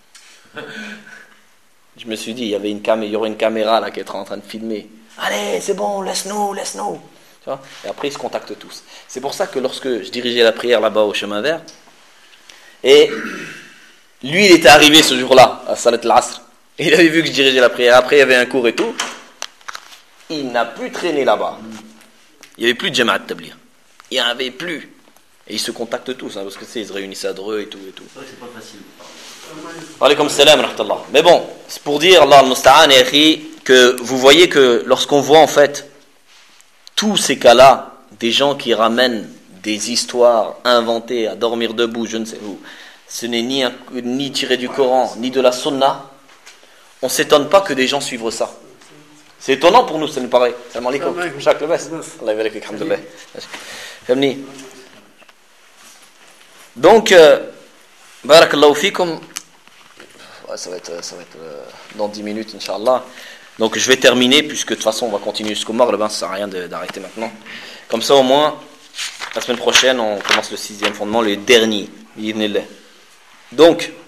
Je me suis dit, il y avait une cam- il y aurait une caméra là qui est en train de filmer. Allez, c'est bon, laisse-nous, laisse-nous. Tu vois? Et après, ils se contactent tous. C'est pour ça que lorsque je dirigeais la prière là-bas au chemin vert, et lui, il était arrivé ce jour-là, à Salat al-Asr. Et il avait vu que je dirigeais la prière. Après, il y avait un cours et tout. Il n'a plus traîné là-bas. Il n'y avait plus de Jamaat Tabligh. Il n'y en avait plus. Et ils se contactent tous, hein, parce que tu sais, ils se réunissent à Dreux et tout. Et tout. Ouais, c'est pas facile. Alaykoum salam wa rahmatullah. Mais bon, c'est pour dire, Allah al-Musta'an et akhi, que vous voyez que lorsqu'on voit en fait tous ces cas-là, des gens qui ramènent des histoires inventées à dormir debout, je ne sais où, ce n'est ni, un, ni tiré du Coran, ni de la Sunna, on ne s'étonne pas que des gens suivent ça. C'est étonnant pour nous, ça nous paraît. Salam alaikum. Chaque le best. Allah yabarak fik, alhamdulillah. Famni. Donc, euh, barakallahu fikum. Ouais, ça va être, ça va être euh, dans dix minutes, Inch'Allah. Donc, je vais terminer, puisque de toute façon, on va continuer jusqu'au mort. Ça ne sert à rien de, d'arrêter maintenant. Comme ça, au moins, la semaine prochaine, on commence le sixième fondement, le dernier. Donc,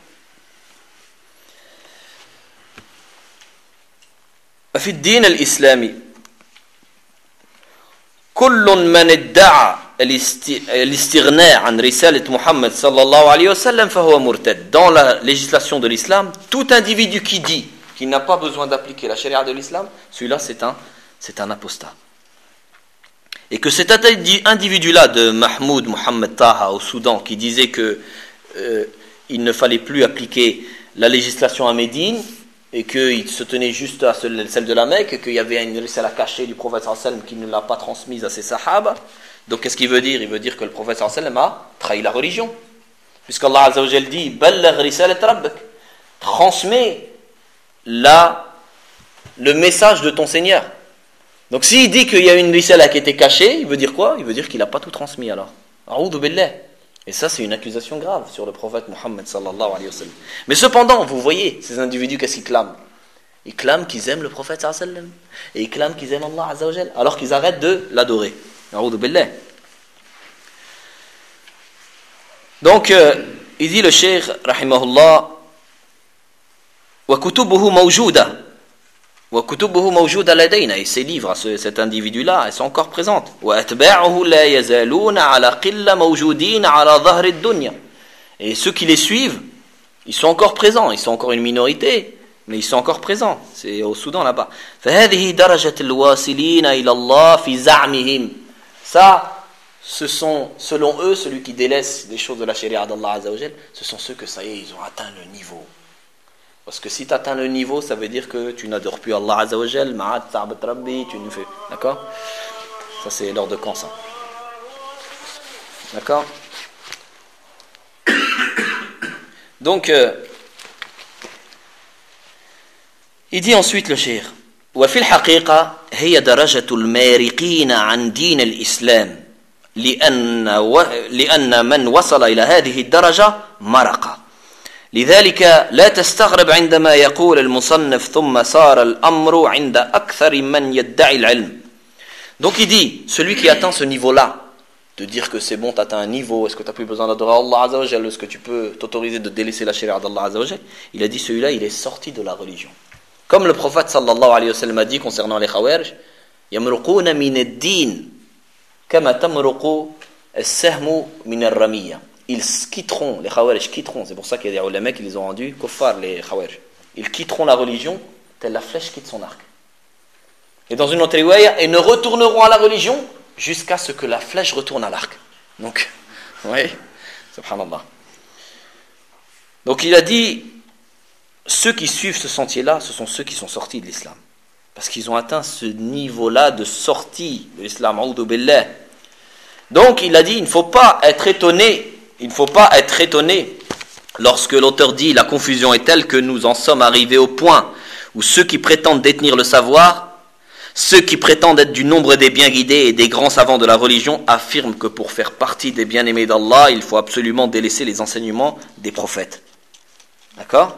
في الدين الإسلامي كل من ادعى الاستغناء عن رسالة محمد صلى الله عليه وسلم فهو مرتد. Dans la législation de l'islam, tout individu qui dit qu'il n'a pas besoin d'appliquer la charia de l'islam, celui-là c'est un, c'est un apostat. Et que cet individu-là de Mahmoud Mohamed Taha au Soudan qui disait que euh, il ne fallait plus appliquer la législation à Médine et qu'il se tenait juste à celle de la Mecque et qu'il y avait une risala cachée du prophète sallallahu alayhi wa sallam qui ne l'a pas transmise à ses sahaba. Donc qu'est-ce qu'il veut dire? Il veut dire que le prophète sallallahu alayhi wa sallam a trahi la religion. Puisqu'Allah azza wa jalla dit Ballagh risalat rabbak, transmets la, le message de ton Seigneur. Donc s'il dit qu'il y a une risala qui était cachée, il veut dire quoi? Il veut dire qu'il n'a pas tout transmis alors. A'udhu billah. Et ça c'est une accusation grave sur le prophète Muhammad sallallahu alayhi wa sallam. Mais cependant, vous voyez, ces individus, qu'est-ce qu'ils clament? Ils clament qu'ils aiment le prophète sallallahu alayhi wa sallam. Et ils clament qu'ils aiment Allah azza wa jalla, alors qu'ils arrêtent de l'adorer. A'udhu billah. Donc, euh, il dit le cheikh, rahimahullah, wa kutubuhu mawjouda. Wa kutubuhu mawjouda ladayna. Et ces livres, ce, cet individu-là, elles sont encore présentes. Wa atba'uhu la yazaluna ala qilla mawjoudin ala dhahri ad-dunya. Et ceux qui les suivent, ils sont encore présents. Ils sont encore une minorité, mais ils sont encore présents. C'est au Soudan là-bas. فهذه درجة الواصلين إلى الله في زعمهم. Ça, ce sont, selon eux, celui qui délaisse des choses de la charia d'Allah Azza wa Jal, ce sont ceux que ça y est, ils ont atteint le niveau. Parce que si tu atteins le niveau, ça veut dire que tu n'adores plus Allah Azza wa Jal, ma'at ta'bud rabbi, tu ne fais. D'accord? Ça, c'est l'heure de quand ça? D'accord? Donc, euh, il dit ensuite le cheikh. وفي الحقيقة هي درجة المارقين عن دين الإسلام لأن و... لأن من وصل إلى هذه الدرجة مرق. لذلك لا تستغرب عندما يقول المصنف ثم صار الأمر عند أكثر من يدعي العلم. Donc il dit, celui qui atteint ce niveau-là, de dire que c'est bon, tu atteins un niveau, est-ce que tu n'as plus besoin d'adorer Allah Azza wa Jal, est-ce que tu peux t'autoriser de délaisser la charia d'Allah Azza wa Jal, il a dit celui-là, il est sorti de la religion. Comme le prophète sallallahu alayhi wa sallam a dit concernant les khawarij, yamruquna min ad-din kama tamruqu as-sahmu min ar-ramiyya. Ils quitteront, les khawarij quitteront, c'est pour ça qu'il y a des ulama qui les ont rendus kuffar, les khawarij. Ils quitteront la religion telle la flèche quitte son arc. Et dans une autre riwaya, ils ne retourneront à la religion jusqu'à ce que la flèche retourne à l'arc. Donc, oui, subhanallah. Donc il a dit, ceux qui suivent ce sentier-là, ce sont ceux qui sont sortis de l'islam. Parce qu'ils ont atteint ce niveau-là de sortie de l'islam. A'udhu billah. Donc il a dit, il ne faut pas être étonné, il ne faut pas être étonné lorsque l'auteur dit, la confusion est telle que nous en sommes arrivés au point où ceux qui prétendent détenir le savoir, ceux qui prétendent être du nombre des bien guidés et des grands savants de la religion affirment que pour faire partie des bien-aimés d'Allah, il faut absolument délaisser les enseignements des prophètes. D'accord?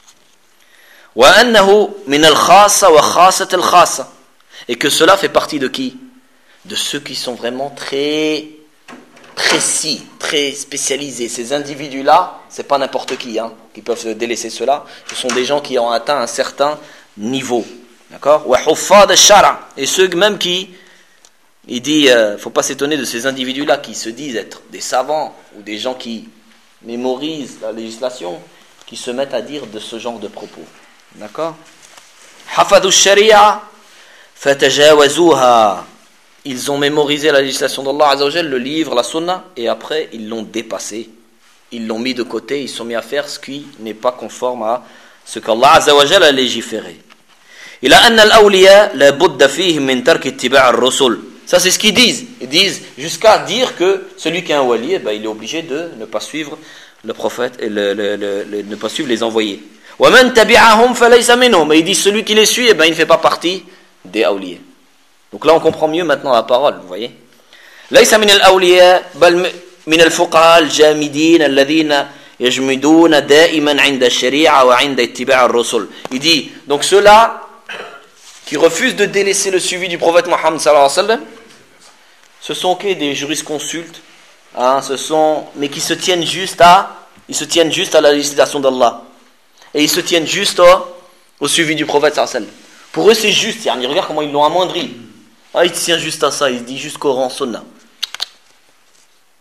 Et que cela fait partie de qui? De ceux qui sont vraiment très précis, très spécialisés. Ces individus-là, c'est pas n'importe qui hein, qui peuvent se délaisser cela. Ce sont des gens qui ont atteint un certain niveau. D'accord? Et ceux même qui, il dit, euh, faut pas s'étonner de ces individus-là qui se disent être des savants ou des gens qui mémorisent la législation, qui se mettent à dire de ce genre de propos. D'accord? Hafadhu sharia fatajawazuha. Ils ont mémorisé la législation d'Allah Azza wa Jal, le livre, la sunna, et après ils l'ont dépassé. Ils l'ont mis de côté, ils sont mis à faire ce qui n'est pas conforme à ce qu'Allah Azza wa Jal a légiféré. إلى أن الأولياء لابد فيهم من ترك اتباع الرسل. Ça c'est ce qu'ils disent. Ils disent jusqu'à dire que celui qui est un wali, eh ben, il est obligé de ne pas suivre le prophète et le, le, le, le, ne pas suivre les envoyés. ومن تبعهم فليس منهم. Et ils disent celui qui les suit, eh ben, il ne fait pas partie des awliya. Donc là on comprend mieux maintenant la parole, vous voyez. ليس من الأولياء بل من الفقهاء الجامدين الذين يجمدون دائما عند الشريعة وعند اتباع الرسل. Il dit donc ceux-là qui refusent de délaisser le suivi du prophète Mohammed sallallahu alayhi wa sallam, ce sont que des jurisconsultes, hein, ce sont, mais qui se tiennent juste à, ils se tiennent juste à la législation d'Allah, et ils se tiennent juste au, au suivi du prophète sallallahu alayhi wa sallam. Pour eux c'est juste, ils regardent comment ils l'ont amoindri. Ah, il tient juste à ça, il dit juste Coran, Sunna.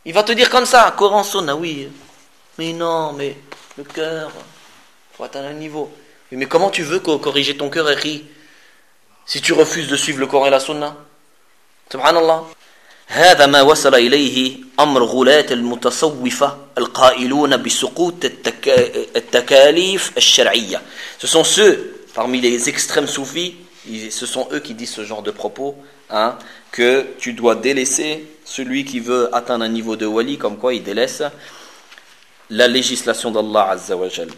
Il va te dire comme ça, Coran, Sunna, oui. Mais non, mais le cœur, il faut atteindre un niveau. Mais comment tu veux corriger ton cœur, Eri, si tu refuses de suivre le Coran et la Sunna? Subhanallah. هذا ما وصل إليه أمر غلاة المتصوفة القائلون بسقوط التكاليف الشرعية. Ce sont ceux parmi les extrêmes soufis, ce sont eux qui disent ce genre de propos, hein, que tu dois délaisser celui qui veut atteindre un niveau de wali, comme quoi il délaisse la législation d'Allah Azza wa Jal.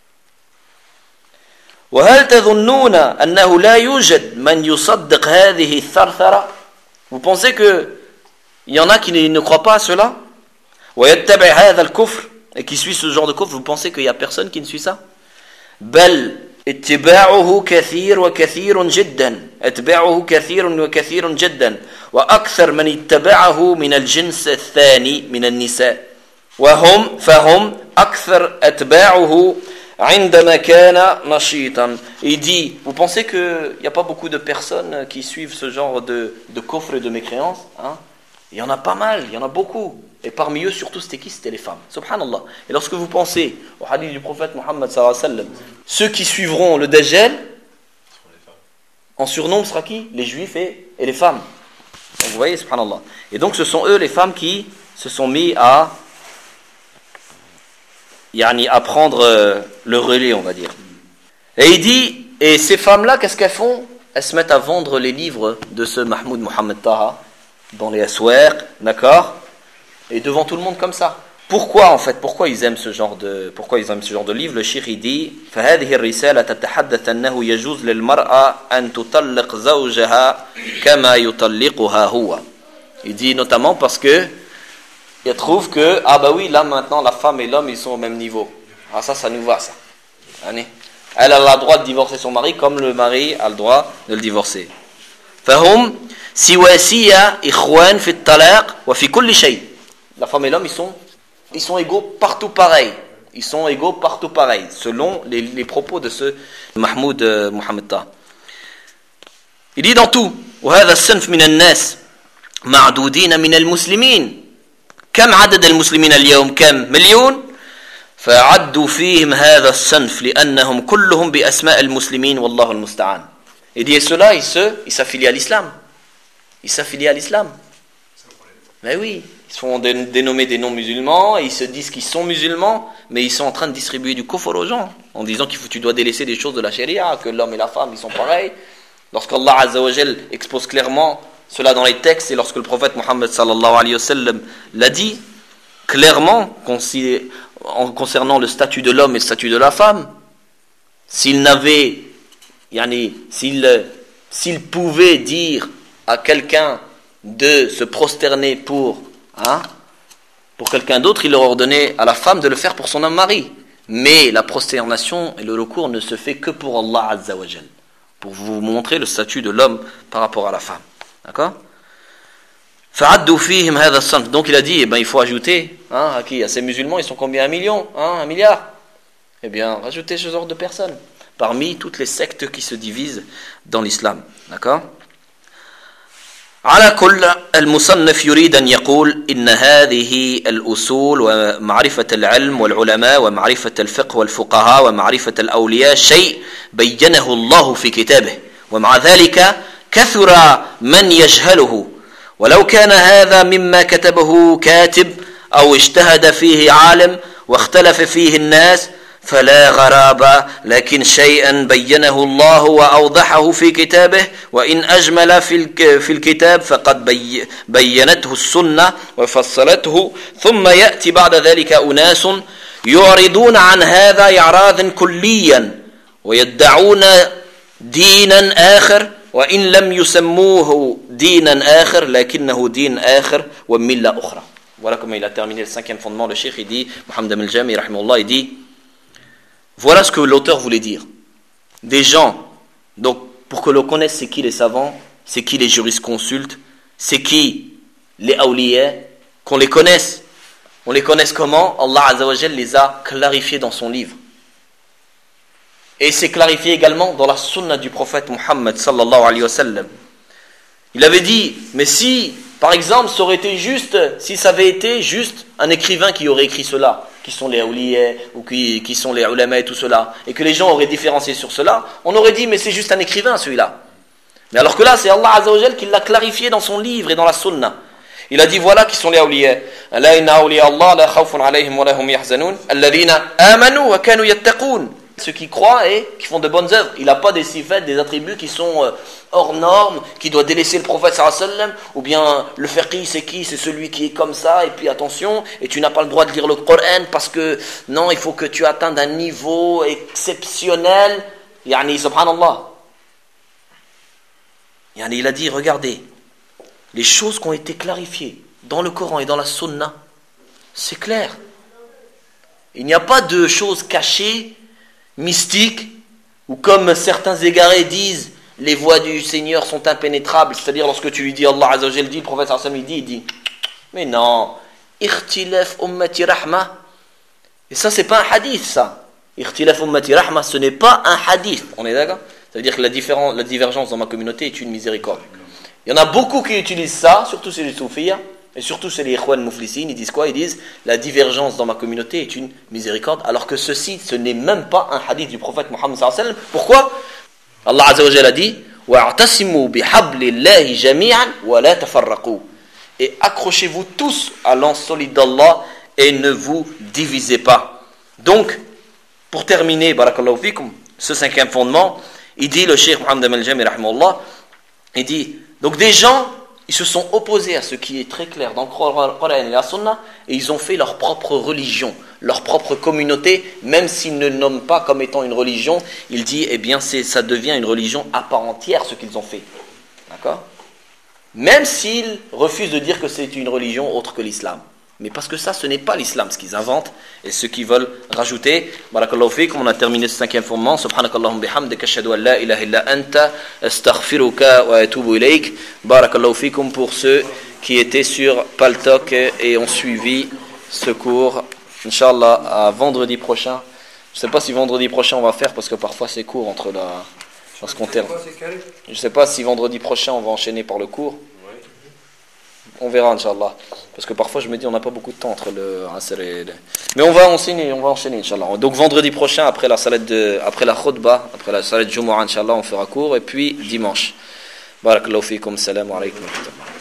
وهل تظنون أنه لا يوجد من يصدق هذه الثرثرة? Vous pensez que il y en a qui ne croient pas à cela, ويتبع هذا الكفر, et qui suit ce genre de kufr? Vous pensez qu'il y a personne qui ne suit ça? بل اتباعه كثير وكثير جدا اتباعه كثير وكثير جدا وأكثر من اتبعه من الجنس الثاني من النساء وهم فهم أكثر اتباعه عندما كان نشيطا. Il dit, vous pensez qu'il n'y a pas beaucoup de personnes qui suivent ce genre de, de coffre et de mécréance, hein? Il y en a pas mal, il y en a beaucoup. Et parmi eux, surtout, c'était qui? C'était les femmes. Subhanallah. Et lorsque vous pensez au hadith du prophète Muhammad sallallahu alayhi wa sallam, ceux qui suivront le Dajjal, en surnom sera qui? Les juifs et, et les femmes. Donc vous voyez, subhanallah. Et donc ce sont eux, les femmes, qui se sont mis à, yani, à prendre le relais, on va dire. Et il dit, et ces femmes-là, qu'est-ce qu'elles font? Elles se mettent à vendre les livres de ce Mahmoud Mohamed Taha dans les aswaq, d'accord, et devant tout le monde comme ça. Pourquoi en fait? Pourquoi ils aiment ce genre de pourquoi ils aiment ce genre de livre? Le cheikh il dit فهذه الرسالة تتحدث أنه يجوز للمرأة أن تطلق زوجها كما يطلقها هو. Il dit notamment parce que il trouve que ah bah oui, là maintenant la femme et l'homme ils sont au même niveau. Ah ça ça nous va ça. Allez. Elle a le droit de divorcer son mari comme le mari a le droit de le divorcer. فهم سواسية إخوان في الطلاق وفي كل شيء. La femme et l'homme ils sont ils sont égaux partout pareil. Ils sont égaux partout pareil selon les, les propos de ce Mahmoud euh, Mohamed Taha. Il dit dans tout وهذا الصنف من الناس معدودين من المسلمين. كم عدد المسلمين اليوم؟ كم؟ مليون؟ فعدوا فيهم هذا الصنف لأنهم كلهم بأسماء المسلمين والله المستعان. Il dit et ceux-là ils se ils s'affilient à l'islam. Ils s'affilient à l'islam. Mais oui, ils se font dénommer des noms musulmans et ils se disent qu'ils sont musulmans, mais ils sont en train de distribuer du kufr aux gens en disant qu'il faut tu dois délaisser des choses de la sharia, que l'homme et la femme ils sont pareils. Lorsqu'Allah Azza wa Jal expose clairement cela dans les textes et lorsque le prophète Muhammad sallallahu alayhi wa sallam l'a dit clairement en concernant le statut de l'homme et le statut de la femme, s'il n'avait yani, s'il s'il pouvait dire à quelqu'un de se prosterner pour, hein, pour quelqu'un d'autre, il leur ordonnait à la femme de le faire pour son homme mari. Mais la prosternation et le recours ne se fait que pour Allah Azza wa Jal, pour vous montrer le statut de l'homme par rapport à la femme. D'accord? Donc il a dit, eh ben, il faut ajouter, hein, à qui? À ces musulmans, ils sont combien? Un million? Hein, un milliard? Eh bien, rajoutez ce genre de personnes parmi toutes les sectes qui se divisent dans l'islam. D'accord? على كل المصنف يريد أن يقول إن هذه الأصول ومعرفة العلم والعلماء ومعرفة الفقه والفقهاء ومعرفة الأولياء شيء بينه الله في كتابه ومع ذلك كثر من يجهله ولو كان هذا مما كتبه كاتب أو اجتهد فيه عالم واختلف فيه الناس فلا غرابة لكن شيئا بينه الله وأوضحه في كتابه وإن أجمل في في الكتاب فقد بي بينته السنة وفصلته ثم يأتي بعد ذلك أناس يعرضون عن هذا إعراضا كليا ويدعون دينا آخر وإن لم يسموه دينا آخر لكنه دين آخر وملة أخرى. Voilà comment il a terminé le cinquième fondement. Le cheikh il dit, Mohamed Amel Jami rahimahullah, il dit voilà ce que l'auteur voulait dire. Des gens, donc pour que l'on connaisse c'est qui les savants, c'est qui les jurisconsultes, c'est qui les awliya, qu'on les connaisse. On les connaisse comment? Allah Azza wa Jal les a clarifiés dans son livre. Et c'est clarifié également dans la sunna du prophète Muhammad sallallahu alayhi wa sallam. Il avait dit, mais si Par exemple, ça aurait été juste, si ça avait été juste un écrivain qui aurait écrit cela, qui sont les awliya ou qui, qui sont les ulama et tout cela, et que les gens auraient différencié sur cela, on aurait dit mais c'est juste un écrivain celui-là. Mais alors que là, c'est Allah Azza wa Jal qui l'a clarifié dans son livre et dans la sunna. Il a dit voilà qui sont les awliya. La inna awliya Allah la khawfun alayhim wa lahum yahzanun alladhina amanu wa kanu yattaqun. Ceux qui croient et qui font de bonnes œuvres. Il n'a pas des sifat, des attributs qui sont euh, hors normes, qui doit délaisser le prophète sallallahu alayhi wa sallam, ou bien le faqih c'est qui? C'est celui qui est comme ça, et puis attention, et tu n'as pas le droit de lire le Coran parce que non, il faut que tu atteignes un niveau exceptionnel. Yani, subhanallah. Yani, il a dit, regardez, les choses qui ont été clarifiées dans le Coran et dans la Sunna, c'est clair. Il n'y a pas de choses cachées, mystiques, ou comme certains égarés disent, les voies du Seigneur sont impénétrables. C'est-à-dire lorsque tu lui dis, Allah Azza wa Jal dit, le prophète sallallahu alayhi wa sallam, il dit, il dit, mais non, ikhtilaf ummati rahma. Et ça, c'est pas un hadith, ça. Ikhtilaf ummati rahma, ce n'est pas un hadith. On est d'accord? Ça veut dire que la, différence, la divergence dans ma communauté est une miséricorde. Il y en a beaucoup qui utilisent ça, surtout chez les soufiyas, et surtout chez les ikhwan mouflissines. Ils disent quoi? Ils disent la divergence dans ma communauté est une miséricorde, alors que ceci, ce n'est même pas un hadith du prophète Muhammad sallallahu alayhi wa sallam. Pourquoi? Allah Azza wa Jalla a dit wa'tasimu bihablillahi jami'an wa la tafarraqu. Et accrochez-vous tous à l'anse solide d'Allah et ne vous divisez pas. Donc, pour terminer, barakallahu fikum, ce cinquième fondement, il dit, le cheikh Muhammad al-Jami rahimahullah, il dit, donc des gens, ils se sont opposés à ce qui est très clair dans le Coran et la Sunna, et ils ont fait leur propre religion, leur propre communauté, même s'ils ne nomment pas comme étant une religion, il dit, eh bien, c'est, ça devient une religion à part entière, ce qu'ils ont fait. D'accord? Même s'ils refusent de dire que c'est une religion autre que l'islam. Mais parce que ça, ce n'est pas l'islam, ce qu'ils inventent et ce qu'ils veulent rajouter. Barakallahu fikum, on a terminé ce cinquième fondement. Subhanakallahum bihamdika ashhadu an la ilaha illa anta astaghfiruka wa atubu ilayk. Barakallahu fikum pour ceux qui étaient sur Paltalk et ont suivi ce cours. Inch'Allah, à vendredi prochain. Je ne sais pas si vendredi prochain on va faire parce que parfois c'est court entre la. Je pense qu'on termine. Je ne sais pas si vendredi prochain on va enchaîner par le cours. On verra, Inch'Allah. Parce que parfois, je me dis, on n'a pas beaucoup de temps entre le Asr et le... Mais on va enseigner, on va enchaîner, Inch'Allah. Donc, vendredi prochain, après la salat de, après la khutbah, après la salat de Jumu'ah, Inch'Allah, on fera cours. Et puis, dimanche. Barakallahu fikum, salam alaykum.